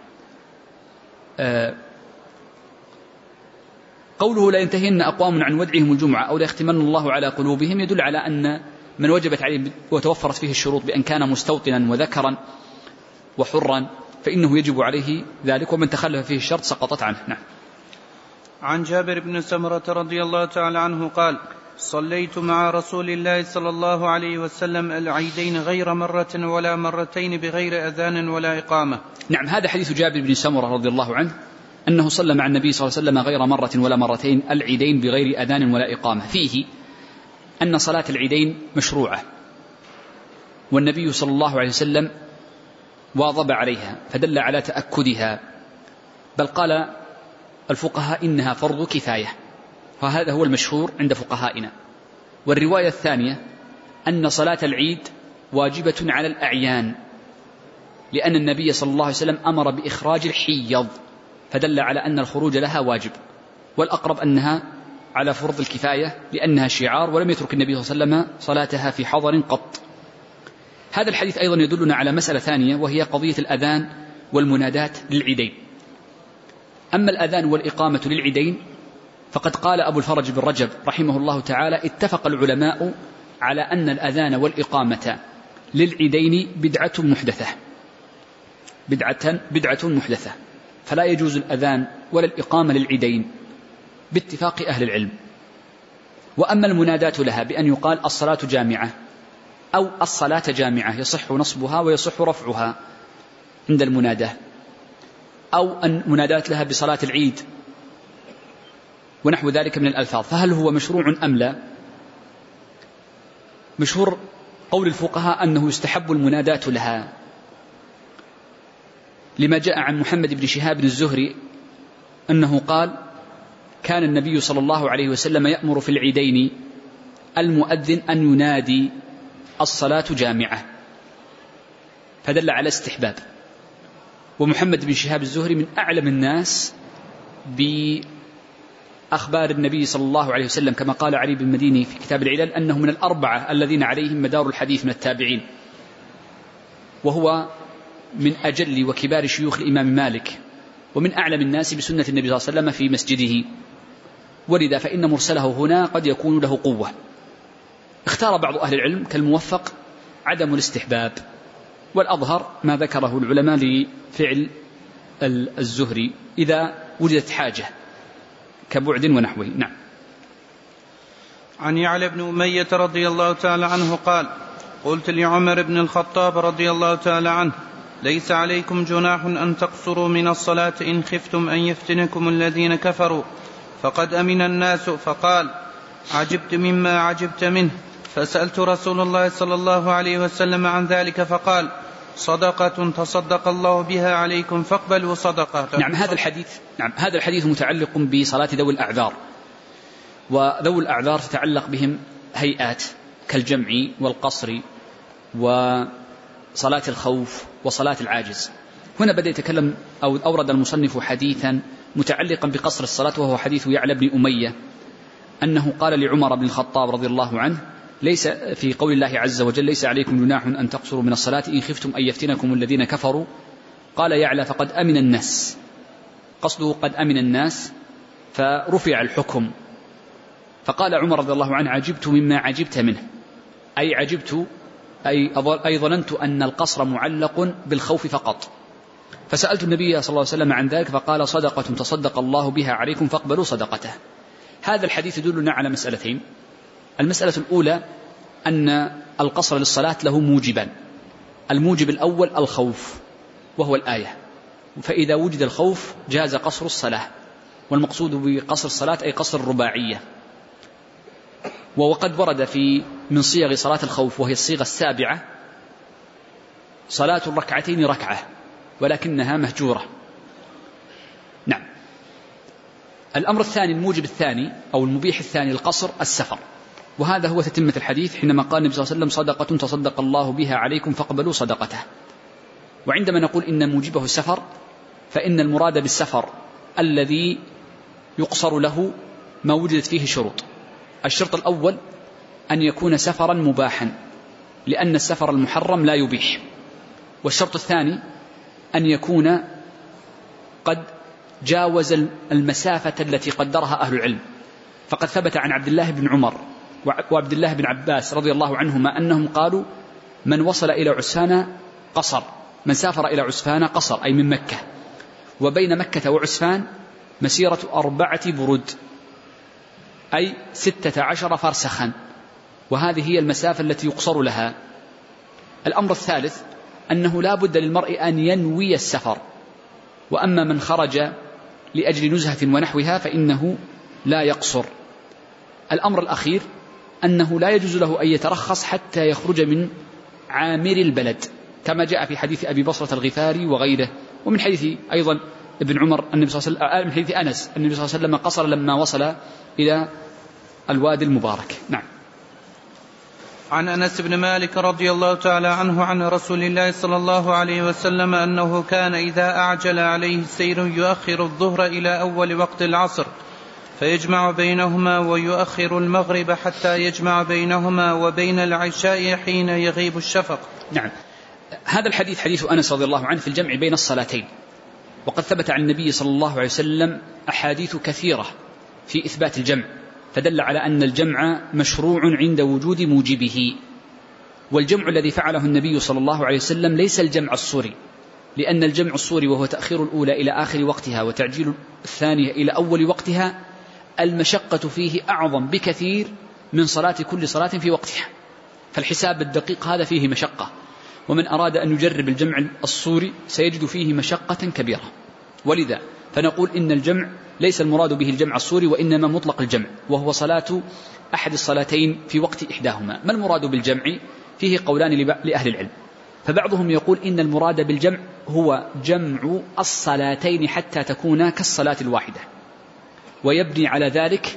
S2: قوله لا ينتهين أقوام عن ودعهم الجمعة أو لا يختمن الله على قلوبهم يدل على أن من وجبت عليه وتوفرت فيه الشروط بأن كان مستوطنا وذكرا وحرا فإنه يجب عليه ذلك، ومن تخلف فيه الشرط سقطت عنه. نعم.
S1: عن جابر بن سمرة رضي الله تعالى عنه قال: صليت مع رسول الله صلى الله عليه وسلم العيدين غير مرة ولا مرتين بغير أذان ولا إقامة.
S2: نعم، هذا حديث جابر بن سمرة رضي الله عنه أنه صلى مع النبي صلى الله عليه وسلم غير مرة ولا مرتين العيدين بغير أذان ولا إقامة، فيه أن صلاة العيدين مشروعة، والنبي صلى الله عليه وسلم واظب عليها فدل على تأكدها، بل قال الفقهاء إنها فرض كفاية، وهذا هو المشهور عند فقهائنا. والرواية الثانية أن صلاة العيد واجبة على الأعيان، لأن النبي صلى الله عليه وسلم أمر بإخراج الحيض فدل على أن الخروج لها واجب، والأقرب أنها على فرض الكفاية لأنها شعار، ولم يترك النبي صلى الله عليه وسلم صلاتها في حضر قط. هذا الحديث أيضا يدلنا على مسألة ثانية، وهي قضية الأذان والمنادات للعيدين. أما الأذان والإقامة للعيدين فقد قال أبو الفرج بن رجب رحمه الله تعالى: اتفق العلماء على أن الأذان والإقامة للعيدين بدعة محدثة، فلا يجوز الأذان ولا الإقامة للعيدين باتفاق أهل العلم. وأما المنادات لها بأن يقال الصلاة جامعة أو الصلاة جامعة يصح نصبها ويصح رفعها عند المناداة، أو أن منادات لها بصلاة العيد ونحو ذلك من الألفاظ، فهل هو مشروع أم لا؟ مشهور قول الفقهاء أنه يستحب المنادات لها، لما جاء عن محمد بن شهاب الزهري أنه قال: كان النبي صلى الله عليه وسلم يأمر في العيدين المؤذن أن ينادي الصلاة جامعة، فدل على استحباب. ومحمد بن شهاب الزهري من أعلم الناس بأخبار النبي صلى الله عليه وسلم، كما قال علي بن مديني في كتاب العلل أنه من الأربعة الذين عليهم مدار الحديث من التابعين، وهو من أجل وكبار شيوخ الإمام مالك، ومن أعلم الناس بسنة النبي صلى الله عليه وسلم في مسجده، ولذا فإن مرسله هنا قد يكون له قوة. اختار بعض أهل العلم كالموفق عدم الاستحباب، والأظهر ما ذكره العلماء لفعل الزهري إذا وجدت حاجة كبعد ونحوه. نعم.
S1: عن يعلى بن أمية رضي الله تعالى عنه قال: قلت لعمر بن الخطاب رضي الله تعالى عنه: ليس عليكم جناح أن تقصروا من الصلاة إن خفتم أن يفتنكم الذين كفروا فقد أمن الناس. فقال: عجبت مما عجبت منه. فسألت رسول الله صلى الله عليه وسلم عن ذلك فقال: صدقة تصدق الله بها عليكم فاقبلوا صدقة.
S2: نعم، هذا الحديث متعلق بصلاة ذوي الأعذار، وذوي الأعذار تتعلق بهم هيئات كالجمع والقصر وصلاة الخوف وصلاة العاجز. هنا بدأ يتكلم أو أورد المصنف حديثا متعلقا بقصر الصلاة، وهو حديث يعلى بن أمية أنه قال لعمر بن الخطاب رضي الله عنه: ليس في قول الله عز وجل: ليس عليكم جناح أن تقصروا من الصلاة إن خفتم أن يفتنكم الذين كفروا. قال يعلى: فقد أمن الناس، قصده قد أمن الناس، فرفع الحكم. فقال عمر رضي الله عنه: عجبت مما عجبت منه، أي عجبت أي ظننت أن القصر معلق بالخوف فقط، فسألت النبي صلى الله عليه وسلم عن ذلك فقال صدقة تصدق الله بها عليكم فاقبلوا صدقته. هذا الحديث يدلنا على مسألتين. المسألة الأولى أن القصر للصلاة له موجبان. الموجب الأول الخوف وهو الآية، فإذا وجد الخوف جاز قصر الصلاة، والمقصود بقصر الصلاة أي قصر الرباعية. وقد ورد من صيغ صلاة الخوف وهي الصيغة السابعة صلاة الركعتين ركعة ولكنها مهجورة. نعم. الأمر الثاني الموجب الثاني أو المبيح الثاني القصر السفر، وهذا هو تتمة الحديث حينما قال النبي صلى الله عليه وسلم صدقة تصدق الله بها عليكم فاقبلوا صدقته. وعندما نقول إن موجبه السفر فإن المراد بالسفر الذي يقصر له ما وجدت فيه شروط. الشرط الأول أن يكون سفرا مباحا لأن السفر المحرم لا يبيح. والشرط الثاني أن يكون قد جاوز المسافة التي قدرها أهل العلم، فقد ثبت عن عبد الله بن عمر وعبد الله بن عباس رضي الله عنهما أنهم قالوا من وصل إلى عسفان قصر، من سافر إلى عسفان قصر أي من مكة، وبين مكة وعسفان مسيرة 4 برد أي 16 فرسخا، وهذه هي المسافة التي يقصر لها. الأمر الثالث أنه لا بد للمرء أن ينوي السفر، وأما من خرج لأجل نزهة ونحوها فإنه لا يقصر. الأمر الأخير أنه لا يجوز له أن يترخص حتى يخرج من عامر البلد، كما جاء في حديث أبي بصرة الغفاري وغيره، ومن حديث أيضا ابن عمر النبي صلى الله عليه وسلم، من حديث أنس النبي صلى الله عليه وسلم قصر لما وصل إلى الوادي المبارك. نعم.
S1: عن أنس بن مالك رضي الله تعالى عنه عن رسول الله صلى الله عليه وسلم أنه كان إذا أعجل عليه السير يؤخر الظهر إلى أول وقت العصر فيجمع بينهما، ويؤخر المغرب حتى يجمع بينهما وبين العشاء حين يغيب الشفق.
S2: نعم. هذا الحديث حديث أنس رضي الله عنه في الجمع بين الصلاتين، وقد ثبت عن النبي صلى الله عليه وسلم أحاديث كثيرة في إثبات الجمع، فدل على أن الجمع مشروع عند وجود موجبه. والجمع الذي فعله النبي صلى الله عليه وسلم ليس الجمع الصوري، لأن الجمع الصوري وهو تأخير الأولى إلى آخر وقتها وتعجيل الثانية إلى أول وقتها المشقة فيه أعظم بكثير من صلاة كل صلاة في وقتها، فالحساب الدقيق هذا فيه مشقة، ومن أراد أن يجرب الجمع الصوري سيجد فيه مشقة كبيرة. ولذا فنقول إن الجمع ليس المراد به الجمع الصوري، وإنما مطلق الجمع، وهو صلاة أحد الصلاتين في وقت إحداهما. ما المراد بالجمع؟ فيه قولان لأهل العلم، فبعضهم يقول إن المراد بالجمع هو جمع الصلاتين حتى تكون كالصلاة الواحدة، ويبني على ذلك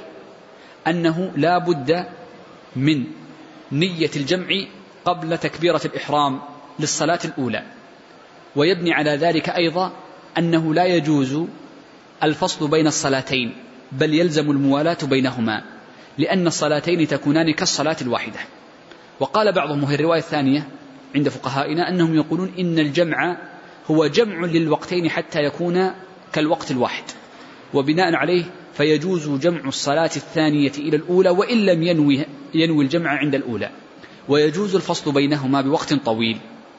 S2: أنه لا بد من نية الجمع قبل تكبيرة الإحرام للصلاة الأولى، ويبني على ذلك أيضا أنه لا يجوز الفصل بين الصلاتين، بل يلزم الموالاة بينهما، لأن الصلاتين تكونان كالصلاة الواحدة. وقال بعضهم، وهي الرواية الثانية عند فقهائنا، أنهم يقولون إن الجمع هو جمع للوقتين حتى يكون كالوقت الواحد، وبناء عليه فيجوز جمع الصلاة الثانية إلى الأولى وإن لم ينوي الجمع عند الأولى، ويجوز الفصل بينهما بوقت طويل.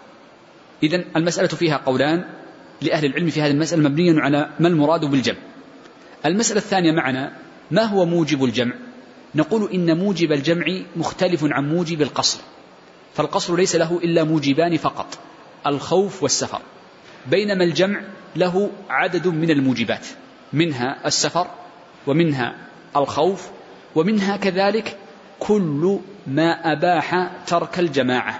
S2: إذن المسألة فيها قولان لأهل العلم في هذه المسألة مبنيا على ما المراد بالجمع. المسألة الثانية معنا، ما هو موجب الجمع؟ نقول إن موجب الجمع مختلف عن موجب القصر، فالقصر ليس له إلا موجبان فقط، الخوف والسفر، بينما الجمع له عدد من الموجبات، منها السفر ومنها الخوف ومنها كذلك كل ما أباح ترك الجماعة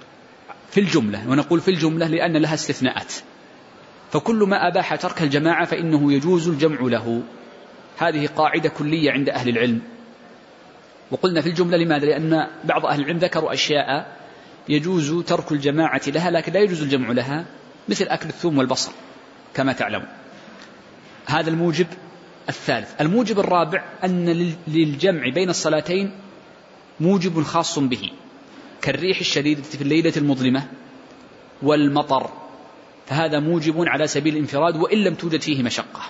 S2: في الجملة، ونقول في الجملة لأن لها استثناءات، فكل ما أباح ترك الجماعة فإنه يجوز الجمع له. هذه قاعدة كلية عند أهل العلم. وقلنا في الجملة لماذا؟ لأن بعض أهل العلم ذكروا أشياء يجوز ترك الجماعة لها لكن لا يجوز الجمع لها، مثل أكل الثوم والبصل كما تعلمون. هذا الموجب الثالث. الموجب الرابع أن للجمع بين الصلاتين موجب خاص به، كالريح الشديدة في الليلة المظلمة والمطر، فهذا موجب على سبيل الانفراد وإن لم توجد فيه مشقة.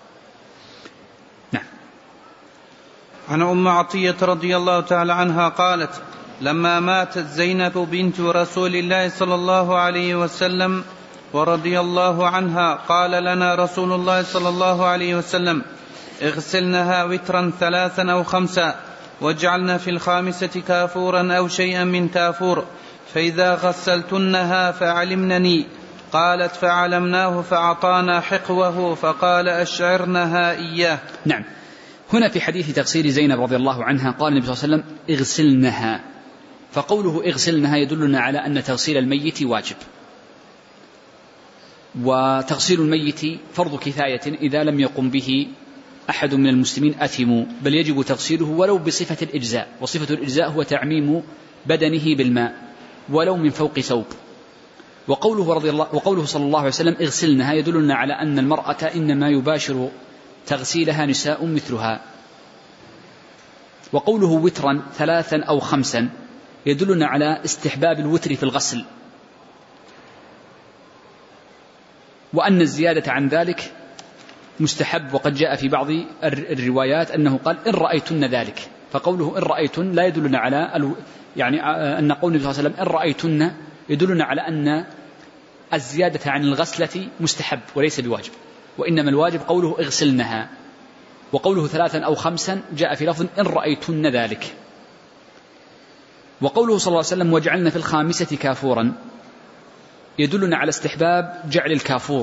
S2: نعم.
S1: عن أم عطية رضي الله تعالى عنها قالت: لما ماتت زينب بنت رسول الله صلى الله عليه وسلم ورضي الله عنها قال لنا رسول الله صلى الله عليه وسلم: اغسلنها وترا 3 أو 5، واجعلن في الخامسة كافورا أو شيئا من كافور، فإذا غسلتنها فعلمنني. قالت: فعلمناه فأعطانا حقوه فقال: أشعرنها إياه.
S2: نعم. هنا في حديث تغسيل زينب رضي الله عنها قال النبي صلى الله عليه وسلم: اغسلنها. فقوله اغسلنها يدلنا على أن تغسيل الميت واجب، وتغسيل الميت فرض كفاية إذا لم يقم به أحد من المسلمين أثموا، بل يجب تغسيله ولو بصفة الإجزاء، وصفة الإجزاء هو تعميم بدنه بالماء ولو من فوق ثوب. وقوله صلى الله عليه وسلم اغسلنها يدلنا على أن المرأة إنما يباشر تغسيلها نساء مثلها. وقوله وترا 3 أو 5 يدلنا على استحباب الوتر في الغسل، وأن الزيادة عن ذلك مستحب. وقد جاء في بعض الروايات أنه قال: إن رأيتن ذلك. فقوله إن رأيتن لا يدلنا على أن قول النبي صلى الله عليه وسلم إن رأيتن يدلنا على أن الزيادة عن الغسلة مستحب وليس بواجب، وإنما الواجب قوله اغسلنها. وقوله 3 أو 5 جاء في لفظ إن رأيتن ذلك. وقوله صلى الله عليه وسلم واجعلن في الخامسة كافورا يدلنا على استحباب جعل الكافور،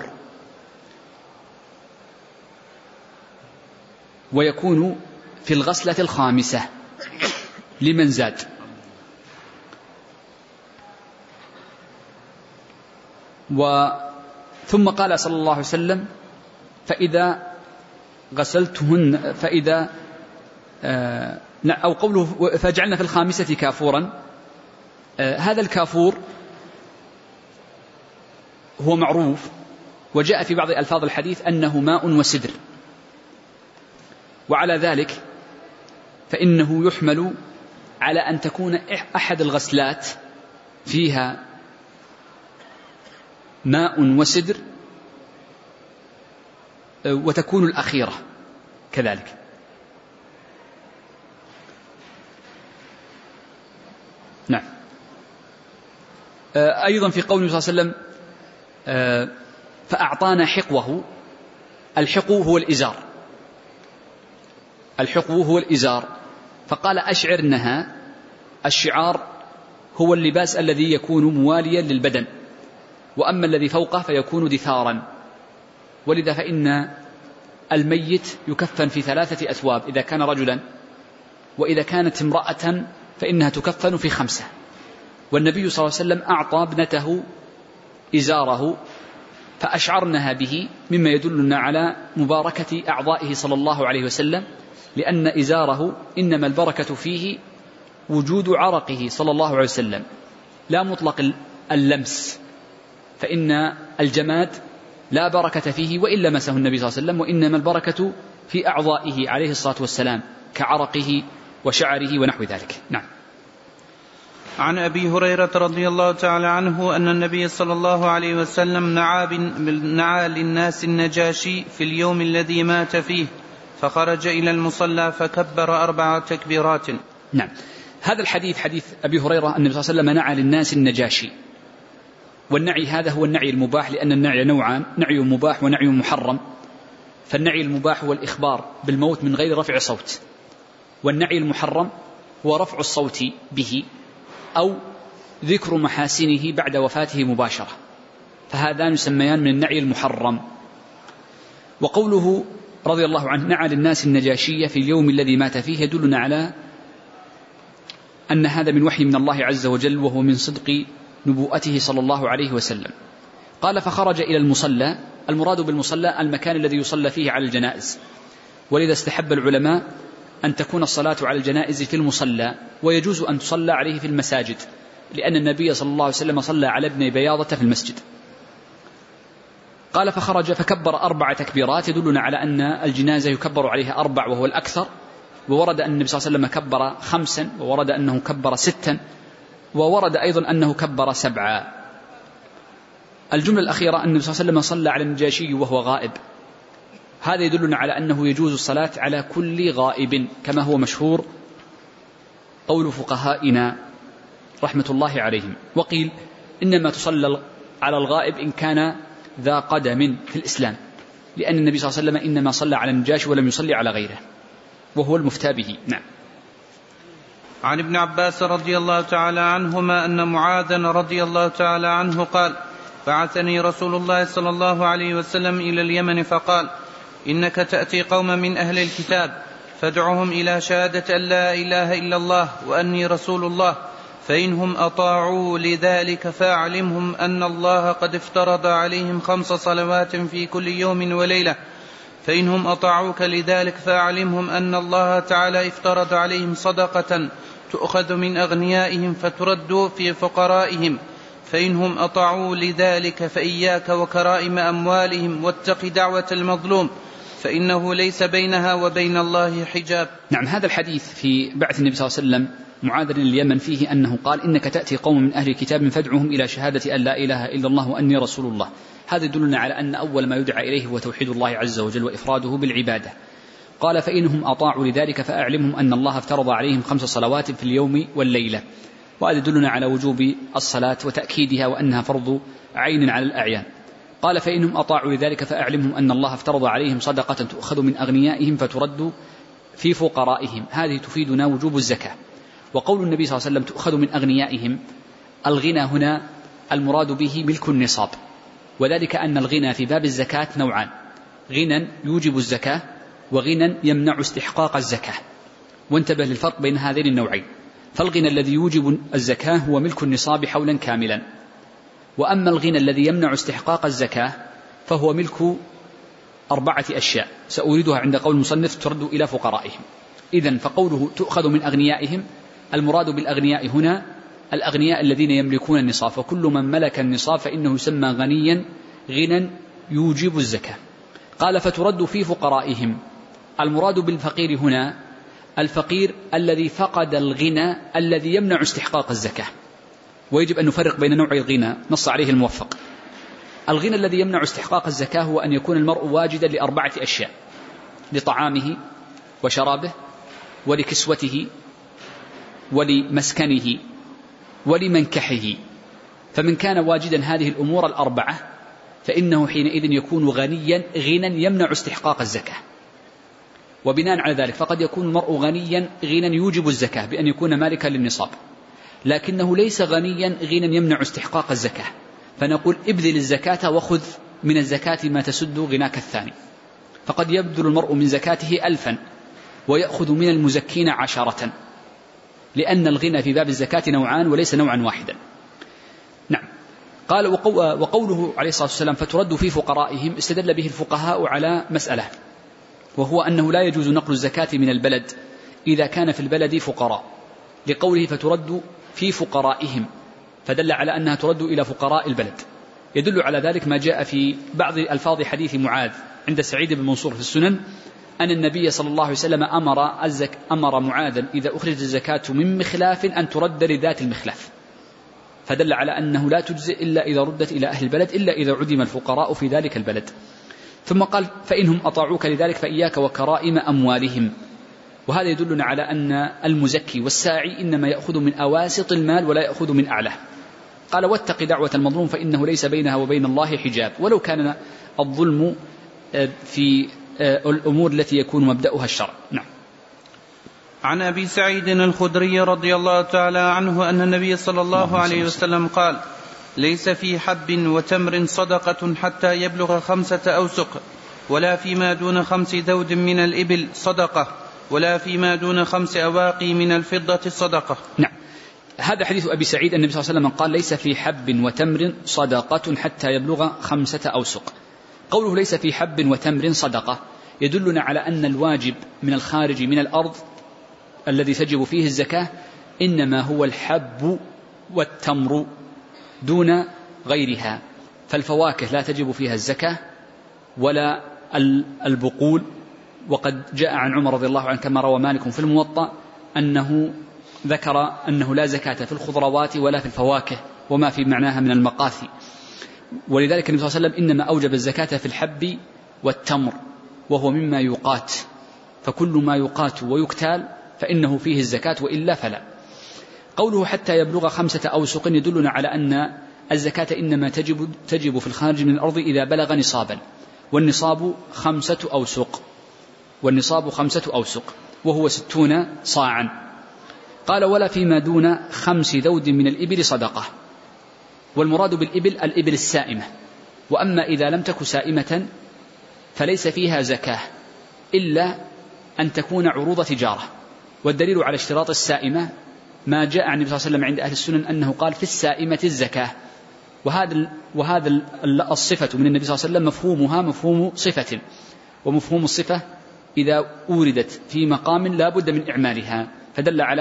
S2: ويكون في الغسلة الخامسة لمن زاد. ثم قال صلى الله عليه وسلم: فإذا غسلتهن أو قوله فجعلنا في الخامسة كافورا. هذا الكافور هو معروف، وجاء في بعض ألفاظ الحديث أنه ماء وسدر، وعلى ذلك فإنه يحمل على أن تكون أحد الغسلات فيها ماء وسدر، وتكون الأخيرة كذلك. نعم. أيضا في قوله صلى الله عليه وسلم فأعطانا حقوه، الحقو هو الإزار، الحقو هو الإزار. فقال أشعرنها. الشعار هو اللباس الذي يكون مواليا للبدن، وأما الذي فوقه فيكون دثارا. ولذا فإن الميت يكفن في 3 أثواب إذا كان رجلا، وإذا كانت امرأة فإنها تكفن في 5. والنبي صلى الله عليه وسلم أعطى ابنته إزاره فأشعرنها به، مما يدلنا على مباركة أعضائه صلى الله عليه وسلم، لأن إزاره إنما البركة فيه وجود عرقه صلى الله عليه وسلم، لا مطلق اللمس، فإن الجماد لا بركة فيه وإن لمسه النبي صلى الله عليه وسلم، وإنما البركة في أعضائه عليه الصلاة والسلام كعرقه وشعره ونحو ذلك. نعم.
S1: عن أبي هريرة رضي الله تعالى عنه أن النبي صلى الله عليه وسلم نعى للناس النجاشي في اليوم الذي مات فيه، فخرج إلى المصلى فكبر 4 تكبيرات.
S2: نعم. هذا الحديث حديث أبي هريرة أن النبي صلى الله عليه وسلم نعى للناس النجاشي، والنعي هذا هو النعي المباح، لأن النعي نوعان: نعي مباح ونعي محرم. فالنعي المباح هو الإخبار بالموت من غير رفع صوت، والنعي المحرم هو رفع الصوت به أو ذكر محاسنه بعد وفاته مباشرة، فهذان يسميان من النعي المحرم. وقوله رضي الله عنه نعى للناس النجاشية في اليوم الذي مات فيه يدلنا على أن هذا من وحي من الله عز وجل، وهو من صدق نبوءته صلى الله عليه وسلم. قال فخرج إلى المصلى. المراد بالمصلى المكان الذي يصلى فيه على الجنائز، ولذا استحب العلماء أن تكون الصلاة على الجنائز في المصلى، ويجوز أن تصلى عليه في المساجد، لأن النبي صلى الله عليه وسلم صلى على ابن بياضة في المسجد. قال فخرج فكبر 4 تكبيرات، يدلنا على أن الجنازة يكبر عليها 4 وهو الأكثر. وورد أن النبي صلى الله عليه وسلم كبر 5، وورد أنه كبر 6، وورد أيضا أنه كبر 7. الجملة الأخيرة أن النبي صلى الله عليه وسلم صلى على النجاشي وهو غائب، هذا يدلنا على أنه يجوز الصلاة على كل غائب، كما هو مشهور قول فقهائنا رحمة الله عليهم. وقيل إنما تصلى على الغائب إن كان ذا قدم في الإسلام، لأن النبي صلى الله عليه وسلم إنما صلى على النجاشي ولم يصلي على غيره، وهو المفتى به. نعم.
S1: عن ابن عباس رضي الله تعالى عنهما أن معاذا رضي الله تعالى عنه قال: بعثني رسول الله صلى الله عليه وسلم إلى اليمن فقال: إنك تأتي قوما من أهل الكتاب فادعهم إلى شهادة أن لا إله إلا الله وأني رسول الله، فإنهم أطاعوا لذلك فأعلمهم أن الله قد افترض عليهم 5 صلوات في كل يوم وليلة، فإنهم أطاعوك لذلك فأعلمهم أن الله تعالى افترض عليهم صدقة تؤخذ من أغنيائهم فترد في فقرائهم، فإنهم أطاعوا لذلك فإياك وكرائم أموالهم واتق دعوة المظلوم فإنه ليس بينها وبين الله حجاب.
S2: نعم. هذا الحديث في بعث النبي صلى الله عليه وسلم معاذ لليمن فيه أنه قال: إنك تأتي قوم من أهل الكتاب فادعهم إلى شهادة أن لا إله إلا الله وأني رسول الله. هذا يدلنا على أن أول ما يدعى إليه هو توحيد الله عز وجل وإفراده بالعبادة. قال: فإنهم أطاعوا لذلك فأعلمهم أن الله افترض عليهم 5 صلوات في اليوم والليلة. وهذا يدلنا على وجوب الصلاة وتأكيدها وأنها فرض عين على الأعيان. قال: فإنهم أطاعوا لذلك فأعلمهم أن الله افترض عليهم صدقة تؤخذ من أغنيائهم فترد في فقرائهم. هذه تفيدنا وجوب الزكاة. وقول النبي صلى الله عليه وسلم تؤخذ من أغنيائهم، الغنى هنا المراد به ملك النصاب، وذلك أن الغنى في باب الزكاة نوعان: غنى يوجب الزكاة وغنى يمنع استحقاق الزكاة. وانتبه للفرق بين هذين النوعين. فالغنى الذي يوجب الزكاة هو ملك النصاب حولا كاملا، وأما الغنى الذي يمنع استحقاق الزكاة فهو ملك 4 أشياء سأوردها عند قول المصنف ترد إلى فقرائهم. إذن فقوله تؤخذ من أغنيائهم، المراد بالأغنياء هنا الأغنياء الذين يملكون النصاب، فكل من ملك النصاب فإنه يسمى غنيا غنى يوجب الزكاة. قال: فترد في فقرائهم، المراد بالفقير هنا الفقير الذي فقد الغنى الذي يمنع استحقاق الزكاة. ويجب أن نفرق بين نوعي الغنى نص عليه الموفق. الغنى الذي يمنع استحقاق الزكاة هو أن يكون المرء واجدا ل4 أشياء: لطعامه وشرابه ولكسوته ولمسكنه ولمنكحه. فمن كان واجدا هذه الأمور 4 فإنه حينئذ يكون غنيا غنى يمنع استحقاق الزكاة. وبناء على ذلك فقد يكون المرء غنيا غنى يوجب الزكاة بأن يكون مالكا للنصاب، لكنه ليس غنيا غنى يمنع استحقاق الزكاة، فنقول ابذل الزكاة وخذ من الزكاة ما تسد غناك الثاني. فقد يبذل المرء من زكاته 1000 ويأخذ من المزكين 10، لأن الغنى في باب الزكاة نوعان وليس نوعا واحدا. نعم. قال: وقوله عليه الصلاة والسلام فترد في فقرائهم، استدل به الفقهاء على مسألة، وهو أنه لا يجوز نقل الزكاة من البلد إذا كان في البلد فقراء، لقوله فترد في فقرائهم، فدل على أنها ترد إلى فقراء البلد. يدل على ذلك ما جاء في بعض ألفاظ حديث معاذ عند سعيد بن منصور في السنن أن النبي صلى الله عليه وسلم أمر معاذا إذا أخرج الزكاة من مخلاف أن ترد لذات المخلاف، فدل على أنه لا تجزئ إلا إذا ردت إلى أهل البلد إلا إذا عدم الفقراء في ذلك البلد. ثم قال: فإنهم أطاعوك لذلك فإياك وكرائم أموالهم. وهذا يدلنا على أن المزكي والساعي إنما يأخذ من أواسط المال ولا يأخذ من أعلاه. قال: واتق دعوة المظلوم فإنه ليس بينها وبين الله حجاب، ولو كان الظلم في الأمور التي يكون مبدأها الشرع. نعم.
S1: عن أبي سعيد الخدري رضي الله تعالى عنه أن النبي صلى الله عليه وسلم قال: ليس في حب وتمر صدقة حتى يبلغ 5 أوسق، ولا فيما دون 5 ذود من الإبل صدقة، ولا فيما دون 5 أواقي من الفضة صدقة.
S2: نعم. هذا حديث أبي سعيد النبي صلى الله عليه وسلم قال: ليس في حب وتمر صدقة حتى يبلغ 5 أوسق. قوله ليس في حب وتمر صدقة يدلنا على أن الواجب من الخارج من الأرض الذي تجب فيه الزكاة إنما هو الحب والتمر دون غيرها، فالفواكه لا تجب فيها الزكاة ولا البقول. وقد جاء عن عمر رضي الله عنه كما روى مالك في الموطأ أنه ذكر أنه لا زكاة في الخضروات ولا في الفواكه وما في معناها من المقاثي. ولذلك النبي صلى الله عليه وسلم إنما أوجب الزكاة في الحب والتمر، وهو مما يقات، فكل ما يقات ويكتال فإنه فيه الزكاة وإلا فلا. قوله حتى يبلغ 5 أوسق يدلنا على أن الزكاة إنما تجب في الخارج من الأرض إذا بلغ نصابا، والنصاب 5 أوسق وهو 60 صاعا. قال ولا فيما دون 5 ذود من الإبل صدقة، والمراد بالإبل الإبل السائمة، وأما إذا لم تك سائمة فليس فيها زكاة إلا أن تكون عروض تجارة. والدليل على اشتراط السائمة ما جاء عن النبي صلى الله عليه وسلم عند أهل السنن أنه قال في السائمة الزكاة، وهذا الصفة من النبي صلى الله عليه وسلم مفهومها مفهوم صفة، ومفهوم الصفة إذا أوردت في مقام لا بد من إعمالها، فدل على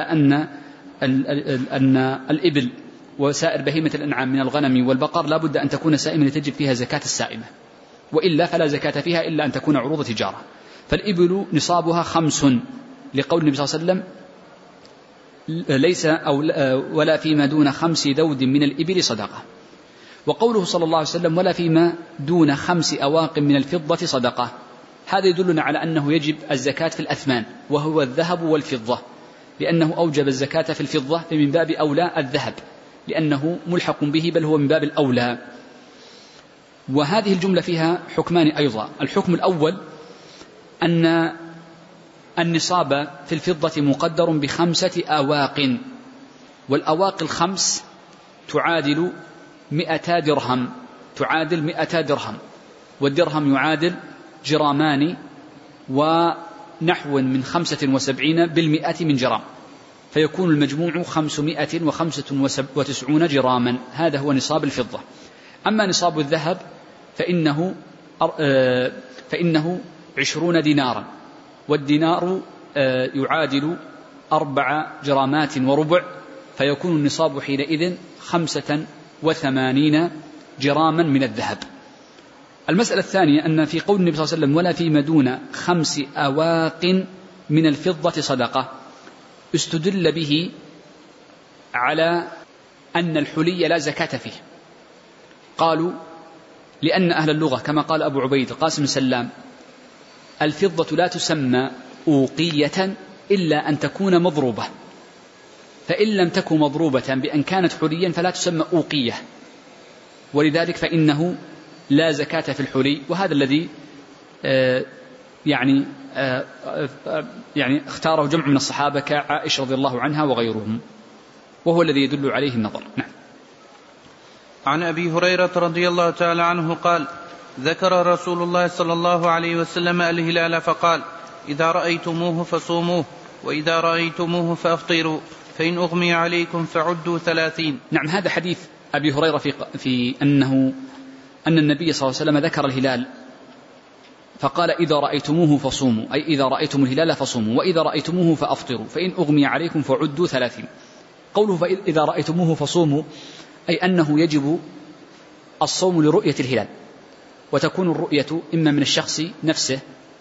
S2: أن الإبل وسائر بهيمة الأنعام من الغنم والبقر لا بد أن تكون سائمة لتجب فيها زكاة السائمة، وإلا فلا زكاة فيها إلا أن تكون عروض تجارة. فالإبل نصابها 5 لقول النبي صلى الله عليه وسلم ليس ولا فيما دون 5 ذود من الإبل صدقة. وقوله صلى الله عليه وسلم ولا فيما دون 5 أواق من الفضة صدقة، هذا يدلنا على أنه يجب الزكاة في الأثمان وهو الذهب والفضة، لأنه أوجب الزكاة في الفضة فمن باب أولى الذهب لأنه ملحق به، بل هو من باب الأولى. وهذه الجملة فيها حكمان أيضا. الحكم الأول أن النصاب في الفضة مقدر ب5 أواق، والأواق 5 تعادل 200 درهم، والدرهم يعادل جرامان ونحو من 75% من جرام، فيكون المجموع 595 جراما. هذا هو نصاب الفضة. أما نصاب الذهب فإنه 20 دينارا، والدينار يعادل 4 جرامات وربع، فيكون النصاب حينئذ 85 جراما من الذهب. المسألة الثانية أن في قول النبي صلى الله عليه وسلم ولا فيما دون 5 أواق من الفضة صدقة، استدل به على أن الحلي لا زكاة فيه. قالوا لأن أهل اللغة كما قال أبو عبيد قاسم سلام الفضة لا تسمى أوقية إلا أن تكون مضروبة، فإن لم تكن مضروبة بأن كانت حليا فلا تسمى أوقية، ولذلك فإنه لا زكاة في الحلي. وهذا الذي يعني اختاره جمع من الصحابة كعائشة رضي الله عنها وغيرهم، وهو الذي يدل عليه النظر. نعم.
S1: عن أبي هريرة رضي الله تعالى عنه قال ذكر رسول الله صلى الله عليه وسلم الهلال فقال إذا رأيتموه فصوموه وإذا رأيتموه فأفطروا فإن أغمي عليكم فعدوا 30.
S2: نعم، هذا حديث أبي هريرة في أن النبي صلى الله عليه وسلم ذكر الهلال فقال إذا رأيتموه فصوموا، أي إذا رأيتم الهلال فصوموا، وإذا رأيتموه فأفطروا فإن أغمي عليكم فعدوا 30. قوله فإذا رأيتموه فصوموا أي أنه يجب الصوم لرؤية الهلال، وتكون الرؤية إما من الشخص نفسه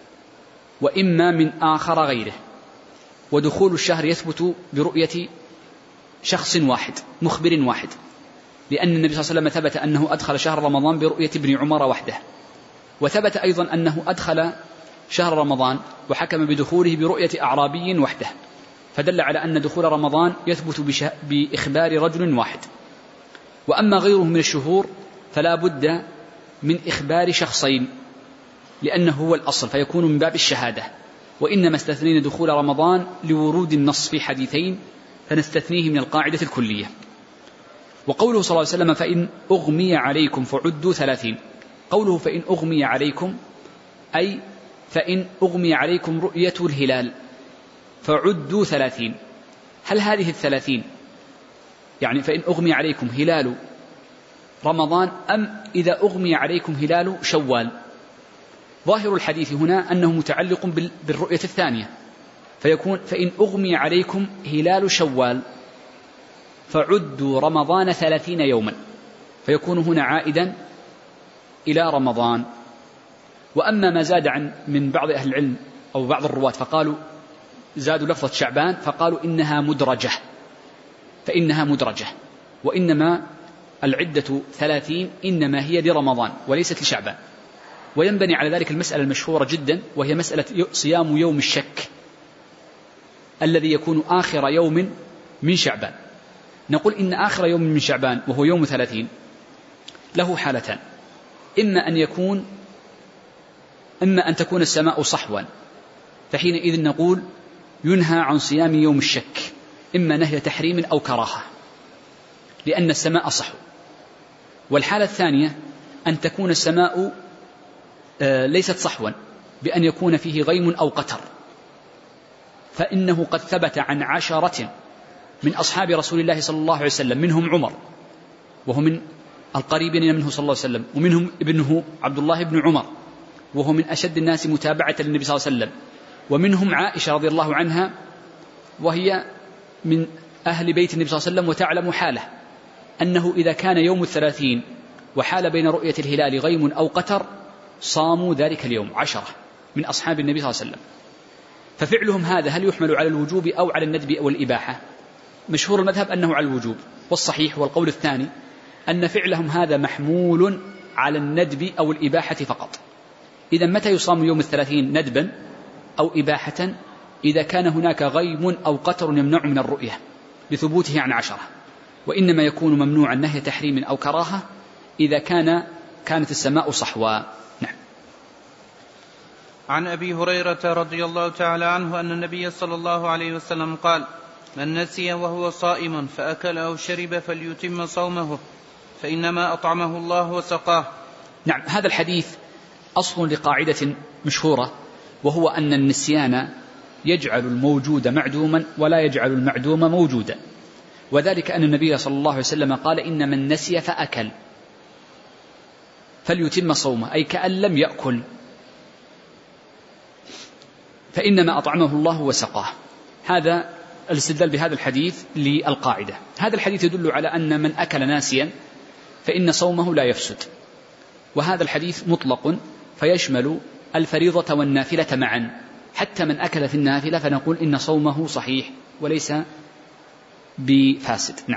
S2: وإما من آخر غيره، ودخول الشهر يثبت برؤية شخص واحد مخبر واحد، لأن النبي صلى الله عليه وسلم ثبت أنه أدخل شهر رمضان برؤية ابن عمر وحده، وثبت أيضا أنه أدخل شهر رمضان وحكم بدخوله برؤية أعرابي وحده، فدل على أن دخول رمضان يثبت بإخبار رجل واحد. وأما غيره من الشهور فلا بد من إخبار شخصين لأنه هو الأصل فيكون من باب الشهادة، وإنما استثنينا دخول رمضان لورود النص في حديثين فنستثنيه من القاعدة الكلية. وقوله صلى الله عليه وسلم فإن أغمي عليكم فعدوا 30، قوله فإن أغمي عليكم أي فإن أغمي عليكم رؤية الهلال فعدوا 30. هل هذه 30 يعني فإن أغمي عليكم هلال رمضان أم إذا أغمي عليكم هلال شوال؟ ظاهر الحديث هنا أنه متعلق بالرؤية الثانية، فيكون فإن أغمي عليكم هلال شوال فعدوا رمضان 30 يوما، فيكون هنا عائدا إلى رمضان. وأما ما زاد من بعض أهل العلم أو بعض الرواة فقالوا زادوا لفظة شعبان فقالوا إنها مدرجة، وإنما العدة 30 إنما هي لرمضان وليست لشعبان. وينبني على ذلك المسألة المشهورة جدا وهي مسألة صيام يوم الشك الذي يكون آخر يوم من شعبان. نقول إن آخر يوم من شعبان وهو يوم 30 له حالتان: إما أن تكون السماء صحوا، فحينئذ نقول ينهى عن صيام يوم الشك، إما نهي تحريم أو كراهة لأن السماء صحو. والحالة الثانية أن تكون السماء ليست صحوا، بأن يكون فيه غيم أو قتر، فإنه قد ثبت عن 10 من أصحاب رسول الله صلى الله عليه وسلم، منهم عمر وهو من القريبين منه صلى الله عليه وسلم، ومنهم ابنه عبد الله بن عمر وهو من أشد الناس متابعة للنبي صلى الله عليه وسلم، ومنهم عائشة رضي الله عنها وهي من أهل بيت النبي صلى الله عليه وسلم، وتعلم حاله أنه إذا كان يوم 30 وحال بين رؤية الهلال غيم أو قتر صاموا ذلك اليوم 10 من أصحاب النبي صلى الله عليه وسلم. ففعلهم هذا هل يحمل على الوجوب أو على الندب أو الإباحة؟ مشهور المذهب أنه على الوجوب، والصحيح والقول الثاني أن فعلهم هذا محمول على الندب أو الإباحة فقط. إذا متى يصام يوم 30 ندبا أو إباحة؟ إذا كان هناك غيم أو قتر يمنع من الرؤية لثبوته عن 10، وإنما يكون ممنوعا نهي تحريم أو كراهة إذا كانت السماء صحوا. نعم.
S1: عن أبي هريرة رضي الله تعالى عنه أن النبي صلى الله عليه وسلم قال: من نسي وهو صائم فأكل أو شرب فليتم صومه فإنما أطعمه الله وسقاه.
S2: نعم، هذا الحديث أصل لقاعدة مشهورة، وهو أن النسيان يجعل الموجود معدوما ولا يجعل المعدوم موجودا، وذلك أن النبي صلى الله عليه وسلم قال: إن من نسي فأكل فليتم صومه، أي كأن لم يأكل، فإنما أطعمه الله وسقاه. هذا الاستدلال بهذا الحديث للقاعدة. هذا الحديث يدل على أن من أكل ناسيا فإن صومه لا يفسد، وهذا الحديث مطلق فيشمل الفريضة والنافلة معا، حتى من أكل في النافلة فنقول إن صومه صحيح وليس بفاسد. نعم.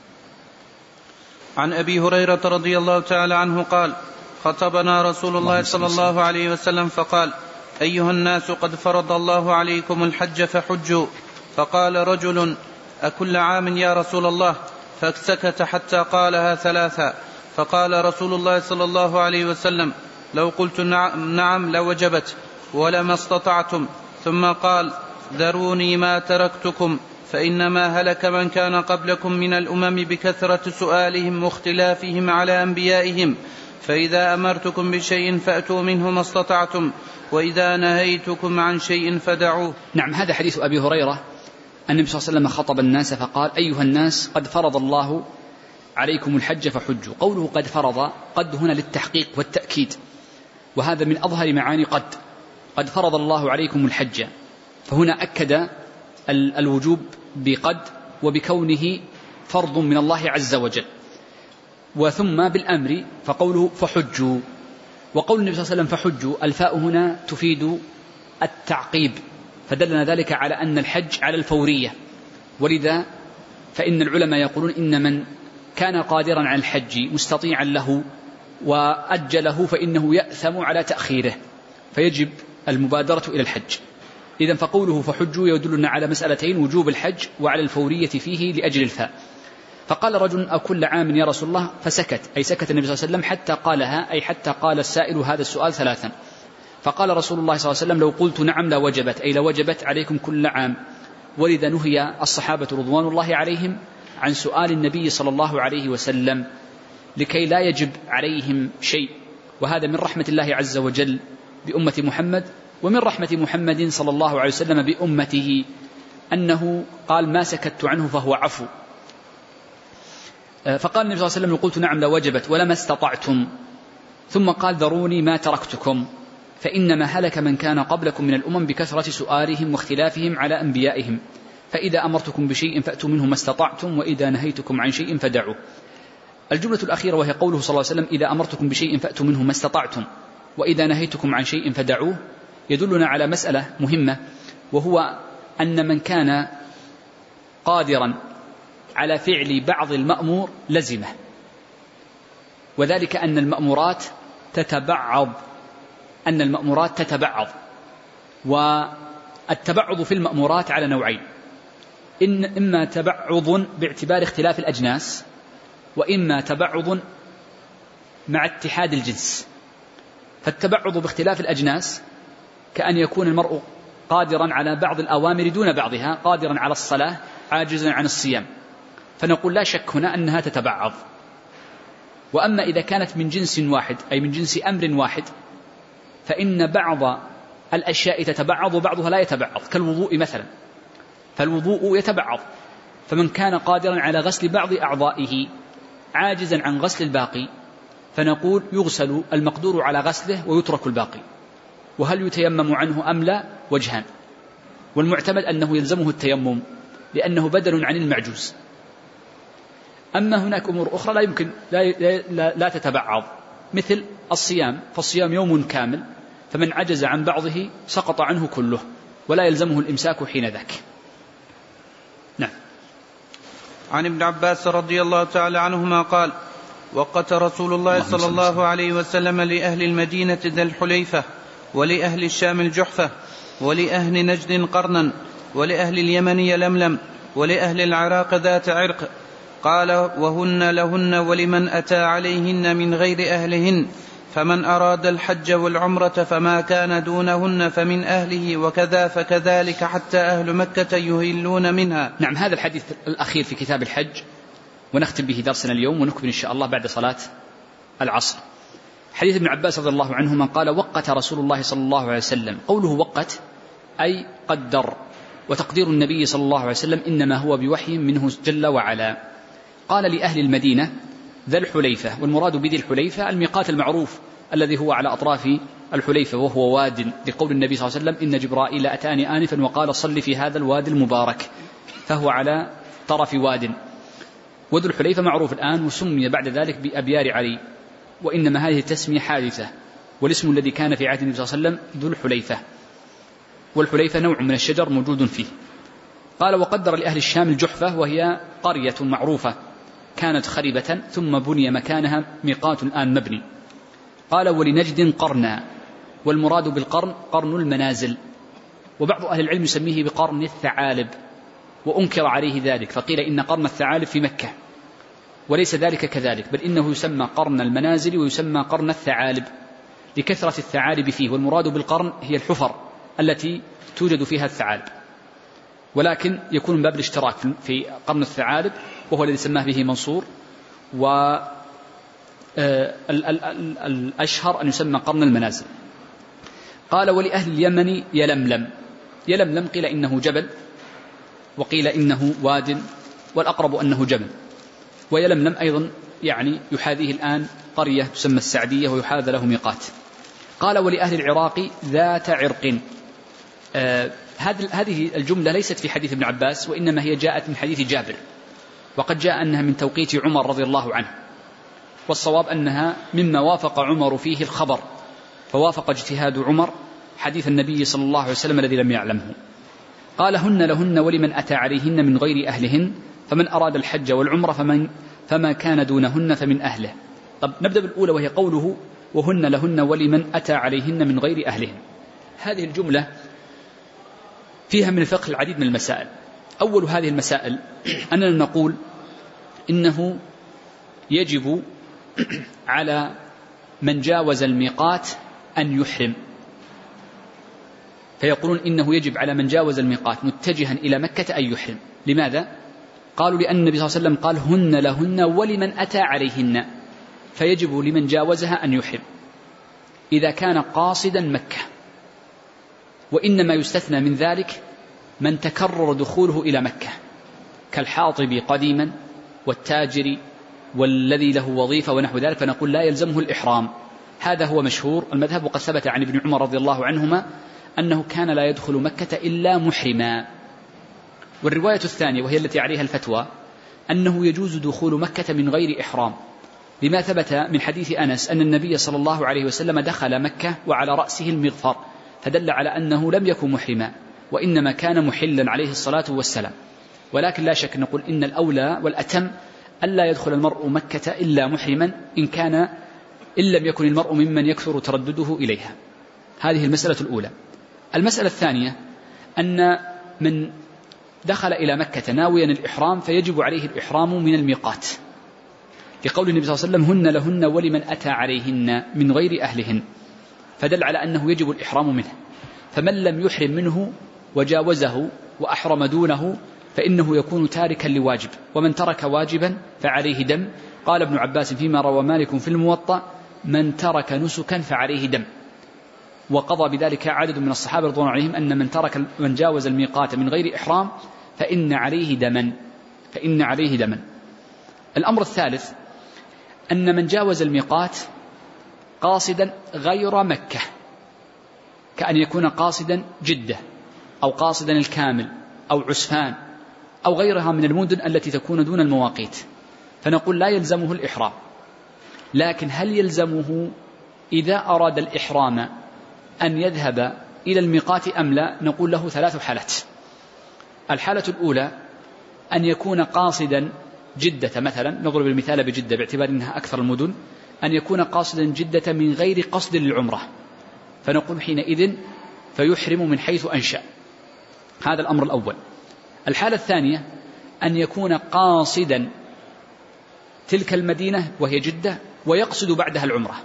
S1: عن أبي هريرة رضي الله تعالى عنه قال: خطبنا رسول الله صلى الله عليه وسلم فقال: أيها الناس قد فرض الله عليكم الحج فحجوا. فقال رجل: أكل عام يا رسول الله؟ فسكت حتى قالها 3. فقال رسول الله صلى الله عليه وسلم: لو قلت نعم لوجبت ولما استطعتم. ثم قال: ذروني ما تركتكم، فإنما هلك من كان قبلكم من الأمم بكثرة سؤالهم واختلافهم على أنبيائهم، فإذا أمرتكم بشيء فأتوا منه ما استطعتم، وإذا نهيتكم عن شيء فدعوه.
S2: نعم، هذا حديث أبي هريرة. النبي صلى الله عليه وسلم خطب الناس فقال: أيها الناس قد فرض الله عليكم الحج فحجوا. قوله قد فرض، قد هنا للتحقيق والتأكيد، وهذا من أظهر معاني قد فرض الله عليكم الحج، فهنا أكد الوجوب بقد وبكونه فرض من الله عز وجل. وثم بالأمر فقوله فحجوا، وقول النبي صلى الله عليه وسلم فحجوا، الفاء هنا تفيد التعقيب، فدلنا ذلك على أن الحج على الفورية. ولذا فإن العلماء يقولون إن من كان قادرا على الحج مستطيعا له وأجله فإنه يأثم على تأخيره، فيجب المبادرة إلى الحج. إذن فقوله فحجوا يدلنا على مسألتين: وجوب الحج وعلى الفورية فيه لأجل الفاء. فقال رجل: أكل عام يا رسول الله؟ فسكت، أي سكت النبي صلى الله عليه وسلم حتى قالها، أي حتى قال السائل هذا السؤال 3. فقال رسول الله صلى الله عليه وسلم: لو قلت نعم لوجبت، أي لوجبت عليكم كل عام. ولذا نهي الصحابة رضوان الله عليهم عن سؤال النبي صلى الله عليه وسلم لكي لا يجب عليهم شيء، وهذا من رحمة الله عز وجل بأمة محمد، ومن رحمة محمد صلى الله عليه وسلم بأمته أنه قال: ما سكت عنه فهو عفو. فقال النبي صلى الله عليه وسلم: قلت نعم لوجبت ولما استطعتم. ثم قال: ذروني ما تركتكم، فإنما هلك من كان قبلكم من الأمم بكثرة سؤالهم واختلافهم على أنبيائهم، فإذا أمرتكم بشيء فأتوا منه ما استطعتم، وإذا نهيتكم عن شيء فدعوه. الجملة الأخيرة وهي قوله صلى الله عليه وسلم: إذا أمرتكم بشيء فأتوا منه ما استطعتم، وإذا نهيتكم عن شيء فدعوه، يدلنا على مسألة مهمة، وهو أن من كان قادرا على فعل بعض المأمور لزمه، وذلك أن المأمورات تتبعض، والتبعض في المأمورات على نوعين: إما تبعض باعتبار اختلاف الأجناس، وإما تبعض مع اتحاد الجنس. فالتبعض باختلاف الأجناس كأن يكون المرء قادرا على بعض الأوامر دون بعضها، قادرا على الصلاة عاجزا عن الصيام، فنقول لا شك هنا أنها تتبعض. وأما إذا كانت من جنس واحد أي من جنس أمر واحد فإن بعض الأشياء تتبعض وبعضها لا يتبعض، كالوضوء مثلا، فالوضوء يتبعض، فمن كان قادرا على غسل بعض أعضائه عاجزا عن غسل الباقي فنقول يغسل المقدور على غسله ويترك الباقي. وهل يتيمم عنه أم لا؟ وجهان، والمعتمد أنه يلزمه التيمم لأنه بدل عن المعجوز. أما هناك أمور أخرى لا يمكن لا تتبعض، مثل الصيام، فالصيام يوم كامل، فمن عجز عن بعضه سقط عنه كله ولا يلزمه الإمساك حين ذاك. نعم.
S1: عن ابن عباس رضي الله تعالى عنهما قال: وقت رسول الله صلى الله عليه وسلم لأهل المدينة ذا الحليفة، ولأهل الشام الجحفة، ولأهل نجد قرنا، ولأهل اليمن يلملم، ولأهل العراق ذات عرق. قال: وهن لهن ولمن أتى عليهن من غير أهلهن، فمن أراد الحج والعمرة فما كان دونهن فمن أهله، وكذا فكذلك حتى أهل مكة يهلون منها.
S2: نعم، هذا الحديث الأخير في كتاب الحج، ونختم به درسنا اليوم ونكمل إن شاء الله بعد صلاة العصر. حديث ابن عباس رضي الله عنهما قال: وقت رسول الله صلى الله عليه وسلم. قوله وقت أي قدر، وتقدير النبي صلى الله عليه وسلم إنما هو بوحي منه جل وعلا. قال: لأهل المدينة ذا الحليفة، والمراد بذي الحليفة الميقات المعروف الذي هو على أطراف الحليفة وهو واد، لقول النبي صلى الله عليه وسلم: إن جبرائيل أتاني آنفا وقال صل في هذا الواد المبارك، فهو على طرف واد. وذو الحليفة معروف الآن، وسمي بعد ذلك بأبيار علي، وإنما هذه التسمية حادثة، والاسم الذي كان في عهد النبي صلى الله عليه وسلم ذو الحليفة، والحليفة نوع من الشجر موجود فيه. قال: وقدر لأهل الشام الجحفة، وهي قرية معروفة كانت خربة ثم بني مكانها ميقات الآن مبني. قال: ولنجد قرنا، والمراد بالقرن قرن المنازل، وبعض أهل العلم يسميه بقرن الثعالب، وأنكر عليه ذلك، فقيل إن قرن الثعالب في مكة، وليس ذلك كذلك، بل إنه يسمى قرن المنازل ويسمى قرن الثعالب لكثرة الثعالب فيه، والمراد بالقرن هي الحفر التي توجد فيها الثعالب، ولكن يكون من باب الاشتراك في قرن الثعالب، وهو الذي سماه به منصور، والأشهر أن يسمى قرن المنازل. قال: ولأهل اليمن يلملم. يلملم قيل إنه جبل، وقيل إنه واد، والأقرب أنه جبل. ويلملم أيضا يعني يحاذيه الآن قرية تسمى السعدية ويحاذ له ميقات. قال: ولأهل العراق ذات عرق. هذه الجملة ليست في حديث ابن عباس، وإنما هي جاءت من حديث جابر، وقد جاء أنها من توقيت عمر رضي الله عنه، والصواب أنها مما وافق عمر فيه الخبر، فوافق اجتهاد عمر حديث النبي صلى الله عليه وسلم الذي لم يعلمه. قال: هن لهن ولمن أتى عليهن من غير أهلهن، فمن أراد الحج والعمرة فما كان دونهن فمن أهله. طب نبدأ بالأولى، وهي قوله: وهن لهن ولمن أتى عليهن من غير أهلهن. هذه الجملة فيها من الفقه العديد من المسائل. أول هذه المسائل أننا نقول إنه يجب على من جاوز الميقات أن يحرم، فيقولون إنه يجب على من جاوز الميقات متجها إلى مكة أن يحرم. لماذا؟ قالوا: لأن النبي صلى الله عليه وسلم قال: هن لهن ولمن أتى عليهن، فيجب لمن جاوزها أن يحرم إذا كان قاصدا مكة، وإنما يستثنى من ذلك من تكرر دخوله إلى مكة كالحاطب قديما والتاجر والذي له وظيفة ونحو ذلك، فنقول لا يلزمه الإحرام. هذا هو مشهور المذهب، وقد ثبت عن ابن عمر رضي الله عنهما أنه كان لا يدخل مكة إلا محرما. والرواية الثانية وهي التي عليها الفتوى أنه يجوز دخول مكة من غير إحرام، لما ثبت من حديث أنس أن النبي صلى الله عليه وسلم دخل مكة وعلى رأسه المغفر، فدل على أنه لم يكن محرما، وإنما كان محلا عليه الصلاة والسلام. ولكن لا شك نقول إن الأولى والأتم ألا يدخل المرء مكة إلا محرما إن لم يكن المرء ممن يكثر تردده إليها. هذه المسألة الأولى. المسألة الثانية أن من دخل إلى مكة ناويا الإحرام فيجب عليه الإحرام من الميقات، لقول النبي صلى الله عليه وسلم: هن لهن ولمن أتى عليهن من غير أهلهن، فدل على أنه يجب الإحرام منه. فمن لم يحرم منه وجاوزه وأحرم دونه فإنه يكون تاركا لواجب، ومن ترك واجبا فعليه دم. قال ابن عباس فيما روى مالك في الموطأ: من ترك نسكا فعليه دم. وقضى بذلك عدد من الصحابة رضوان عليهم أن من جاوز الميقات من غير إحرام فإن عليه دما. الأمر الثالث أن من جاوز الميقات قاصدا غير مكة، كأن يكون قاصدا جدة أو قاصدا الكامل أو عسفان أو غيرها من المدن التي تكون دون المواقيت، فنقول لا يلزمه الإحرام. لكن هل يلزمه إذا أراد الإحرام أن يذهب إلى الميقات أم لا؟ نقول له 3 حالات. الحالة الأولى أن يكون قاصدا جدة مثلا، نضرب المثال بجدة باعتبار أنها أكثر المدن، أن يكون قاصدا جدة من غير قصد للعمرة، فنقول حينئذ فيحرم من حيث أنشأ. هذا الأمر الأول. الحالة الثانية أن يكون قاصدا تلك المدينة وهي جدة ويقصد بعدها العمرة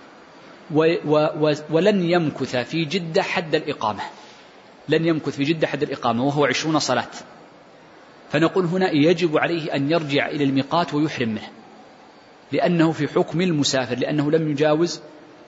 S2: ولن يمكث في جدة حد الإقامة، لن يمكث في جدة حد الإقامة وهو 20 صلاة، فنقول هنا يجب عليه أن يرجع إلى الميقات ويحرم منه، لأنه في حكم المسافر، لأنه لم يجاوز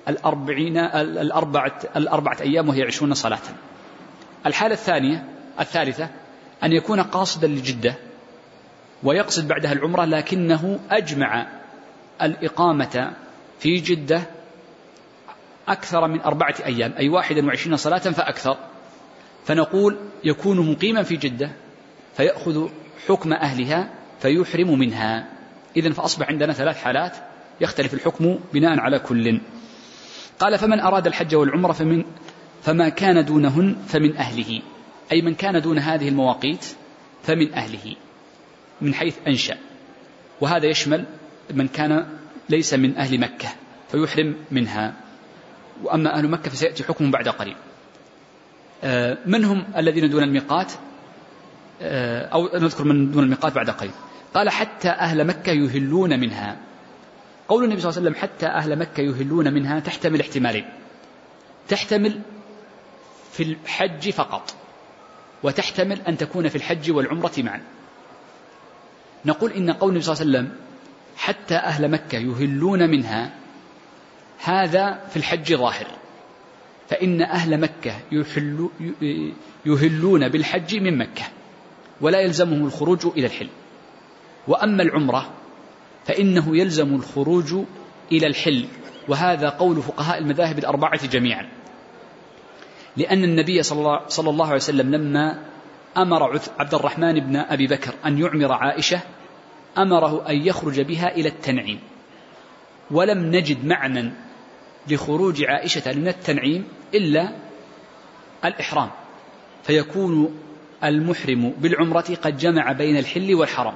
S2: 4 أيام وهي 20 صلاة. الحالة الثالثة أن يكون قاصدا لجدة ويقصد بعدها العمرة، لكنه أجمع الإقامة في جدة أكثر من 4 أيام، أي 21 صلاة فأكثر، فنقول يكون مقيما في جدة فيأخذ حكم أهلها فيحرم منها. إذن فأصبح عندنا 3 حالات يختلف الحكم بناء على كل. قال: فمن أراد الحج والعمرة فما كان دونهن فمن أهله، أي من كان دون هذه المواقيت فمن أهله من حيث أنشأ، وهذا يشمل من كان ليس من أهل مكة فيحرم منها. وأما أهل مكة فسيأتي حكم بعد قليل. من هم الذين دون الميقات؟ أو نذكر من دون الميقات بعد قليل. قال: حتى أهل مكة يهلون منها. قول النبي صلى الله عليه وسلم حتى أهل مكة يهلون منها تحتمل احتمالين: تحتمل في الحج فقط، وتحتمل أن تكون في الحج والعمرة معا. نقول إن قول النبي صلى الله عليه وسلم حتى أهل مكة يهلون منها هذا في الحج ظاهر، فإن أهل مكة يهلون بالحج من مكة ولا يلزمهم الخروج إلى الحل. وأما العمرة فإنه يلزم الخروج إلى الحل، وهذا قول فقهاء المذاهب الأربعة جميعا، لأن النبي صلى الله عليه وسلم لما أمر عبد الرحمن بن أبي بكر أن يعمر عائشة أمره أن يخرج بها إلى التنعيم، ولم نجد معنى لخروج عائشة من التنعيم إلا الإحرام، فيكون المحرم بالعمرة قد جمع بين الحل والحرم،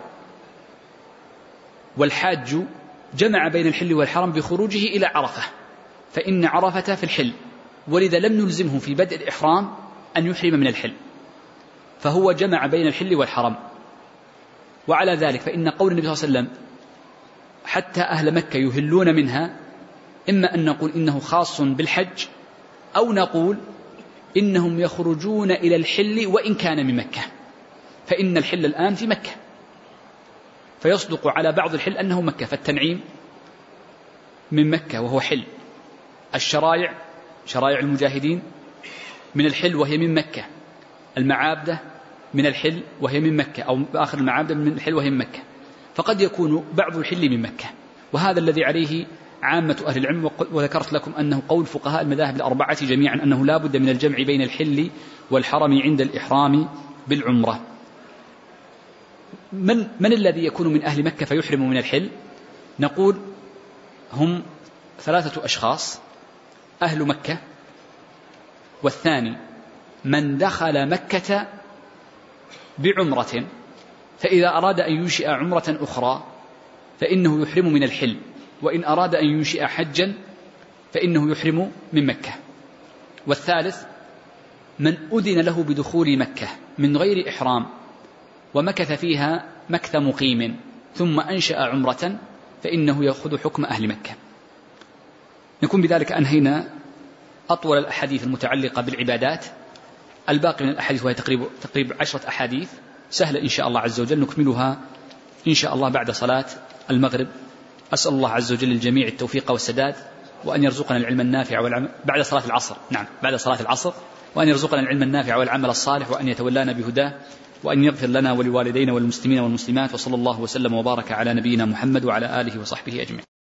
S2: والحاج جمع بين الحل والحرم بخروجه إلى عرفة، فإن عرفة في الحل، ولذا لم نلزمه في بدء الإحرام أن يحرم من الحل، فهو جمع بين الحل والحرم. وعلى ذلك فإن قول النبي صلى الله عليه وسلم حتى أهل مكة يهلون منها إما أن نقول إنه خاص بالحج، أو نقول إنهم يخرجون إلى الحل وإن كان من مكة، فإن الحل الآن في مكة، فيصدق على بعض الحل أنه مكة، فالتنعيم من مكة وهو حل، الشرائع شرائع المجاهدين من الحل وهي من مكة، المعابدة من الحل وهي من مكة، أو آخر المعابدة من الحل وهي من مكة، فقد يكون بعض الحل من مكة، وهذا الذي عليه عامة أهل العلم. وذكرت لكم أنه قول فقهاء المذاهب الأربعة جميعا أنه لا بد من الجمع بين الحل والحرم عند الإحرام بالعمرة. من الذي يكون من أهل مكة فيحرم من الحل؟ نقول هم 3 أشخاص: أهل مكة، والثاني من دخل مكة بعمرة فإذا أراد أن ينشئ عمرة أخرى فإنه يحرم من الحل، وإن أراد أن ينشئ حجا فإنه يحرم من مكة. والثالث من أذن له بدخول مكة من غير إحرام ومكث فيها مكث مقيم ثم أنشأ عمرة فإنه يأخذ حكم أهل مكة. نكون بذلك أنهينا أطول الأحاديث المتعلقة بالعبادات. الباقي من الأحاديث وهي تقريب 10 أحاديث سهلة إن شاء الله عز وجل نكملها إن شاء الله بعد صلاة المغرب. أسأل الله عز وجل للجميع التوفيق والسداد، وأن يرزقنا العلم النافع والعمل بعد صلاة العصر. نعم، بعد صلاة العصر. وأن يرزقنا العلم النافع والعمل الصالح، وأن يتولانا بهداه، وأن يغفر لنا ولوالدينا والمسلمين والمسلمات. وصلى الله وسلم وبارك على نبينا محمد وعلى آله وصحبه أجمعين.